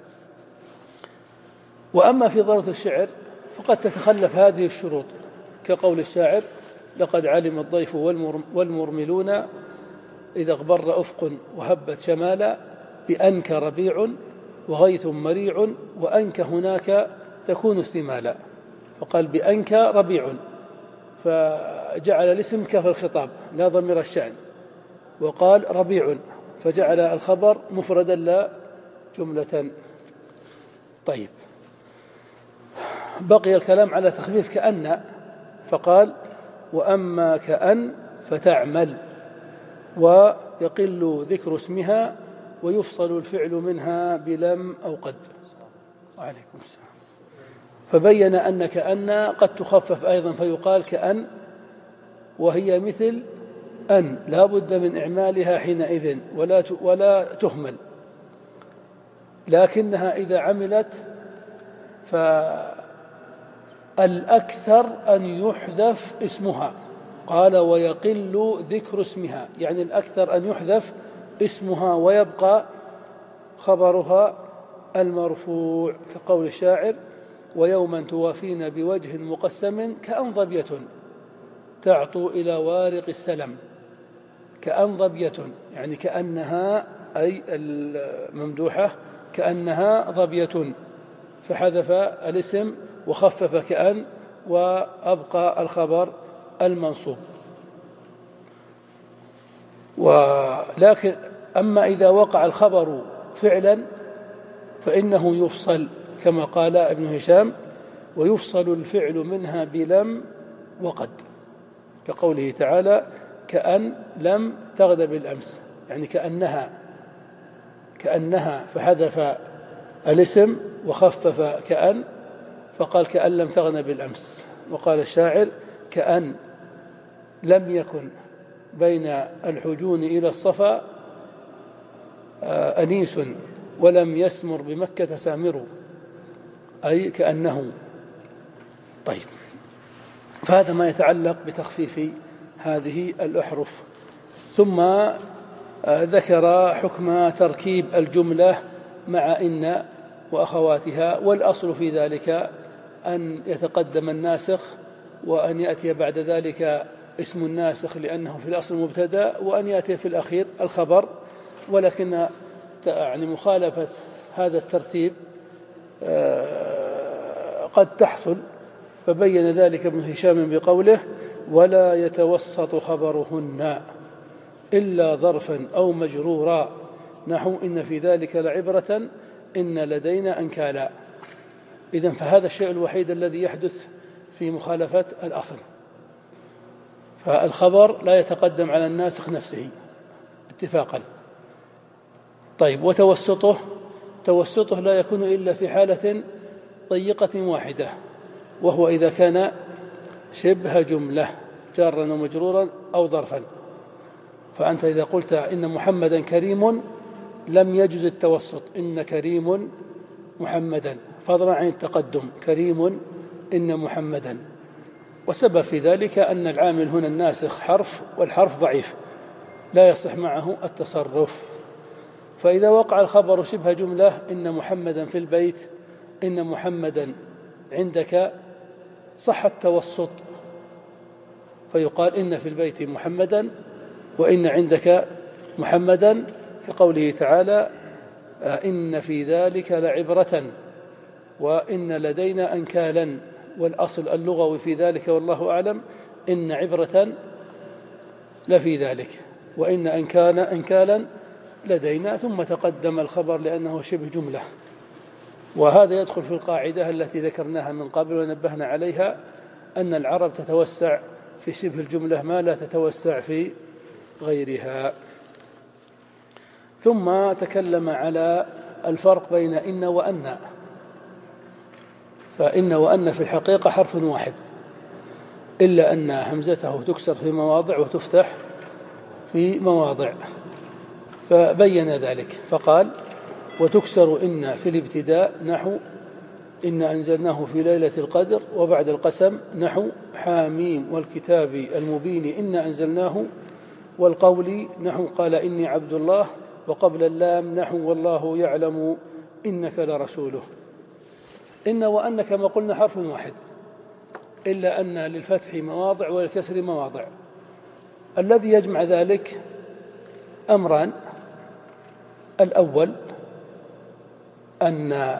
وأما في ضرورة الشعر فقد تتخلف هذه الشروط، كقول الشاعر لقد علم الضيف والمرملون إذا اغبر أفق وهبت شمالا بأنك ربيع وغيث مريع وأنك هناك تكون الثمالا. فقال بأنك ربيع، فجعل الاسم كف الخطاب لا ضمير الشأن، وقال ربيع فجعل الخبر مفردا لا جملة. طيب، بقي الكلام على تخفيف كأن، فقال وأما كأن فتعمل ويقل ذكر اسمها ويفصل الفعل منها بلم أو قد. وعليكم السلام. فبين أن كأن قد تخفف أيضا فيقال كأن، وهي مثل أن لا بد من إعمالها حينئذ ولا ولا تهمل، لكنها إذا عملت فالأكثر أن يحذف اسمها. قال ويقل ذكر اسمها، يعني الأكثر أن يحذف اسمها ويبقى خبرها المرفوع، كقول الشاعر ويوما توافين بوجه مقسم كأن ظبية تعطو إلى وارق السلم. كأن ظبية يعني كأنها، أي الممدوحة كأنها ظبية، فحذف الاسم وخفف كأن وأبقى الخبر المنصوب. ولكن أما إذا وقع الخبر فعلا فإنه يفصل كما قال ابن هشام ويفصل الفعل منها بلم وقد، كقوله تعالى كأن لم تغد بالأمس، يعني كأنها كأنها فحذف الاسم وخفف كأن فقال كأن لم تغن بالأمس. وقال الشاعر كأن لم يكن بين الحجون إلى الصفا أنيس ولم يسمر بمكة سامر، أي كأنه. طيب، فهذا ما يتعلق بتخفيف هذه الأحرف. ثم ذكر حكم تركيب الجملة مع إن وأخواتها، والأصل في ذلك أن يتقدم الناسخ وأن يأتي بعد ذلك اسم الناسخ لأنه في الأصل مبتدأ، وأن يأتي في الأخير الخبر. ولكن يعني مخالفة هذا الترتيب قد تحصل، فبين ذلك ابن هشام بقوله ولا يتوسط خبرهن إلا ظرفا أو مجرورا، نحو إن في ذلك لعبرة إن لدينا أنكالا. إذن فهذا الشيء الوحيد الذي يحدث في مخالفة الأصل، فالخبر لا يتقدم على الناسخ نفسه اتفاقا. طيب، وتوسطه توسطه لا يكون إلا في حالة ضيقة واحدة، وهو إذا كان شبه جملة جارا ومجرورا أو ظرفا. فأنت إذا قلت إن محمدا كريم لم يجز التوسط، إن كريم محمدا، فضلا عن التقدم كريم إن محمدا. وسبب في ذلك أن العامل هنا الناسخ حرف، والحرف ضعيف لا يصح معه التصرف. فإذا وقع الخبر شبه جملة إن محمدا في البيت، إن محمدا عندك، صح التوسط، فيقال إن في البيت محمدا وإن عندك محمدا، كقوله تعالى إن في ذلك لعبرة وإن لدينا أنكالا. والأصل اللغوي في ذلك والله أعلم إن عبرة لفي ذلك وإن أنكالا أنكالا لدينا، ثم تقدم الخبر لأنه شبه جملة. وهذا يدخل في القاعدة التي ذكرناها من قبل ونبهنا عليها، أن العرب تتوسع في شبه الجملة ما لا تتوسع في غيرها. ثم تكلم على الفرق بين إن وأن. فإن وأن في الحقيقة حرف واحد، إلا أن همزته تكسر في مواضع وتفتح في مواضع، فبين ذلك فقال وتكسر إن في الابتداء، نحو إن أنزلناه في ليلة القدر، وبعد القسم نحو حاميم والكتاب المبين إن أنزلناه، والقول نحو قال إني عبد الله، وقبل اللام نحو والله يعلم إنك لرسوله. إن وأن كما قلنا حرف واحد، إلا أن للفتح مواضع وللكسر مواضع. الذي يجمع ذلك أمران: الأول أن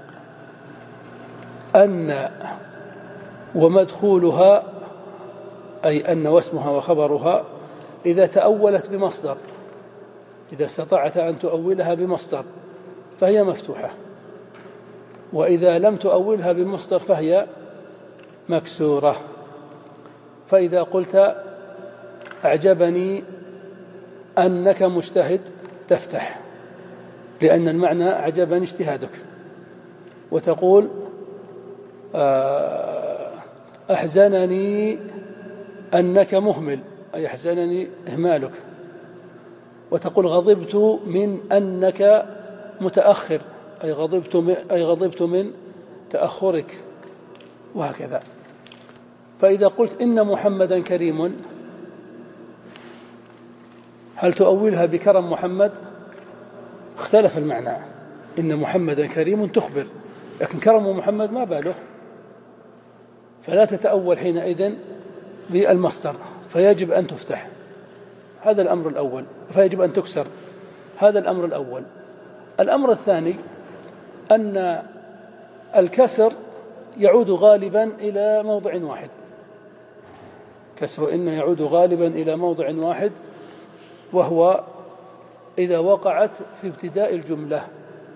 أن ومدخولها، أي أن واسمها وخبرها، إذا تأولت بمصدر، إذا استطعت أن تؤولها بمصدر فهي مفتوحة، وإذا لم تؤولها بمصدر فهي مكسورة. فإذا قلت أعجبني أنك مجتهد تفتح، لأن المعنى أعجبني اجتهادك. وتقول أحزنني أنك مهمل، أي أحزنني إهمالك. وتقول غضبت من أنك متأخر، أي غضبت من, أي غضبت من تأخرك، وهكذا. فإذا قلت إن محمدا كريم، هل تؤولها بكرم محمد؟ اختلف المعنى. إن محمدا كريم تخبر، لكن كرم محمد ما باله، فلا تتأول حينئذ بالمصدر، فيجب أن تفتح، هذا الأمر الأول، فيجب أن تكسر، هذا الأمر الأول. الأمر الثاني أن الكسر يعود غالبا إلى موضع واحد، كسر إن يعود غالبا إلى موضع واحد، وهو إذا وقعت في ابتداء الجملة،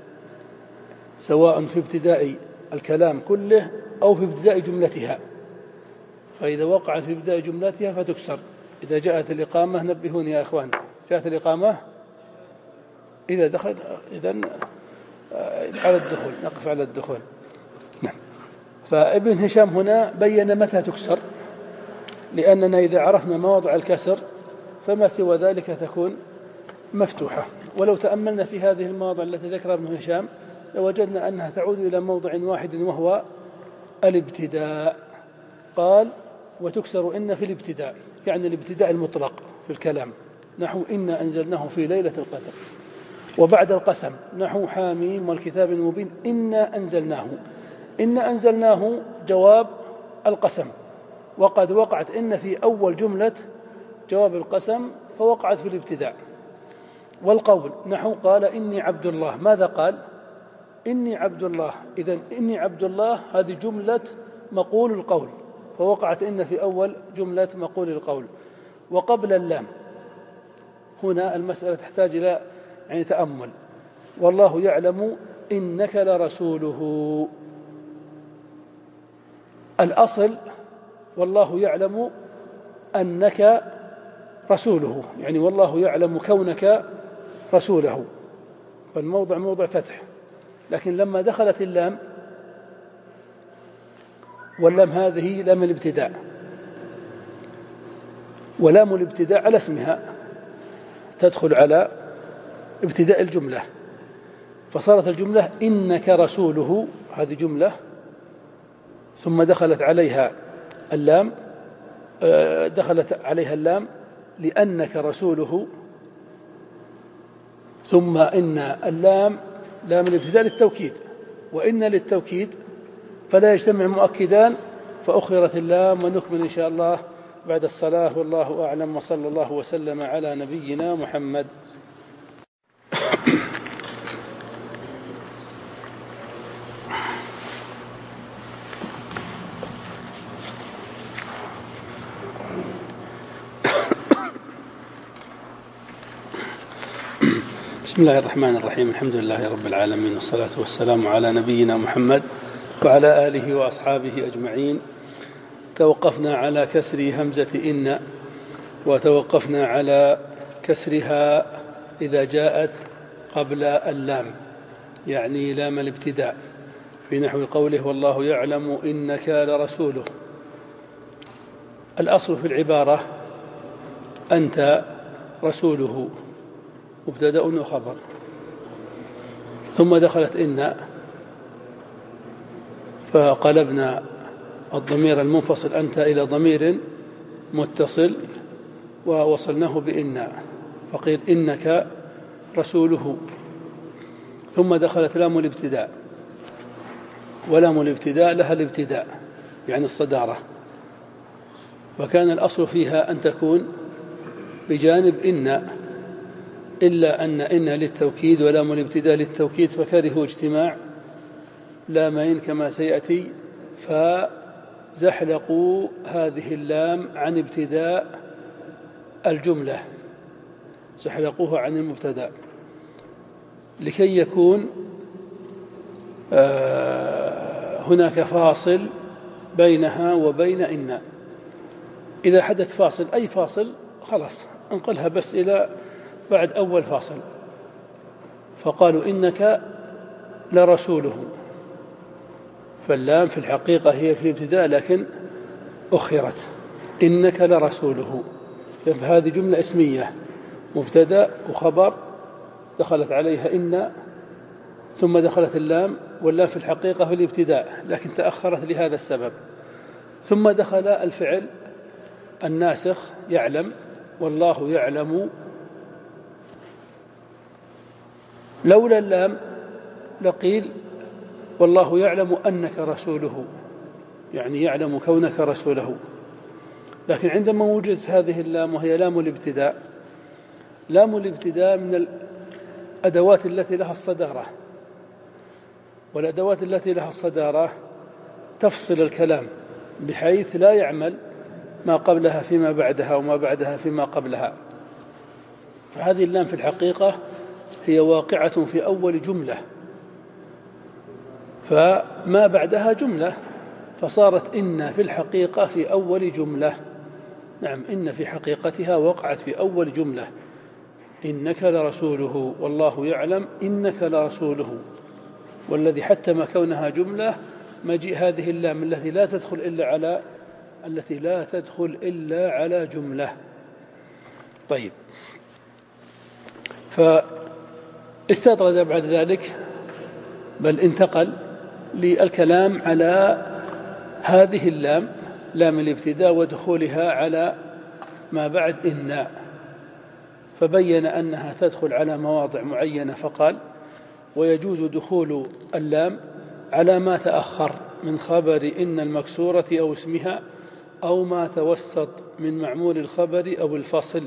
سواء في ابتداء الكلام كله أو في ابتداء جملتها. فإذا وقعت في ابتداء جملتها فتكسر. إذا جاءت الإقامة، نبهوني يا أخوان، جاءت الإقامة إذا دخل، إذن على الدخول، نقف على الدخول. نعم. فابن هشام هنا بين متى تكسر، لأننا إذا عرفنا مواضع الكسر فما سوى ذلك تكون مفتوحة. ولو تأملنا في هذه المواضع التي ذكرها ابن هشام لوجدنا أنها تعود إلى موضع واحد، وهو الابتداء. قال وتكسر إن في الابتداء، يعني الابتداء المطلق في الكلام، نحو إنا أنزلناه في ليلة القدر. وبعد القسم نحو حاميم والكتاب المبين إنا أنزلناه. إنا أنزلناه جواب القسم، وقد وقعت إن في أول جملة جواب القسم فوقعت في الابتداء. والقول نحو قال إني عبد الله، ماذا قال؟ إني عبد الله. إذن إني عبد الله هذه جملة مقول القول، فوقعت إن في أول جملة مقول القول. وقبل اللام هنا المسألة تحتاج إلى يعني تأمل. والله يعلم إنك لرسوله، الأصل والله يعلم أنك رسوله، يعني والله يعلم كونك رسوله، فالموضع موضع فتح. لكن لما دخلت اللام، واللام هذه لام الابتداء، ولام الابتداء على اسمها تدخل على ابتداء الجملة، فصارت الجملة إنك رسوله، هذه جملة ثم دخلت عليها اللام، دخلت عليها اللام لأنك رسوله، ثم إن اللام لام الابتداء للتوكيد، وإن للتوكيد فلا يجتمع مؤكدان، فأخرت اللام. ونكمل إن شاء الله بعد الصلاة، والله أعلم، وصلى الله وسلم على نبينا محمد. بسم الله الرحمن الرحيم، الحمد لله رب العالمين، والصلاة والسلام على نبينا محمد وعلى آله وأصحابه أجمعين. توقفنا على كسر همزة إن، وتوقفنا على كسرها إذا جاءت قبل اللام، يعني لام الابتداء، في نحو قوله والله يعلم إنك لرسوله. الأصل في العبارة أنت رسوله، مبتدأ وخبر، ثم دخلت إن فقلبنا الضمير المنفصل أنت إلى ضمير متصل ووصلناه بإن، فقيل إنك رسوله. ثم دخلت لام الابتداء، ولام الابتداء لها الابتداء يعني الصدارة، وكان الأصل فيها أن تكون بجانب إن، إلا أن إن للتوكيد ولام الابتداء للتوكيد، فكرهوا اجتماع لامين كما سيأتي، فزحلقوا هذه اللام عن ابتداء الجملة، زحلقوها عن المبتدأ لكي يكون هناك فاصل بينها وبين إن. إذا حدث فاصل، أي فاصل، خلاص انقلها بس إلى بعد أول فاصل، فقالوا إنك لرسوله، فاللام في الحقيقة هي في الابتداء لكن أخرت. إنك لرسوله، فهذه جملة اسمية مبتدأ وخبر دخلت عليها إن ثم دخلت اللام، واللام في الحقيقة في الابتداء لكن تأخرت لهذا السبب. ثم دخل الفعل الناسخ يعلم، والله يعلم. لولا اللام لقيل والله يعلم أنك رسوله، يعني يعلم كونك رسوله. لكن عندما وجدت هذه اللام وهي لام الابتداء، لام الابتداء من الأدوات التي لها الصدارة، والأدوات التي لها الصدارة تفصل الكلام بحيث لا يعمل ما قبلها فيما بعدها وما بعدها فيما قبلها. فهذه اللام في الحقيقة هي واقعة في أول جملة، فما بعدها جملة، فصارت إن في الحقيقة في أول جملة. نعم، إن في حقيقتها وقعت في أول جملة، إنك لرسوله والله يعلم إنك لرسوله. والذي حتم كونها جملة مجيء هذه اللام التي لا تدخل إلا على التي لا تدخل إلا على جملة. طيب، فاستطرد بعد ذلك بل انتقل للكلام على هذه اللام لام الابتداء ودخولها على ما بعد إن، فبين أنها تدخل على مواضع معينة، فقال ويجوز دخول اللام على ما تأخر من خبر إن المكسورة أو اسمها، أو ما توسط من معمول الخبر أو الفصل،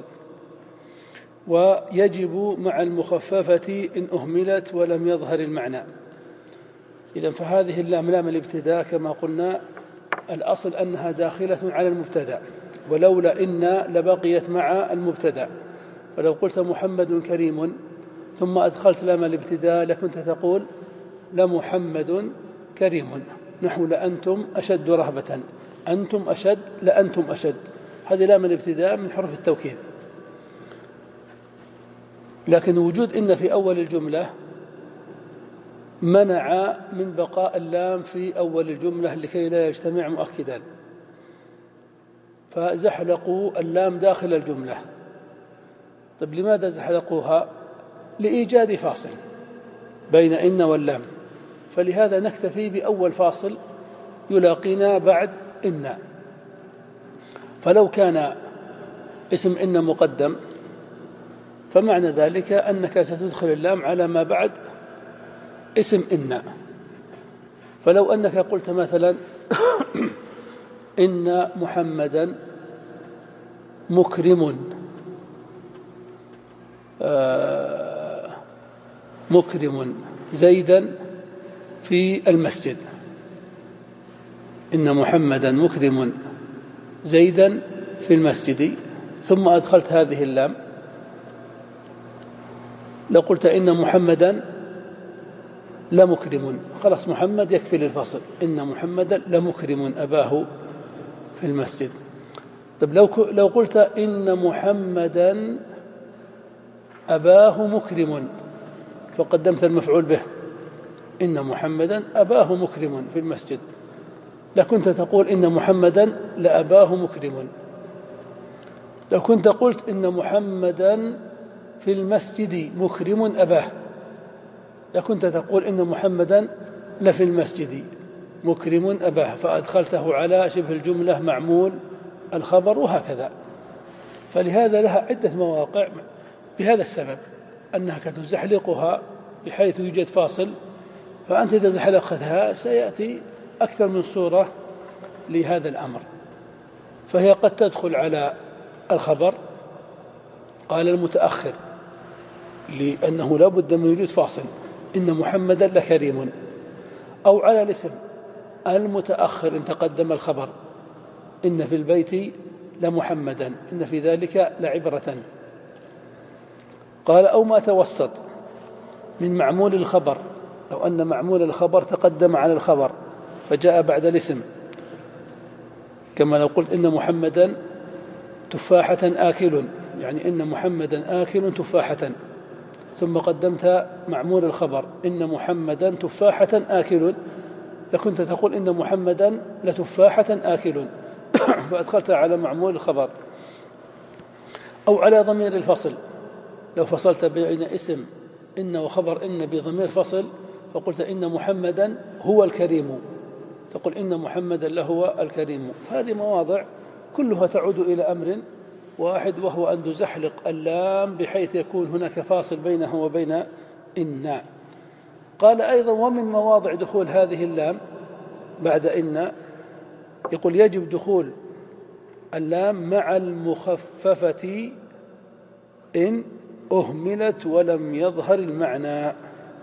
ويجب مع المخففة إن أهملت ولم يظهر المعنى. إذن فهذه اللام لام الابتداء كما قلنا الأصل أنها داخلة على المبتدأ، ولولا إن لبقيت مع المبتدأ. فلو قلت محمد كريم ثم أدخلت لام الابتداء لكنت تقول لمحمد كريم، نحو لأنتم أشد رهبة، أنتم أشد لأنتم أشد، هذه لام الابتداء من حروف التوكيد. لكن وجود إن في أول الجملة منع من بقاء اللام في أول الجملة لكي لا يجتمع مؤكدان، فزحلقوا اللام داخل الجملة. طيب، لماذا زحلقوها؟ لإيجاد فاصل بين إن واللام، فلهذا نكتفي بأول فاصل يلاقينا بعد إن. فلو كان اسم إن مقدم فمعنى ذلك أنك ستدخل اللام على ما بعد اسم إن. فلو أنك قلت مثلا إن محمدا مكرم آه مكرم زيدا في المسجد، إن محمدا مكرم زيدا في المسجد، ثم أدخلت هذه اللام، لو قلت إن محمدا لمكرم، خلاص محمد يكفي للفصل، إن محمدا لمكرم أباه في المسجد. طيب، لو لو قلت إن محمدا أباه مكرم، فقدمت المفعول به، إن محمدا أباه مكرم في المسجد، لكنت تقول إن محمدا لأباه مكرم. لو كنت قلت إن محمدا في المسجد مكرم أباه، لكنت تقول إن محمدا لفي المسجد مكرم أباه، فأدخلته على شبه الجملة معمول الخبر، وهكذا. فلهذا لها عدة مواقع بهذا السبب، أنك تزحلقها بحيث يوجد فاصل، فأنت إذا زحلقتها سيأتي أكثر من صورة لهذا الأمر. فهي قد تدخل على الخبر، قال المتأخر، لأنه لا بد من وجود فاصل، إن محمدا لكريم، أو على الاسم المتأخر إن تقدم الخبر، إن في البيت لمحمدا، إن في ذلك لعبرة. قال أو ما توسط من معمول الخبر، لو أن معمول الخبر تقدم على الخبر فجاء بعد الاسم، كما لو قلت إن محمدا تفاحة آكل، يعني إن محمدا آكل تفاحة، ثم قدمت معمول الخبر إن محمدا تفاحة آكل، لكنت تقول إن محمدا لتفاحة آكل فأدخلتها على معمول الخبر، أو على ضمير الفصل. لو فصلت بين اسم إن وخبر إن بضمير فصل فقلت إن محمدا هو الكريم، تقول إن محمدا لهو الكريم. هذه مواضع كلها تعود إلى أمر واحد، وهو أن تزحلق اللام بحيث يكون هناك فاصل بينه وبين إن. قال أيضا ومن مواضع دخول هذه اللام بعد إن، يقول يجب دخول اللام مع المخففة إن أهملت ولم يظهر المعنى.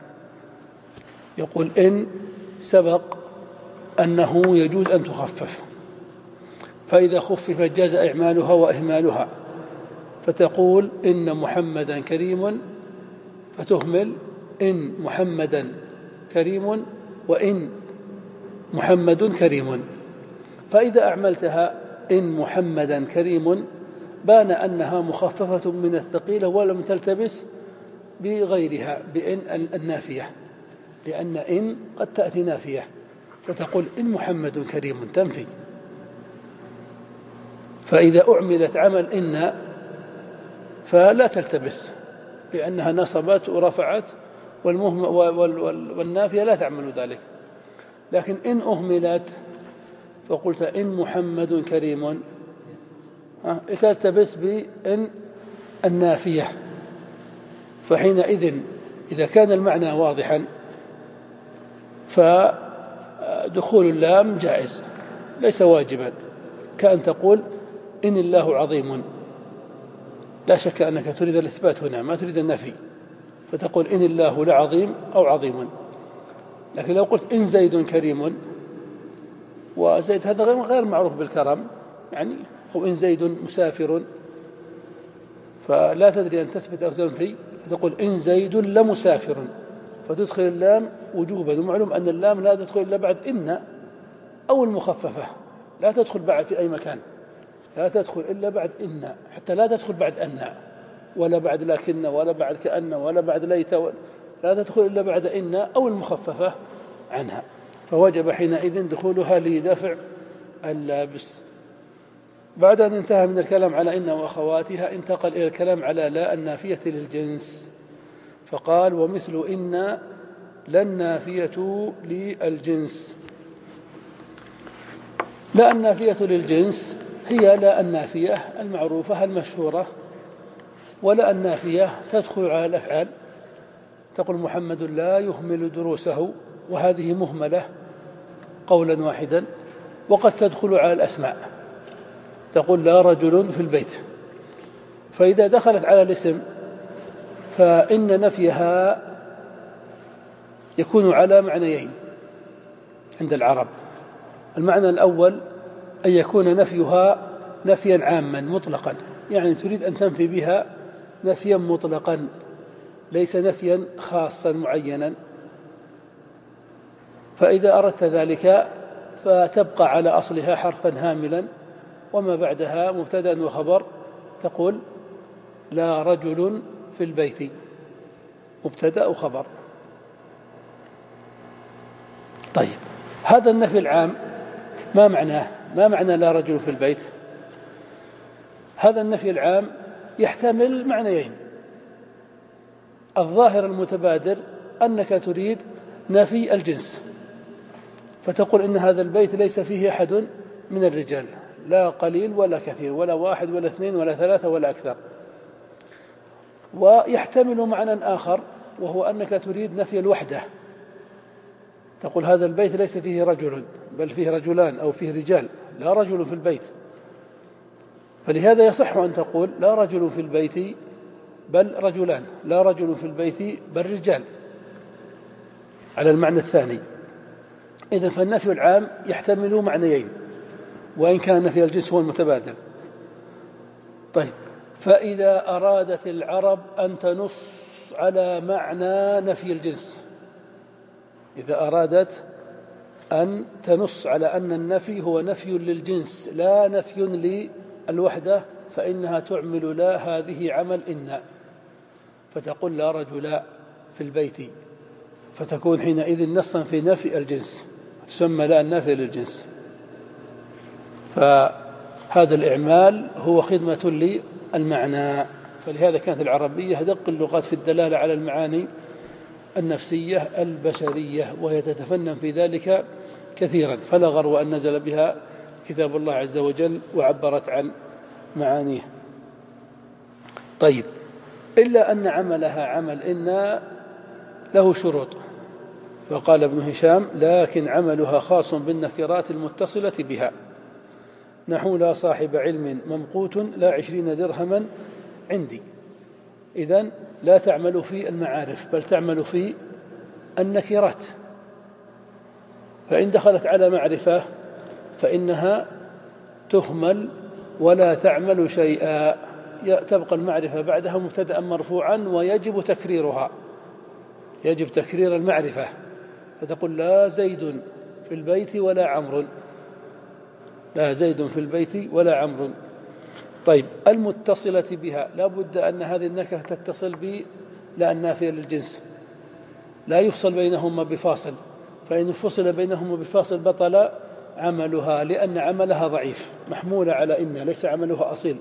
يقول إن سبق أنه يجوز أن تخفف، فإذا خففت جاز إعمالها وإهمالها، فتقول إن محمدا كريم فتهمل إن محمدا كريم وإن محمد كريم. فإذا أعملتها إن محمدا كريم بان أنها مخففة من الثقيلة ولم تلتبس بغيرها بإن النافية، لأن إن قد تأتي نافية، فتقول إن محمد كريم تنفي. فإذا أعملت عمل إن فلا تلتبس، لأنها نصبت ورفعت، والنافية لا تعمل ذلك. لكن إن أهملت فقلت إن محمد كريم تلتبس بإن النافية، فحينئذ إذا كان المعنى واضحا فدخول اللام جائز ليس واجبا، كأن تقول إن الله عظيم، لا شك أنك تريد الإثبات هنا ما تريد النفي، فتقول إن الله لعظيم أو عظيم. لكن لو قلت إن زيد كريم، وزيد هذا غير معروف بالكرم يعني، أو إن زيد مسافر، فلا تدري أن تثبت أو تنفي، فتقول إن زيد لمسافر، فتدخل اللام وجوبا. ومعلوم أن اللام لا تدخل إلا بعد إن أو المخففة، لا تدخل بعد في أي مكان، لا تدخل إلا بعد إن، حتى لا تدخل بعد أن ولا بعد لكن ولا بعد كأن ولا بعد ليت، لا تدخل إلا بعد إن أو المخففة عنها، فوجب حينئذ دخولها لدفع اللابس. بعد أن انتهى من الكلام على إن وأخواتها انتقل إلى الكلام على لا النافية للجنس، فقال ومثل إن لا النافية للجنس. لا النافية للجنس هي لا النافية المعروفة المشهورة، ولا النافية تدخل على الأفعال، تقول محمد لا يهمل دروسه، وهذه مهملة قولا واحدا. وقد تدخل على الأسماء، تقول لا رجل في البيت. فإذا دخلت على الاسم فإن نفيها يكون على معنيين عند العرب. المعنى الأول أن يكون نفيها نفيا عاما مطلقا، يعني تريد أن تنفي بها نفيا مطلقا ليس نفيا خاصا معينا. فإذا أردت ذلك فتبقى على أصلها حرفا هاملا، وما بعدها مبتدأ وخبر، تقول لا رجل في البيت، مبتدأ وخبر. طيب هذا النفي العام ما معناه؟ ما معنى لا رجل في البيت؟ هذا النفي العام يحتمل معنيين. الظاهر المتبادر أنك تريد نفي الجنس، فتقول إن هذا البيت ليس فيه أحد من الرجال، لا قليل ولا كثير، ولا واحد ولا اثنين ولا ثلاثة ولا أكثر. ويحتمل معنى آخر وهو أنك تريد نفي الوحدة، تقول هذا البيت ليس فيه رجل بل فيه رجلان أو فيه رجال، لا رجل في البيت. فلهذا يصح أن تقول لا رجل في البيت بل رجلان، لا رجل في البيت بل رجال، على المعنى الثاني. إذن فالنفي العام يحتمل معنيين، وإن كان نفي الجنس هو المتبادل. طيب فإذا أرادت العرب أن تنص على معنى نفي الجنس، إذا أرادت أن تنص على أن النفي هو نفي للجنس لا نفي للوحدة، فإنها تعمل لا هذه عمل إن، فتقول لا رجل في البيت، فتكون حينئذ نصا في نفي الجنس، تسمى لا النافية للجنس. فهذا الإعمال هو خدمة للمعنى. فلهذا كانت العربية أدق اللغات في الدلالة على المعاني النفسية البشرية، وهي تتفنن في ذلك كثيرا، فلا غرو أن نزل بها كتاب الله عز وجل وعبرت عن معانيه. طيب، إلا أن عملها عمل إن له شروط. فقال ابن هشام: لكن عملها خاص بالنكرات المتصلة بها، نحو لا صاحب علم ممقوت لا عشرين درهما عندي. إذن لا تعمل في المعارف بل تعمل في النكرات. فإن دخلت على معرفة فإنها تهمل ولا تعمل شيئا، تبقى المعرفة بعدها مبتدأ مرفوعا ويجب تكريرها، يجب تكرير المعرفة. فتقول: لا زيد في البيت ولا عمرو، لا زيد في البيت ولا عمرو. طيب، المتصلة بها لا بد أن هذه النكرة تتصل ب لا النافية للجنس، لا يفصل بينهما بفاصل، فإن فصل بينهما بفاصل بطل عملها، لأن عملها ضعيف محمولة على إن، ليس عملها أصيل.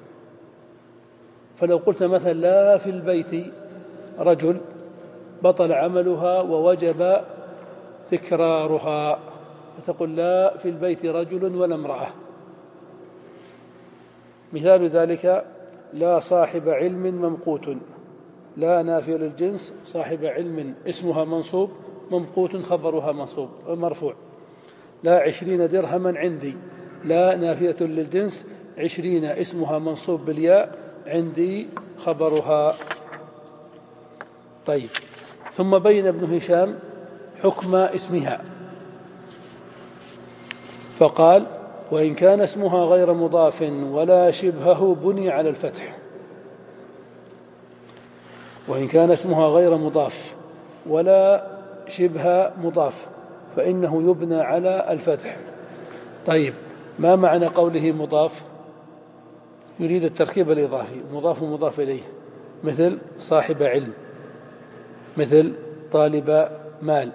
فلو قلت مثلا: لا في البيت رجل، بطل عملها ووجب تكرارها، فتقول: لا في البيت رجل ولا امرأة. مثال ذلك: لا صاحب علم ممقوت، لا نافية للجنس، صاحب علم اسمها منصوب، ممقوت خبرها منصوب مرفوع. لا عشرين درهما عندي، لا نافية للجنس، عشرين اسمها منصوب بالياء، عندي خبرها. طيب، ثم بين ابن هشام حكم اسمها فقال: وإن كان اسمها غير مضاف ولا شبهه بني على الفتح. وإن كان اسمها غير مضاف ولا شبه مضاف فإنه يبنى على الفتح. طيب، ما معنى قوله مضاف؟ يريد التركيب الإضافي، مضاف ومضاف إليه، مثل صاحب علم، مثل طالب مال.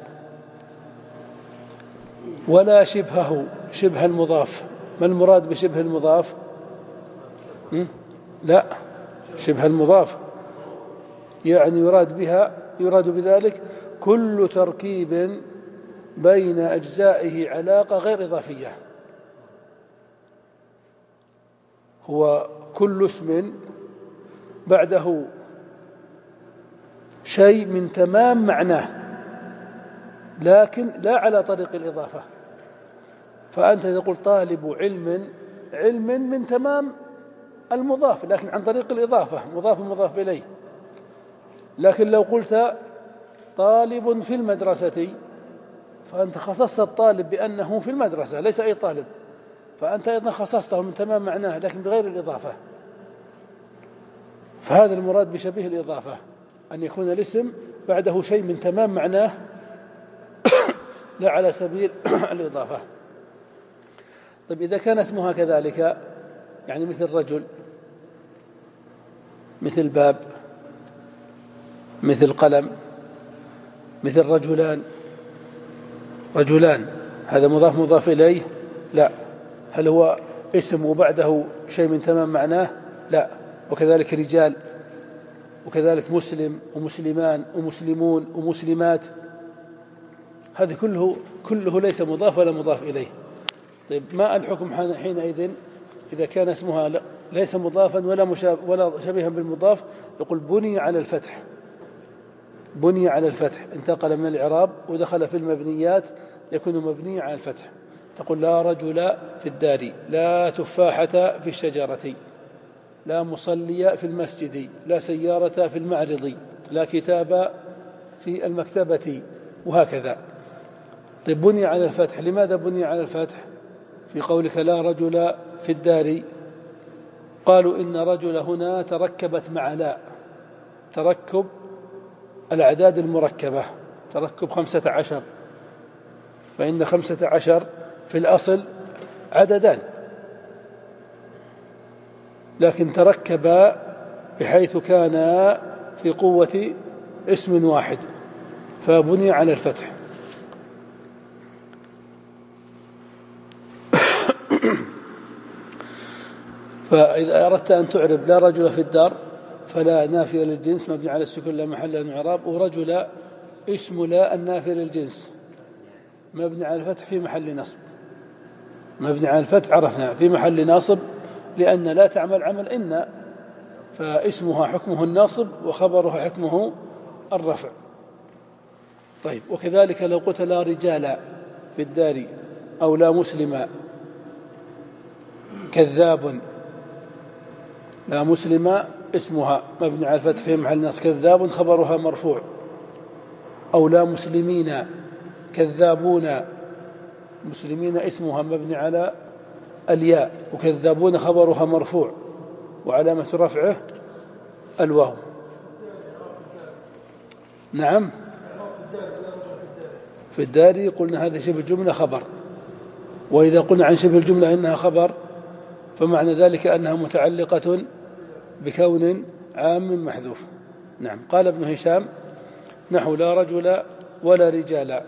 ولا شبهه، شبه المضاف. ما المراد بشبه المضاف؟ لا، شبه المضاف يعني يراد بها يراد بذلك كل تركيب بين أجزائه علاقة غير إضافية. هو كل اسم بعده شيء من تمام معناه لكن لا على طريق الإضافة. فأنت تقول طالب علم، علم من تمام المضاف لكن عن طريق الإضافة، مضاف مضاف إليه. لكن لو قلت طالب في المدرسة فأنت خصصت الطالب بأنه في المدرسة، ليس أي طالب، فأنت أيضا خصصته من تمام معناه لكن بغير الإضافة. فهذا المراد بشبيه الإضافة، أن يكون الاسم بعده شيء من تمام معناه لا على سبيل الإضافة. طيب، إذا كان اسمها كذلك، يعني مثل رجل، مثل باب، مثل قلم، مثل رجلان. رجلان هذا مضاف مضاف إليه؟ لا. هل هو اسم وبعده شيء من تمام معناه؟ لا. وكذلك رجال، وكذلك مسلم ومسلمان ومسلمون ومسلمات، هذا كله كله ليس مضاف ولا مضاف إليه. طيب، ما الحكم حينئذ إذا كان اسمها ليس مضافا ولا ولا شبيها بالمضاف؟ يقول بني على الفتح، بني على الفتح، انتقل من الإعراب ودخل في المبنيات يكون مبني على الفتح. تقول: لا رجل في الدار، لا تفاحة في الشجرة، لا مصلي في المسجد، لا سيارة في المعرض، لا كتاب في المكتبة، وهكذا. طيب، بني على الفتح. لماذا بني على الفتح في قولك لا رجل في الدار؟ قالوا إن رجل هنا تركبت مع لا، تركب الأعداد المركبة، تركب خمسة عشر، فإن خمسة عشر في الأصل عددان لكن تركب بحيث كان في قوة اسم واحد فبني على الفتح. فإذا أردت أن تعرب لا رجل في الدار فلا نافية للجنس مبني على السكون لا محل له من إعراب، ورجل اسم لا النافية للجنس مبني على الفتح في محل نصب، مبني على الفتح عرفنا في محل ناصب لأن لا تعمل عمل إن، فاسمها حكمه الناصب وخبرها حكمه الرفع. طيب وكذلك لو قلت لا رجال في الدار أو لا مسلم كذاب، لا مسلم اسمها مبني على الفتح في محل نصب، كذاب خبرها مرفوع، أو لا مسلمين كذابون، مسلمين اسمها مبني على الياء وكذابون خبرها مرفوع وعلامة رفعه الواو. نعم في الدار قلنا هذا شبه الجملة خبر، وإذا قلنا عن شبه الجملة إنها خبر فمعنى ذلك أنها متعلقة بكون عام محذوف. نعم. قال ابن هشام نحو لا رجل ولا رجال،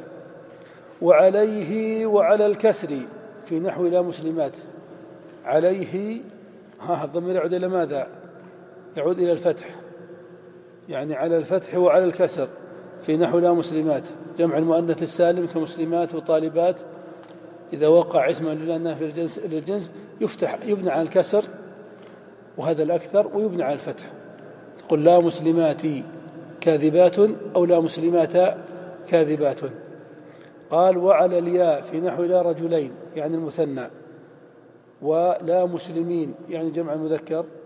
وعليه وعلى الكسر في نحو لا مسلمات. عليه ها الضمير يعود إلى ماذا؟ يعود إلى الفتح، يعني على الفتح وعلى الكسر في نحو لا مسلمات، جمع المؤنث السالم كمسلمات وطالبات، إذا وقع اسما لله في الجنس للجنس يفتح يبنى على الكسر وهذا الأكثر، ويبنى على الفتح، تقول لا مسلمات كاذبات أو لا مسلمات كاذبات. قال وعلى الياء في نحو لا رجلين يعني المثنى، ولا مسلمين يعني جمع المذكر